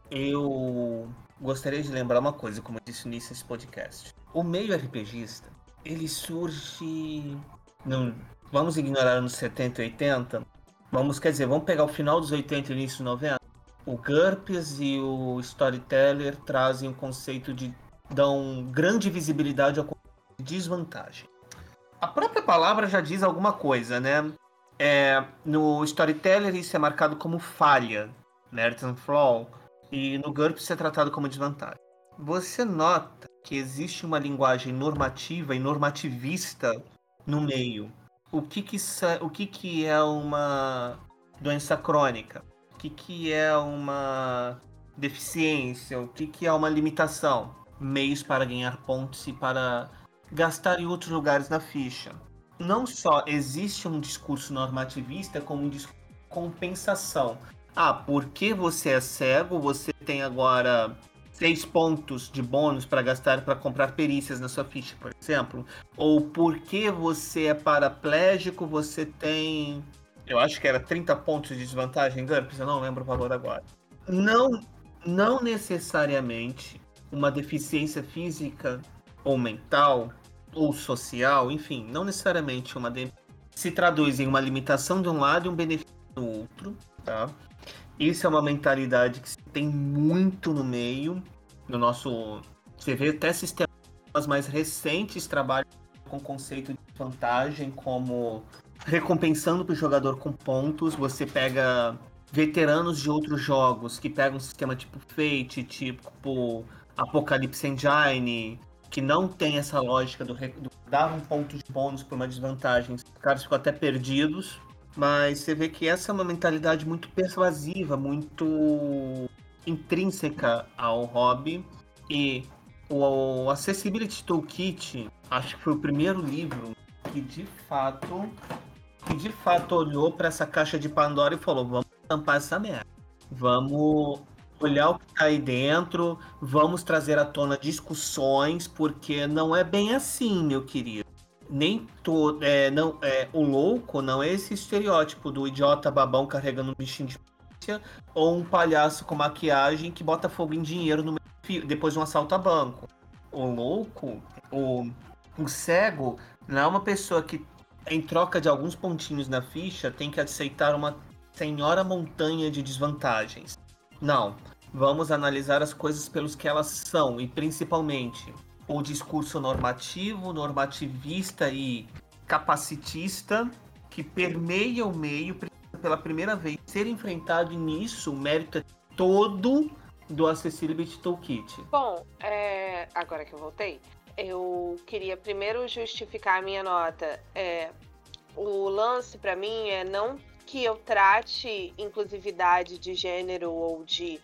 Eu gostaria de lembrar uma coisa, como eu disse no início desse podcast. O meio RPGista, ele surge... Não, vamos ignorar anos 70 e 80. Vamos pegar o final dos 80 e início dos 90. O GURPS e o Storyteller trazem o conceito de... dão grande visibilidade ao conceito de desvantagem. A própria palavra já diz alguma coisa, né? No Storyteller isso é marcado como falha, Nerds and Flaw, e no GURPS isso é tratado como desvantagem. Você nota que existe uma linguagem normativa e normativista no meio. O que é uma doença crônica? O que é uma deficiência? O que é uma limitação? Meios para ganhar pontos e para gastar em outros lugares na ficha. Não só existe um discurso normativista, como um discurso de compensação. Porque você é cego, você tem agora 6 pontos de bônus para gastar para comprar perícias na sua ficha, por exemplo. Ou porque você é paraplégico, você tem... Eu acho que era 30 pontos de desvantagem em GURPS, eu não lembro o valor agora. Não necessariamente uma deficiência física ou mental ou social, enfim, não necessariamente se traduz em uma limitação de um lado e um benefício do outro, tá? Isso é uma mentalidade que se tem muito no meio, no nosso... Você vê até sistemas mais recentes trabalham com o conceito de vantagem, como recompensando para o jogador com pontos. Você pega veteranos de outros jogos que pegam um sistema tipo Fate, tipo Apocalypse Engine, que não tem essa lógica do dar um ponto de bônus por uma desvantagem. Os caras ficam até perdidos, mas você vê que essa é uma mentalidade muito persuasiva, muito intrínseca ao hobby. E o Accessibility Toolkit, acho que foi o primeiro livro que de fato olhou para essa caixa de Pandora e falou: vamos tampar essa merda, vamos olhar o que tá aí dentro, vamos trazer à tona discussões, porque não é bem assim, meu querido. Nem todo, o louco não é esse estereótipo do idiota babão carregando um bichinho de polícia ou um palhaço com maquiagem que bota fogo em dinheiro no meio, depois de um assalto a banco. O louco, o cego, não é uma pessoa que, em troca de alguns pontinhos na ficha, tem que aceitar uma senhora montanha de desvantagens. Não, vamos analisar as coisas pelos que elas são, e principalmente o discurso normativo, normativista e capacitista que permeia o meio pela primeira vez ser enfrentado, e nisso o mérito é todo do Accessibility Toolkit.
Bom, agora que eu voltei, eu queria primeiro justificar a minha nota. O lance pra mim é não que eu trate inclusividade de gênero ou de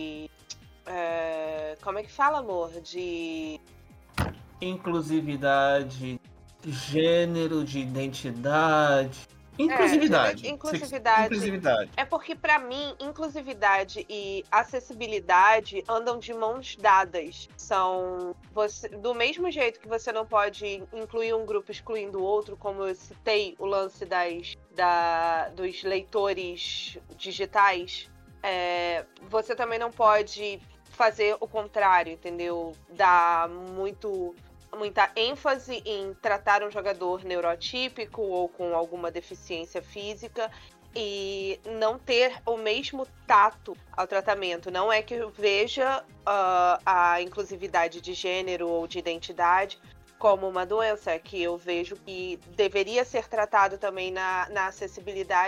como é que fala, amor? De
inclusividade, de gênero, de identidade. Inclusividade.
Inclusividade. É porque, pra mim, inclusividade e acessibilidade andam de mãos dadas. São... do mesmo jeito que você não pode incluir um grupo excluindo o outro, como eu citei o lance dos leitores digitais, você também não pode fazer o contrário, entendeu? Dar muita ênfase em tratar um jogador neurotípico ou com alguma deficiência física e não ter o mesmo tato ao tratamento. Não é que eu veja a inclusividade de gênero ou de identidade como uma doença, é que eu vejo que deveria ser tratado também na acessibilidade, porque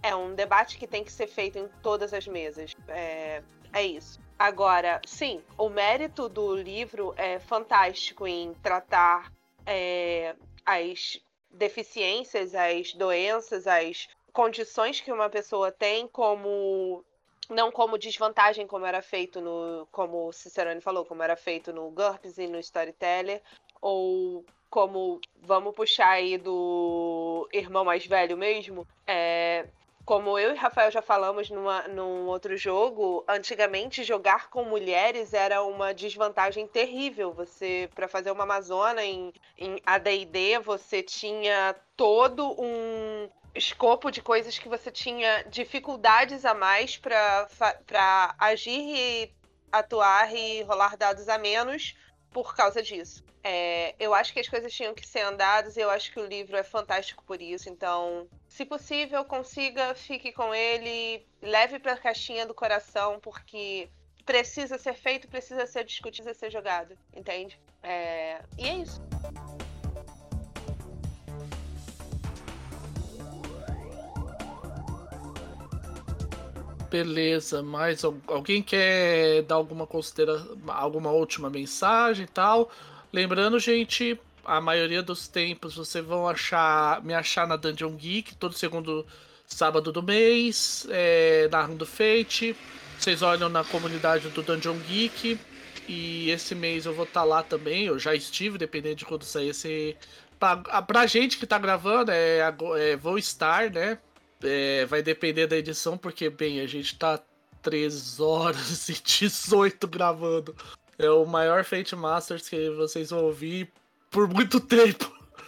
É um debate que tem que ser feito em todas as mesas. É isso. Agora, sim, o mérito do livro é fantástico em tratar as deficiências, as doenças, as condições que uma pessoa tem não como desvantagem, como era feito como o Cicerone falou, como era feito no GURPS e no Storyteller, ou como, vamos puxar aí do irmão mais velho mesmo, como eu e Rafael já falamos num outro jogo, antigamente jogar com mulheres era uma desvantagem terrível. Você, para fazer uma Amazona em AD&D, você tinha todo um escopo de coisas que você tinha dificuldades a mais para agir e atuar e rolar dados a menos por causa disso. Eu acho que as coisas tinham que ser andadas e eu acho que o livro é fantástico por isso. Então, se possível, consiga, fique com ele, leve para a caixinha do coração, porque precisa ser feito, precisa ser discutido, precisa ser jogado, entende? E é isso.
Beleza, mas alguém quer dar alguma última mensagem e tal? Lembrando, gente, a maioria dos tempos vocês vão me achar na Dungeon Geek, todo segundo sábado do mês, narrando Fate. Vocês olham na comunidade do Dungeon Geek, e esse mês eu vou estar lá também, eu já estive, dependendo de quando sair esse... Pra gente que tá gravando, vou estar, né? Vai depender da edição, porque, bem, a gente tá 3 horas e 18 gravando. É o maior Fate Masters que vocês vão ouvir por muito tempo.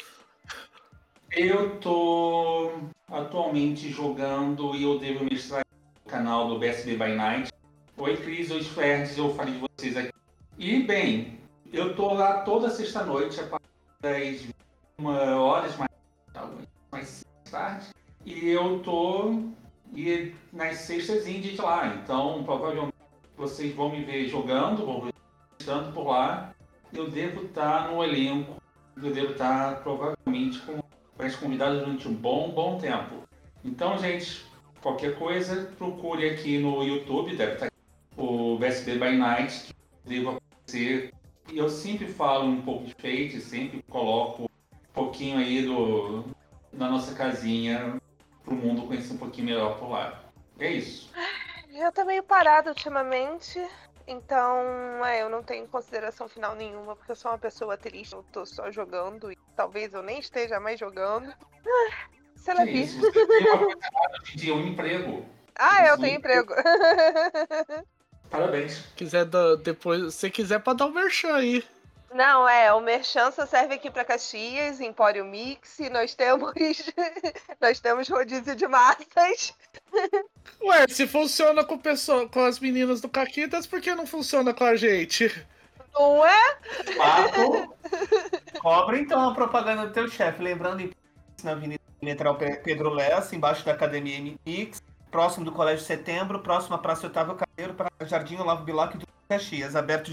Eu tô atualmente jogando e eu devo mestrar no canal do BSB by Night. Oi, Cris, oi, Ferds, eu falei de vocês aqui. E, bem, eu tô lá toda sexta-noite, a partir das 21 horas, mais tarde. E eu tô nas sextas indies lá, então provavelmente vocês vão me ver jogando, vão ver estando por lá. Eu devo estar no elenco, eu devo estar provavelmente com as convidadas durante um bom tempo. Então, gente, qualquer coisa, procure aqui no YouTube, deve estar aqui, o BSB by Night, que devo aparecer. E eu sempre falo um pouco de Fate, sempre coloco um pouquinho aí na nossa casinha, para o mundo conhecer um pouquinho melhor por lá. É isso.
Eu tô meio parada ultimamente, então eu não tenho consideração final nenhuma, porque eu sou uma pessoa triste, eu tô só jogando e talvez eu nem esteja mais jogando. Sei lá.
Isso, você tem uma coisa errada hoje em dia, um emprego.
Eu tenho emprego.
Parabéns.
Se quiser, pode dar um merchan aí.
Não, o Merchan só serve aqui para Caxias, Empório Mix, nós temos rodízio de massas.
Ué, se funciona com as meninas do Caquitas, por que não funciona com a gente?
Não é?
Papo.
Cobra então a propaganda do teu chefe, lembrando na Avenida Metral Pedro Lessa, embaixo da Academia MX, próximo do Colégio Setembro, próximo à Praça Otávio Carneiro, para Jardim Olavo Bilac do Caxias, aberto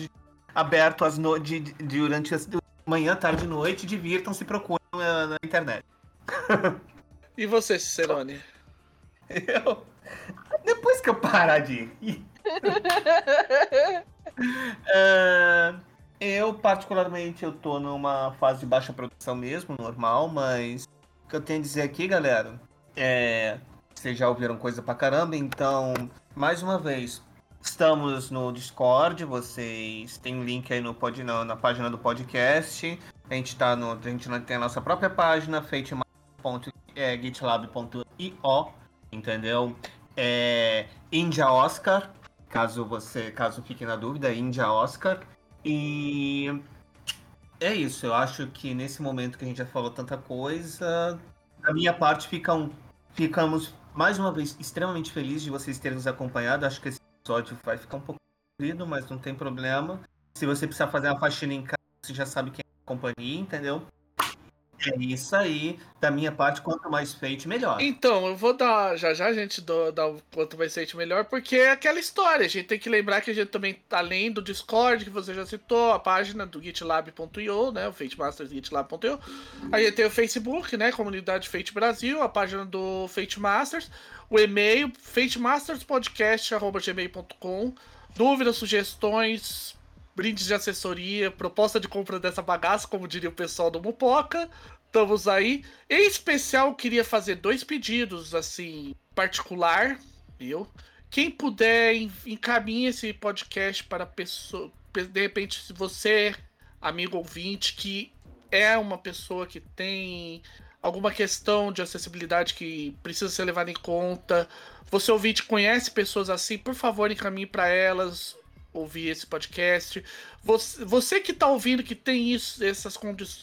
durante as manhã, tarde e noite. Divirtam-se, procurem na internet.
E você, Cicerone?
Depois que eu parar de ir. Eu, particularmente, eu tô numa fase de baixa produção mesmo, normal, mas o que eu tenho a dizer aqui, galera, vocês já ouviram coisa pra caramba, então, mais uma vez, estamos no Discord, vocês têm um link aí na página do podcast. A gente tem a nossa própria página, fate.gitlab.io, entendeu? Índia Oscar, caso fique na dúvida, Índia Oscar. E é isso, eu acho que nesse momento que a gente já falou tanta coisa, da minha parte ficamos mais uma vez extremamente felizes de vocês terem nos acompanhado. Acho que esse episódio vai ficar um pouco comprido, mas não tem problema. Se você precisar fazer uma faxina em casa, você já sabe quem é a companhia, entendeu? É isso aí. Da minha parte, quanto mais Fate, melhor.
Então, eu vou dar. Já a gente dá o quanto mais Fate melhor, porque é aquela história. A gente tem que lembrar que a gente também, além do Discord, que você já citou, a página do gitlab.io, né? O Fate Masters gitlab.io. Aí tem o Facebook, né? Comunidade Fate Brasil, a página do Fate Masters, o e-mail, fatemasterspodcast@gmail.com. Dúvidas, sugestões, brindes de assessoria, proposta de compra dessa bagaça, como diria o pessoal do Mupoca. Estamos aí. Em especial, eu queria fazer 2 pedidos, assim, particular, viu? Quem puder, encaminhe esse podcast para pessoa. De repente, se você, amigo ouvinte, que é uma pessoa que tem alguma questão de acessibilidade que precisa ser levada em conta, você ouvinte conhece pessoas assim, por favor, encaminhe para elas ouvir esse podcast. Você que está ouvindo que tem essas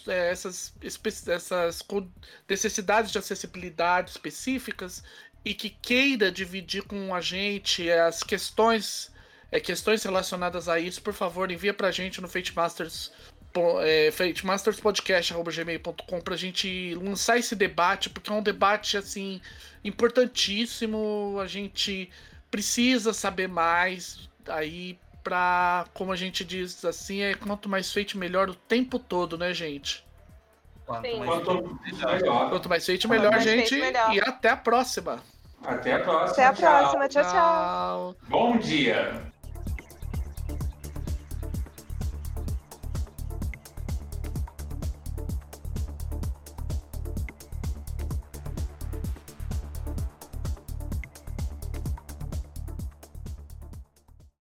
necessidades de acessibilidade específicas e que queira dividir com a gente as questões relacionadas a isso, por favor, envia pra gente no fatemasterspodcast@gmail.com pra gente lançar esse debate, porque é um debate assim importantíssimo. A gente precisa saber mais aí. Como a gente diz assim, quanto mais Fate melhor o tempo todo, né, gente?
Quanto mais Fate
melhor, gente. E até a próxima.
Até a próxima.
Até a próxima. Tchau, tchau.
Bom dia.